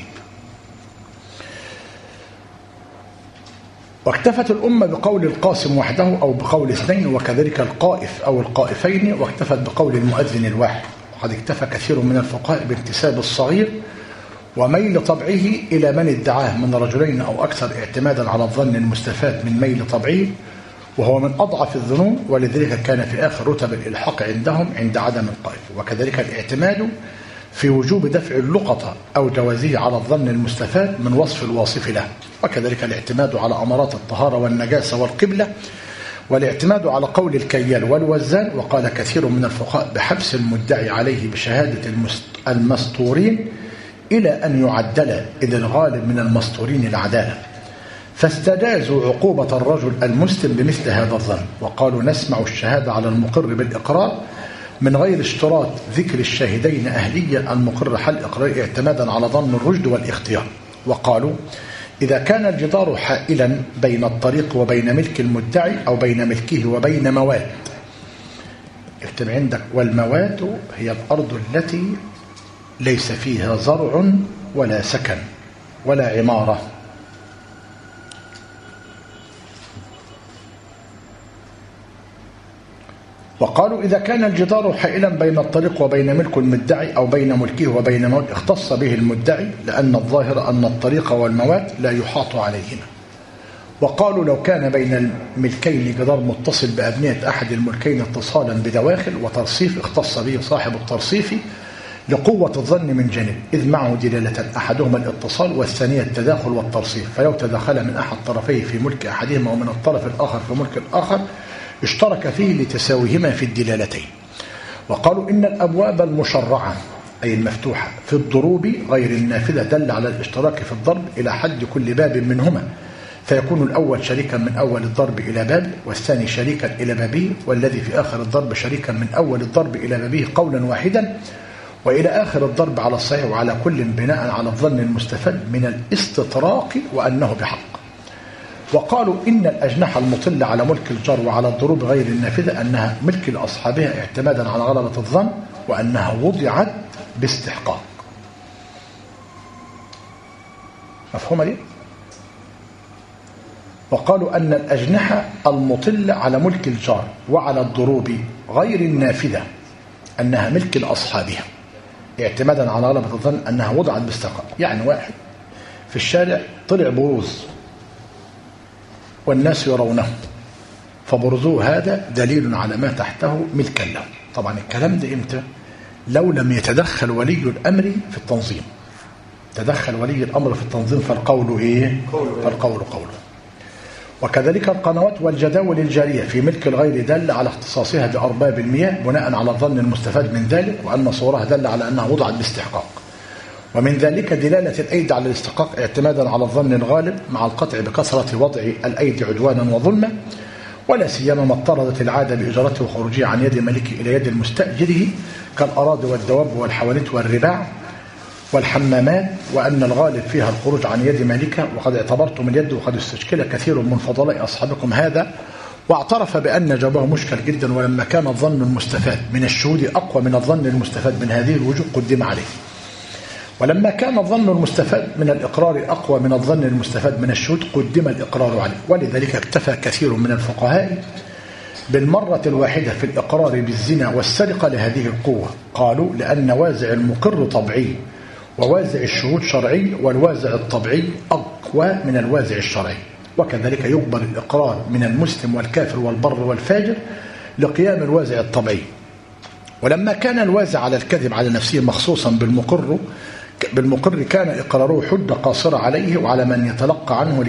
Speaker 1: واكتفت الأمة بقول القاسم وحده أو بقول 2، وكذلك القائف أو القائفين، واكتفت بقول المؤذن الواحد. وقد اكتفى كثير من الفقهاء باكتساب الصغير وميل طبعه إلى من ادعاه من رجلين أو أكثر اعتمادا على الظن المستفاد من ميل طبعه، وهو من أضعف الظنون، ولذلك كان في آخر رتب الإلحاق عندهم عند عدم القائف. وكذلك الاعتماد في وجوب دفع اللقطة أو جوازه على الظن المستفاد من وصف الواصف له. وكذلك الاعتماد على أمارات الطهارة والنجاسة والقبلة، والاعتماد على قول الكيال والوزان. وقال كثير من الفقهاء بحبس المدعي عليه بشهادة المستورين إلى أن يعدل، إذ الغالب من المستورين العدالة، فاستجازوا عقوبة الرجل المسلم بمثل هذا الظن. وقالوا نسمع الشهادة على المقر بالإقرار من غير اشتراط ذكر الشاهدين أهلية المقر حل إقرار اعتمادا على ظن الرشد والاختيار. وقالوا إذا كان الجدار حائلا بين الطريق وبين ملك المدعي أو بين ملكه وبين مواد. اكتب عندك: والمواد هي الأرض التي ليس فيها زرع ولا سكن ولا عمارة. وقالوا إذا كان الجدار حائلا بين الطريق وبين ملك المدعي أو بين ملكه وبين مواد اختص به المدعي، لأن الظاهر أن الطريق والمواد لا يحاط عليهما. وقالوا لو كان بين الملكين جدار متصل بأبنية أحد الملكين اتصالا بدواخل وترصيف اختص به صاحب الترصيف لقوة الظن من جانب، إذ معه دلالة أحدهما الاتصال والثانية التداخل والترصيف، فلو تدخل من أحد طرفيه في ملك أحدهما ومن الطرف الآخر في ملك الآخر اشترك فيه لتساويهما في الدلالتين. وقالوا إن الأبواب المشرعة أي المفتوحة في الضروب غير النافذة دل على الاشتراك في الضرب إلى حد كل باب منهما، فيكون الأول شريكا من أول الضرب إلى باب، والثاني شريكا إلى بابه، والذي في آخر الضرب شريكا من أول الضرب إلى بابه قولا واحدا، وإلى آخر الضرب على الصحيح، وعلى كل بناء على الظن المستفاد من الاستطراق وأنه بحق. وقالوا إن الأجنحة المطلة على ملك الجار وعلى الضروب غير النافذة أنها ملك لأصحابها اعتمادا على غلبة الظن، وأنها وضعت باستحقاق. مفهومة دي؟ وقالوا أن الأجنحة المطلة على ملك الجار وعلى الضروب غير النافذة أنها ملك لأصحابها اعتمادا على غلبة الظن أنها وضعت باستحقاق. يعني واحد في الشارع طلع بروز والناس يرونه، فبرزوه هذا دليل على ما تحته ملكا له. طبعا الكلام ده امتى؟ لو لم يتدخل ولي الأمر في التنظيم. تدخل ولي الأمر في التنظيم فالقول إيه؟ فالقول قوله. وكذلك القنوات والجداول الجارية في ملك الغير دل على اختصاصها بأرباب المياه بناء على الظن المستفاد من ذلك، وأن صورها دل على أنها وضعت باستحقاق. ومن ذلك دلالة الأيدي على الاستحقاق اعتمادا على الظن الغالب مع القطع بكثرة وضع الأيدي عدوانا وظلما، ولا سيما ما اضطردت العادة بإجارته وخروجه عن يد ملكه إلى يد المستأجره كالأراضي والدواب والحوانيت والرباع والحمامات، وأن الغالب فيها الخروج عن يد مالكها. وقد اعتبرتم اليد وقد استشكل كثير من فضلاء أصحابكم هذا، واعترف بأن جوابه مشكل جدا، ولما كان الظن المستفاد من الشهود أقوى من الظن المستفاد من هذه الوجوه قدم عليه، ولما كان الظن المستفاد من الإقرار أقوى من الظن المستفاد من الشهود قدم الإقرار عليه. ولذلك اكتفى كثير من الفقهاء بالمرة الواحدة في الإقرار بالزنا والسرقة لهذه القوة. قالوا لأن وازع المقر طبيعي ووازع الشهود شرعي، والوازع الطبيعي أقوى من الوازع الشرعي. وكذلك يقبل الإقرار من المسلم والكافر والبر والفاجر لقيام الوازع الطبيعي. ولما كان الوازع على الكذب على نفسه مخصوصا بالمقر كان إقراره حجة قاصرة عليه وعلى من يتلقى عنه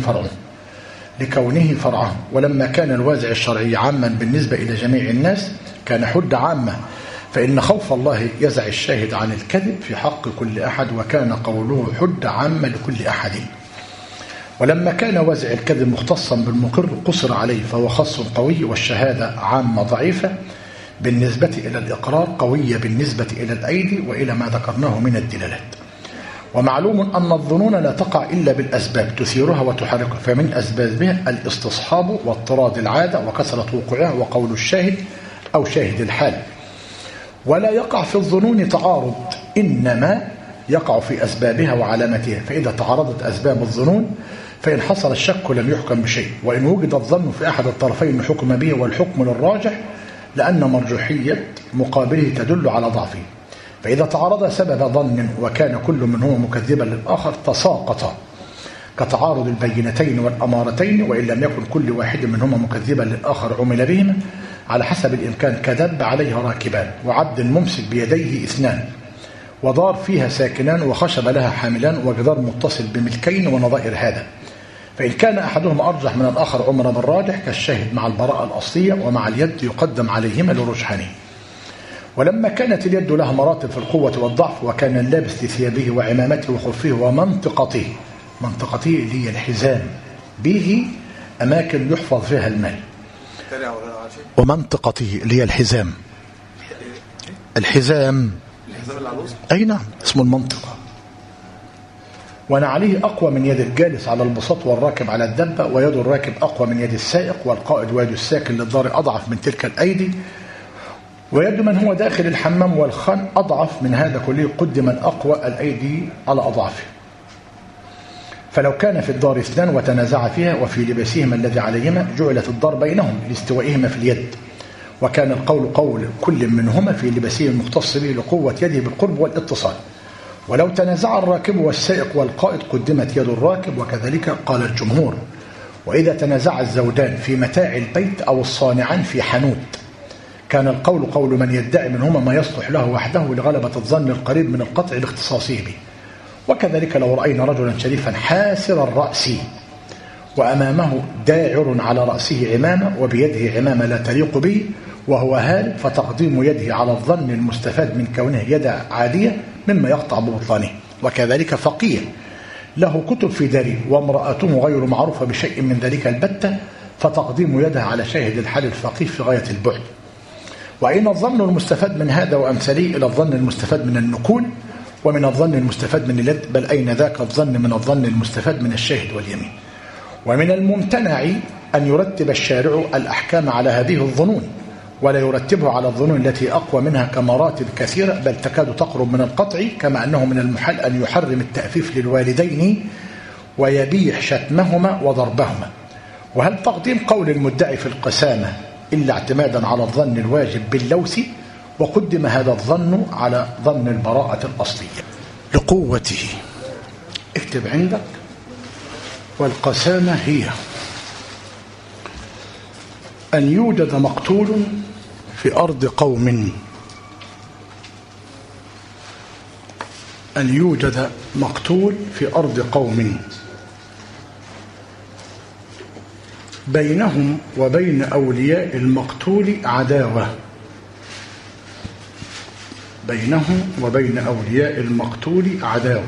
Speaker 1: لكونه فرعه. ولما كان الوازع الشرعي عاما بالنسبة إلى جميع الناس كان حجة عامة، فإن خوف الله يزع الشاهد عن الكذب في حق كل أحد، وكان قوله حجة عامة لكل أحد. ولما كان وازع الكذب مختصا بالمقر قصر عليه فهو خاص قوي، والشهادة عامة ضعيفة بالنسبة إلى الإقرار، قوية بالنسبة إلى الأيدي وإلى ما ذكرناه من الدلالات. ومعلوم أن الظنون لا تقع إلا بالأسباب تثيرها وتحركها، فمن أسبابها الاستصحاب واضطراد العادة وكثرة وقوعها وقول الشاهد أو شاهد الحال. ولا يقع في الظنون تعارض، إنما يقع في أسبابها وعلامتها. فإذا تعارضت أسباب الظنون فإن حصل الشك لم يحكم بشيء، وإن وجد الظن في أحد الطرفين حكم به، والحكم للراجح لأن مرجوحية مقابله تدل على ضعفه. فإذا تعارض سبب ظن وكان كل منهما مكذبا للآخر تساقط كتعارض البينتين والأمارتين، وإن لم يكن كل واحد منهما مكذبا للآخر عمل بهما على حسب الإمكان كدب عليه راكبان، وعبد ممسك بيديه اثنان، ودار فيها ساكنان، وخشب لها حاملان، وجدار متصل بملكين، ونظائر هذا. فإن كان أحدهما أرجح من الآخر عمر بالراجح كالشاهد مع البراءة الأصلية، ومع اليد يقدم عليهما لرجحانه. ولما كانت اليد لها مراتب في القوة والضعف، وكان اللابس لثيابه وعمامته وخفه ومنطقته، منطقته اللي هي الحزام، به أماكن يحفظ فيها المال، ومنطقته اللي هي الحزام، الحزام أي نعم اسمه المنطقة. ونعليه أقوى من يد الجالس على البساط والراكب على الدبة، ويد الراكب أقوى من يد السائق، والقائد ويد الساكن للدار أضعف من تلك الأيدي، ويد من هو داخل الحمام والخان أضعف من هذا كله، قدم الأقوى الأيدي على أضعافه. فلو كان في الدار اثنان وتنازع فيها وفي لباسهما الذي عليهما جعلت الدار بينهم لاستوائهما في اليد، وكان القول قول كل منهما في لباسه المختص به لقوة يده بالقرب والاتصال. ولو تنازع الراكب والسائق والقائد قدمت يد الراكب، وكذلك قال الجمهور. وإذا تنازع الزوجان في متاع البيت أو الصانعان في حانوت كان القول قول من يدعي منهما ما يصلح له وحده لغلبة الظن القريب من القطع باختصاصه به. وكذلك لو رأينا رجلا شريفا حاسر الرأس وأمامه داعر على رأسه عمامة وبيده عمامة لا تليق به وهو هارب، فتقديم يده على الظن المستفاد من كونه يد عادية مما يقطع ببطلانه. وكذلك فقيه له كتب في داره وامرأته غير معروفة بشيء من ذلك البتة، فتقديم يده على شاهد الحال الفقيه في غاية البعد. وأين الظن المستفاد من هذا وأمثاله إلى الظن المستفاد من النكول ومن الظن المستفاد من اليد، بل أين ذاك الظن من الظن المستفاد من الشاهد واليمين. ومن الممتنع أن يرتب الشارع الأحكام على هذه الظنون، ولا يرتبه على الظنون التي أقوى منها كمراتب كثيرة بل تكاد تقرب من القطع، كما أنه من المحال أن يحرم التأفيف للوالدين ويبيح شتمهما وضربهما. وهل تقديم قول المدعي في القسامة إلا اعتمادا على الظن الواجب باللوث، وقدم هذا الظن على ظن البراءة الأصلية لقوته. اكتب عندك: والقسامة هي أن يوجد مقتول في أرض قوم، أن يوجد مقتول في أرض قوم بينهم وبين أولياء المقتول عداوة، بينهم وبين أولياء المقتول عداوة،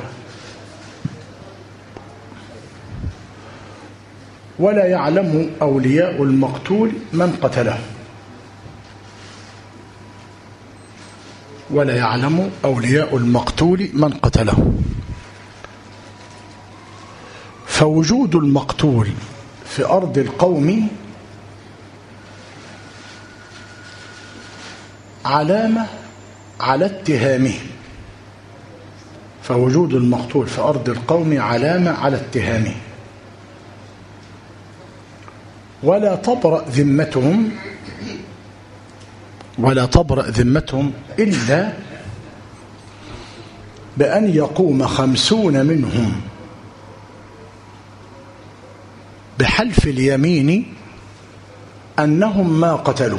Speaker 1: ولا يعلم أولياء المقتول من قتله، ولا يعلم أولياء المقتول من قتله. فوجود المقتول في أرض القوم علامة على اتهامه، فوجود المقتول في أرض القوم علامة على اتهامه، ولا تبرأ ذمتهم، ولا تبرأ ذمتهم إلا بأن يقوم 50 منهم بحلف اليمين أنهم ما قتلوا،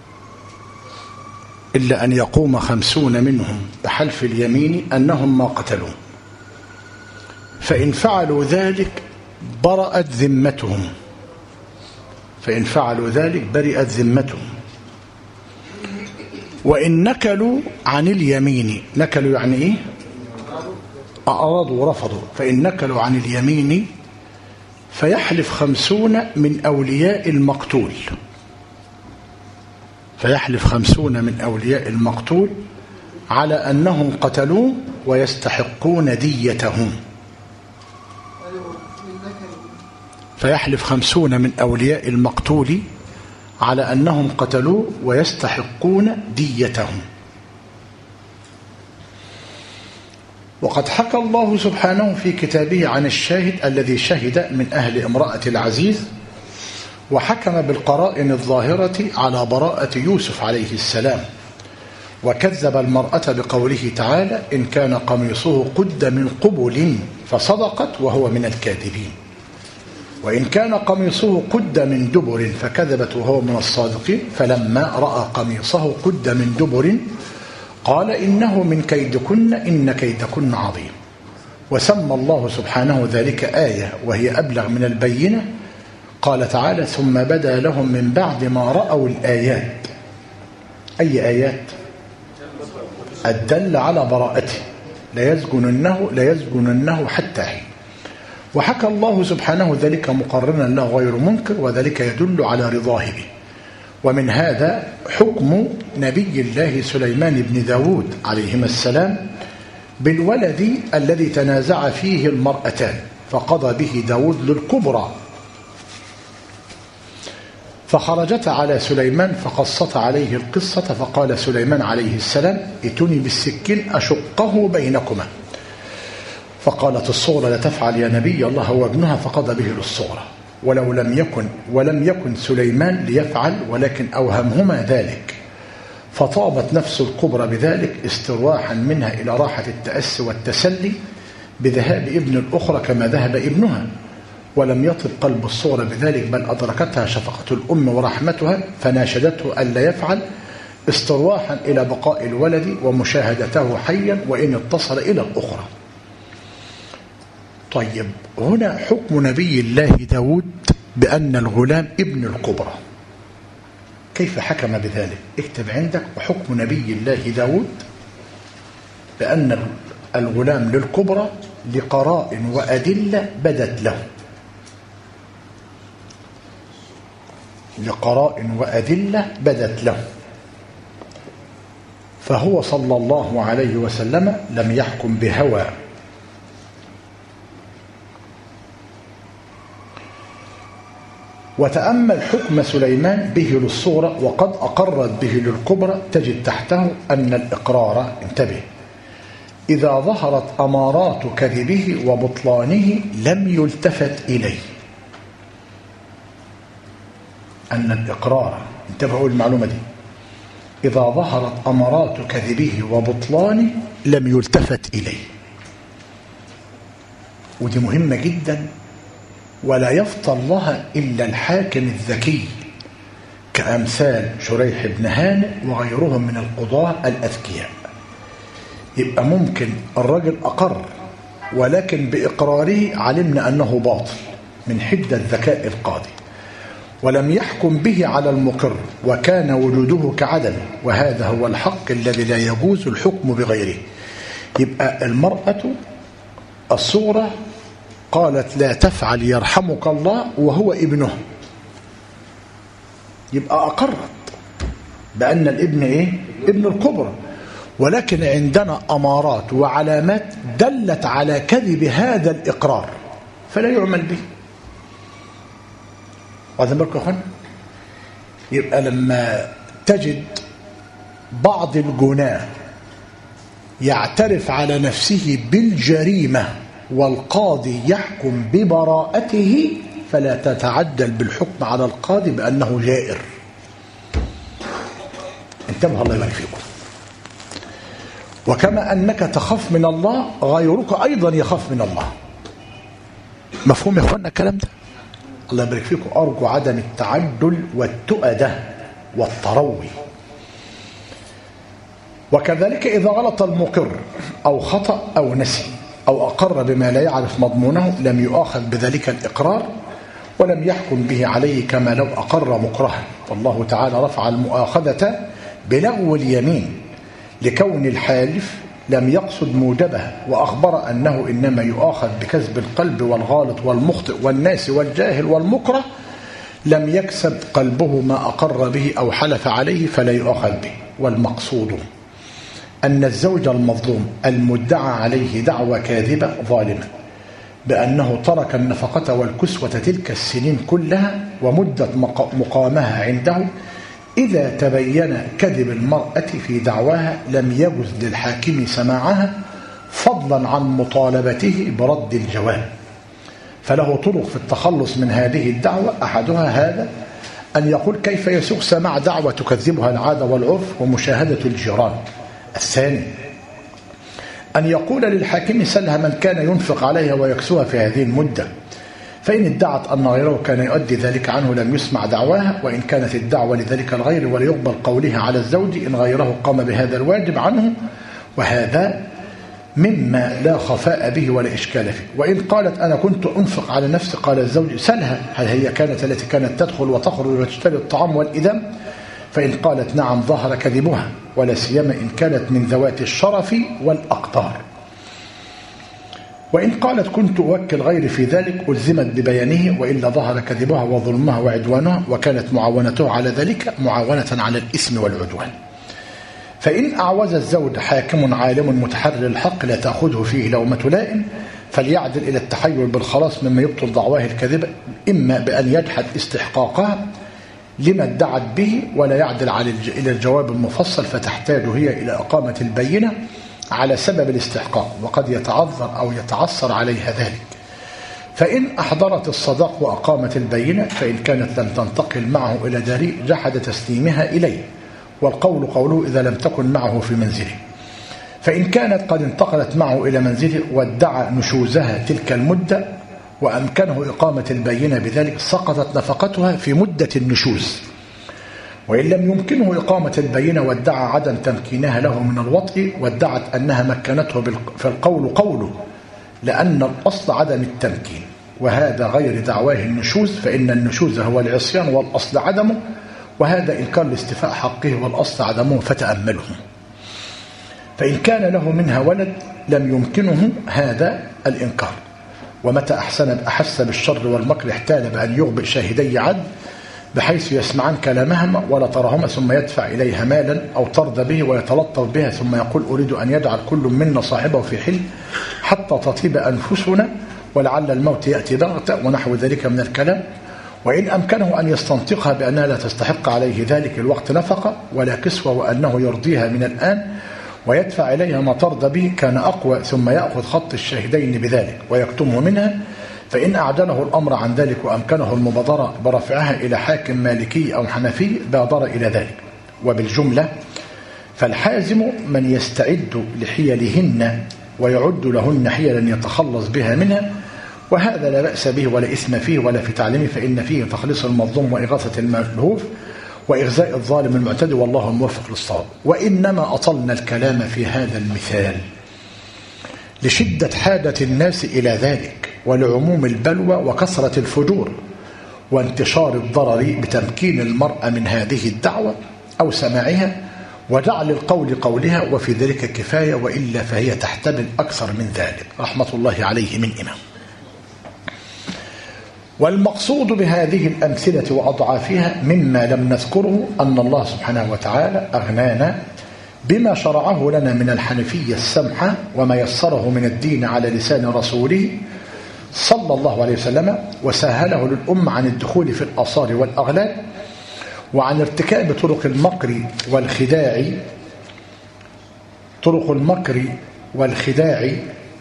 Speaker 1: إلا أن يقوم 50 منهم بحلف اليمين أنهم ما قتلوا، فإن فعلوا ذلك برأت ذمتهم، فإن فعلوا ذلك برئت ذمتهم. وإن نكلوا عن اليمين، نكلوا يعني إيه؟ أعرضوا ورفضوا، فإن نكلوا عن اليمين فيحلف 50 من أولياء المقتول، فيحلف 50 من أولياء المقتول على أنهم قتلوه ويستحقون ديتهم، فيحلف 50 من أولياء المقتول على أنهم قتلوه ويستحقون ديتهم. وقد حكى الله سبحانه في كتابه عن الشاهد الذي شهد من أهل امرأة العزيز وحكم بالقرائن الظاهرة على براءة يوسف عليه السلام، وكذب المرأة بقوله تعالى: إن كان قميصه قد من قبل فصدقت وهو من الكاذبين، وإن كان قميصه قد من دبر فكذبت وهو من الصادقين، فلما رأى قميصه قد من دبر قال إنه من كيدكن إن كيدكن عظيم. وسمى الله سبحانه ذلك آية وهي أبلغ من البينة، قال تعالى: ثم بدا لهم من بعد ما رأوا الآيات. أي آيات؟ الدل على براءته، ليسجننه حتى حين. وحكى الله سبحانه ذلك مقرنا له غير منكر، وذلك يدل على رضاه به. ومن هذا حكم نبي الله سليمان بن داود عليهما السلام بالولد الذي تنازع فيه المرأتان، فقضى به داود للكبرى. فخرجت على سليمان فقصت عليه القصة، فقال سليمان عليه السلام: ائتوني بالسكين أشقه بينكما. فقالت الصغرى: لا تفعل يا نبي الله، هو ابنها، فقضى به للصغرى. ولم يكن سليمان ليفعل، ولكن أوهمهما ذلك، فطابت نفس الكبرى بذلك استرواحا منها إلى راحة التأسي والتسلي بذهاب ابن الأخرى كما ذهب ابنها. ولم يطب قلب الصغرى بذلك، بل أدركتها شفقة الأم ورحمتها، فناشدته ألا يفعل استرواحا إلى بقاء الولد ومشاهدته حيا وإن اتصل إلى الأخرى. طيب، هنا حكم نبي الله داود بأن الغلام ابن الكبرى، كيف حكم بذلك؟ اكتب عندك: وحكم نبي الله داود بأن الغلام للكبرى لقراء وأدلة بدت له. لقراء وأدلة بدت له. فهو صلى الله عليه وسلم لم يحكم بهوى، وتأمل حكم سليمان به للصغرى وقد أقرت به للكبرى، تجد تحته أن الإقرار، انتبه، إذا ظهرت أمارات كذبه وبطلانه لم يلتفت إليه. أن الإقرار، انتبهوا المعلومة دي، إذا ظهرت أمارات كذبه وبطلانه لم يلتفت إليه. ودي مهمة جدا، ولا يفطن لها إلا الحاكم الذكي كأمثال شريح بن هانئ وغيرهم من القضاة الأذكياء. يبقى ممكن الرجل أقر، ولكن بإقراره علمنا أنه باطل من حدة ذكاء القاضي، ولم يحكم به على المقر، وكان وجوده كعدمه، وهذا هو الحق الذي لا يجوز الحكم بغيره. يبقى المرأة الصغرى قالت: لا تفعل يرحمك الله، وهو ابنه، يبقى أقرت بأن الابن إيه؟ ابن الكبرى. ولكن عندنا أمارات وعلامات دلت على كذب هذا الإقرار، فلا يعمل به. وهذا بالك يا أخوانا. يبقى لما تجد بعض الجناه يعترف على نفسه بالجريمة والقاضي يحكم ببراءته، فلا تتعجل بالحكم على القاضي بأنه جائر. انتبه، الله يبارك فيكم. وكما أنك تخاف من الله، غيرك أيضا يخاف من الله. مفهوم يا أخوانا الكلام ده؟ الله يبارك فيكم. أرجو عدم التعجل والتؤدة والتروي. وكذلك إذا غلط المقر أو خطأ أو نسي أو أقر بما لا يعرف مضمونه، لم يؤاخذ بذلك الإقرار، ولم يحكم به عليه كما لو أقر مكرها. والله تعالى رفع المؤاخذة بلغو اليمين لكون الحالف لم يقصد موجبها، وأخبر أنه إنما يؤاخذ بكذب القلب والغالط والمخطئ والناس والجاهل والمكره، لم يكسب قلبه ما أقر به أو حلف عليه فلا يؤاخذ به. والمقصود أن الزوج المظلوم المدعى عليه دعوى كاذبة ظالمة بأنه ترك النفقة والكسوة تلك السنين كلها ومدة مقامها عنده، إذا تبين كذب المرأة في دعواها لم يجز للحاكم سماعها، فضلا عن مطالبته برد الجواب. فله طرق في التخلص من هذه الدعوة، أحدها هذا: أن يقول: كيف يسوغ سماع دعوة تكذبها العادة والعرف ومشاهدة الجيران. الثاني أن يقول للحاكم: سلها من كان ينفق عليها ويكسوها في هذه المدة، فإن ادعت أن غيره كان يؤدي ذلك عنه لم يسمع دعواها، وإن كانت الدعوة لذلك الغير وليقبل قولها على الزوج إن غيره قام بهذا الواجب عنه، وهذا مما لا خفاء به ولا إشكال فيه. وإن قالت: أنا كنت أنفق على نفسي، قال الزوج: سلها هل هي كانت التي كانت تدخل وتخرج وتشتري الطعام والإدام؟ فإن قالت نعم ظهر كذبها، ولا سيما إن كانت من ذوات الشرف والأقدار. وإن قالت: كنت أوكل غيري في ذلك، ألزمت ببيانه، وإلا ظهر كذبها وظلمها وعدوانها، وكانت معاونته على ذلك معاونة على الإثم والعدوان. فإن أعوز الزوج حاكم عالم متحرر الحق لا تأخذه فيه لومة لائم فليعدل إلى التحيل بالخلاص مما يبطل دعواه الكاذبة، إما بأن يجحد استحقاقها لما ادعت به ولا يعدل إلى الجواب المفصل فتحتاج هي إلى إقامة البينة على سبب الاستحقاق، وقد يتعذر أو يتعثر عليها ذلك. فإن أحضرت الصداق وأقامت البينة فإن كانت لم تنتقل معه إلى داره جحد تسليمها إليه، والقول قوله إذا لم تكن معه في منزله. فإن كانت قد انتقلت معه إلى منزله وادعى نشوزها تلك المدة وأمكنه إقامة البينة بذلك سقطت نفقتها في مدة النشوز. وإن لم يمكنه إقامة البينة وادعى عدم تمكينها له من الوطء وادعت أنها مكنته فالقول قوله، لأن الأصل عدم التمكين، وهذا غير دعواه النشوز، فإن النشوز هو العصيان والأصل عدمه، وهذا إنكار لاستيفاء حقه والأصل عدمه فتأمله. فإن كان له منها ولد لم يمكنه هذا الإنكار، ومتى أحس بالشر والمكر احتال بأن يغبئ شاهدي عدل بحيث يسمعان كلامهما ولا ترهما ثم يدفع إليها مالا أو ترضى به ويتلطف بها ثم يقول أريد أن يجعل كل منا صاحبه في حل حتى تطيب أنفسنا ولعل الموت يأتي بغتة ونحو ذلك من الكلام. وإن أمكنه أن يستنطقها بأنها لا تستحق عليه ذلك الوقت نفقة ولا كسوة وأنه يرضيها من الآن ويدفع إليها ما ترضى به كان أقوى، ثم يأخذ خط الشاهدين بذلك ويكتمه منها. فإن أعجله الأمر عن ذلك وأمكنه المبادرة برفعها إلى حاكم مالكي أو حنفي بادر إلى ذلك. وبالجملة فالحازم من يستعد لحيلهن ويعد لهن حيلا يتخلص بها منها، وهذا لا بأس به ولا إثم فيه ولا في تعليمه، فإن فيه تخليص المظلوم وإغاثة الملهوف وإغزاء الظالم المعتدي، والله الموفق للصواب. وإنما أطلنا الكلام في هذا المثال لشدة حاجة الناس إلى ذلك ولعموم البلوى وكثرة الفجور وانتشار الضرر بتمكين المرأة من هذه الدعوة أو سماعها وجعل القول قولها، وفي ذلك كفاية، وإلا فهي تحتمل أكثر من ذلك رحمة الله عليه من إمام. والمقصود بهذه الأمثلة وأضعافها مما لم نذكره أن الله سبحانه وتعالى أغنانا بما شرعه لنا من الحنفية السمحة وما يسره من الدين على لسان رسوله صلى الله عليه وسلم، وسهله للأمة عن الدخول في الآثار والأغلال وعن ارتكاب طرق المكر والخداع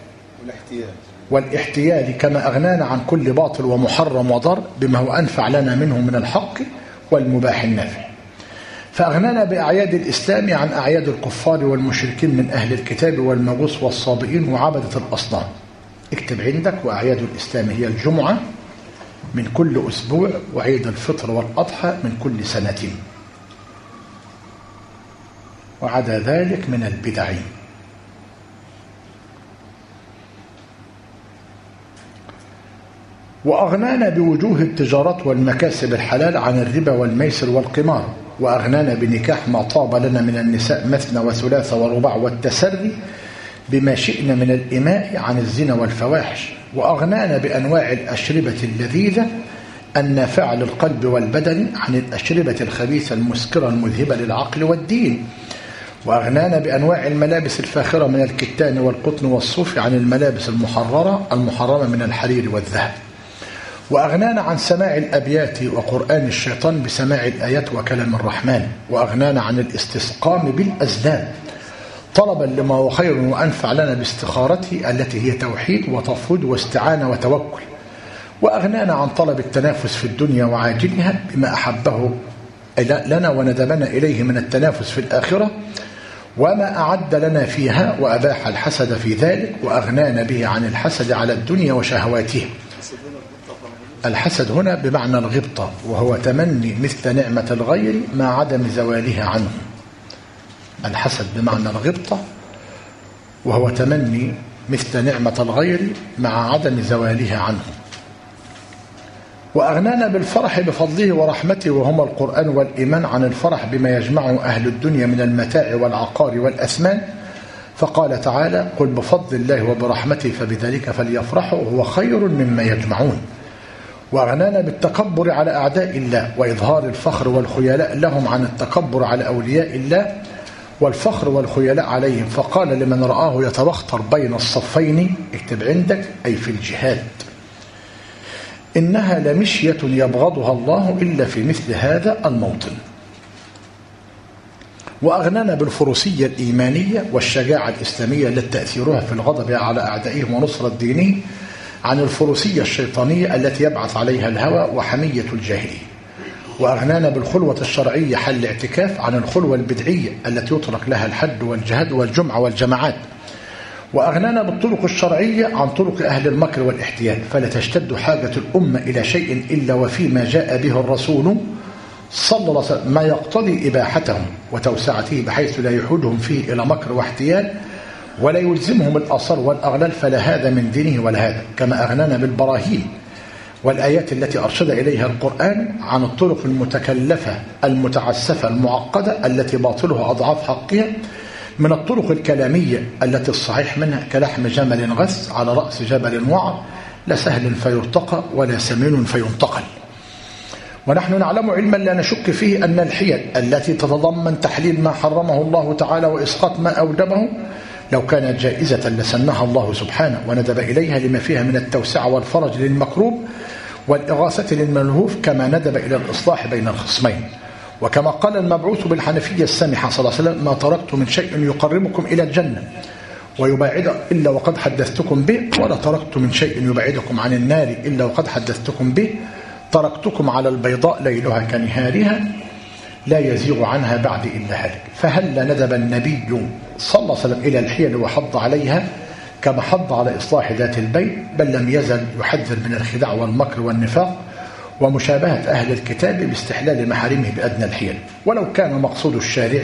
Speaker 1: والاحتيال، كما أغنانا عن كل باطل ومحرم وضر بما هو أنفع لنا منه من الحق والمباح النافع. فأغنانا بأعياد الإسلام عن أعياد الكفار والمشركين من أهل الكتاب والمجوس والصابئين وعبدة الأصنام. اكتب عندك: وأعياد الإسلام هي الجمعة من كل أسبوع، وعيد الفطر والأضحى من كل سنة، وعدا ذلك من البدع. وأغنانا بوجوه التجارات والمكاسب الحلال عن الربا والميسر والقمار، وأغنانا بنكاح ما طاب لنا من النساء مثنى وثلاث ورباع والتسري بما شئنا من الإماء عن الزنا والفواحش، وأغنانا بأنواع الأشربة اللذيذة النافعة للقلب والبدن عن الأشربة الخبيثة المسكرة المذهبة للعقل والدين، وأغنانا بأنواع الملابس الفاخرة من الكتان والقطن والصوف عن الملابس المحرمة من الحرير والذهب، وأغنانا عن سماع الأبيات وقرآن الشيطان بسماع الآيات وكلام الرحمن، وأغنانا عن الاستسقام بالأزلام طلبا لما هو خير وأنفع لنا باستخارته التي هي توحيد وتفويض واستعانة وتوكل، وأغنانا عن طلب التنافس في الدنيا وعاجلها بما أحبه لنا وندبنا إليه من التنافس في الآخرة وما أعد لنا فيها، وأباح الحسد في ذلك، وأغنانا به عن الحسد على الدنيا وشهواتها. الحسد هنا بمعنى الغبطة، وهو تمني مثل نعمة الغير مع عدم زوالها عنه. الحسد بمعنى الغبطة وهو تمني مثل نعمة الغير مع عدم زوالها عنه. وأغنانا بالفرح بفضله ورحمته وهما القرآن والإيمان عن الفرح بما يجمعه أهل الدنيا من المتاع والعقار والأثمان، فقال تعالى: قل بفضل الله وبرحمته فبذلك فليفرحوا هو خير مما يجمعون. وأغنانا بالتكبر على أعداء الله وإظهار الفخر والخيلاء لهم عن التكبر على أولياء الله، والفخر والخيلاء عليهم، فقال لمن رآه يتبختر بين الصفين، اكتب عندك أي في الجهاد: إنها لمشية يبغضها الله إلا في مثل هذا الموطن. وأغنانا بالفروسية الإيمانية والشجاعة الإسلامية التي تأثيرها في الغضب على أعدائهم ونصرة دينه عن الفروسية الشيطانية التي يبعث عليها الهوى وحمية الجاهلية. وأغنانا بالخلوة الشرعية حل الاعتكاف عن الخلوة البدعية التي يترك لها الحد والجهاد والجمعة والجماعات. وأغنانا بالطرق الشرعية عن طرق أهل المكر والاحتيال، فلا تشتد حاجة الأمة إلى شيء إلا وفيما جاء به الرسول صلى الله عليه وسلم ما يقتضي إباحته وتوسعته، بحيث لا يحودهم فيه إلى مكر واحتيال ولا يلزمهم الآثار والأغلال، فلا هذا من دينه ولا هذا. كما أغنانا بالبراهين والآيات التي أرشد إليها القرآن عن الطرق المتكلفة المتعسفة المعقدة التي باطلها أضعاف حقها، من الطرق الكلامية التي الصحيح منها كلحم جمل غث على رأس جبل وعر، لا سهل فيرتقى ولا سمين فينتقل. ونحن نعلم علما لا نشك فيه أن الحيل التي تتضمن تحليل ما حرمه الله تعالى وإسقاط ما أوجبه لو كانت جائزة لسنها الله سبحانه وندب إليها لما فيها من التوسعة والفرج للمكروب والإغاثة للملهوف، كما ندب إلى الإصلاح بين الخصمين. وكما قال المبعوث بالحنفية السامحة صلى الله عليه وسلم: ما تركت من شيء يقربكم إلى الجنة ويباعد إلا وقد حدثتكم به، ولا تركت من شيء يبعدكم عن النار إلا وقد حدثتكم به، تركتكم على البيضاء ليلها كنهارها لا يزيغ عنها بعد إلا هلك. فهل ندب النبي صلى الله عليه وسلم إلى الحيل وحض عليها كما حض على إصلاح ذات البين، بل لم يزل يحذر من الخداع والمكر والنفاق ومشابهة أهل الكتاب باستحلال محارمه بأدنى الحيل. ولو كان مقصود الشارع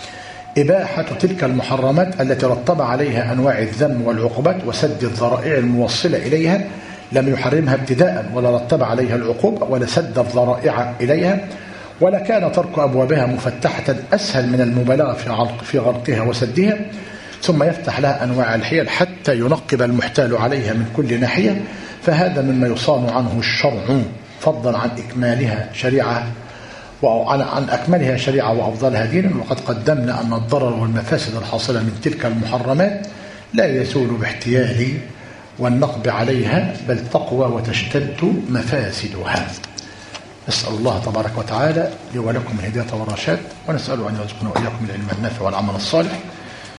Speaker 1: إباحة تلك المحرمات التي رتب عليها أنواع الذم والعقوبات وسد الذرائع الموصلة إليها، لم يحرمها ابتداء ولا رتب عليها العقوبة ولا سد الذرائع إليها، ولا كان ترك أبوابها مفتحة أسهل من المبالغة في غلقها وسدها، ثم يفتح لها أنواع الحيل حتى ينقب المحتال عليها من كل ناحية. فهذا مما يصان عنه الشرع، فضلا عن إكمالها شريعة وعن أكملها شريعة وأفضلها دينا. وقد قدمنا أن الضرر والمفاسد الحاصلة من تلك المحرمات لا يزول باحتيال والنقب عليها، بل تقوى وتشتد مفاسدها. نسأل الله تبارك وتعالى لي ولكم الهداية والرشاد، ونسأله أن يرزقنا وإياكم العلم النافع والعمل الصالح.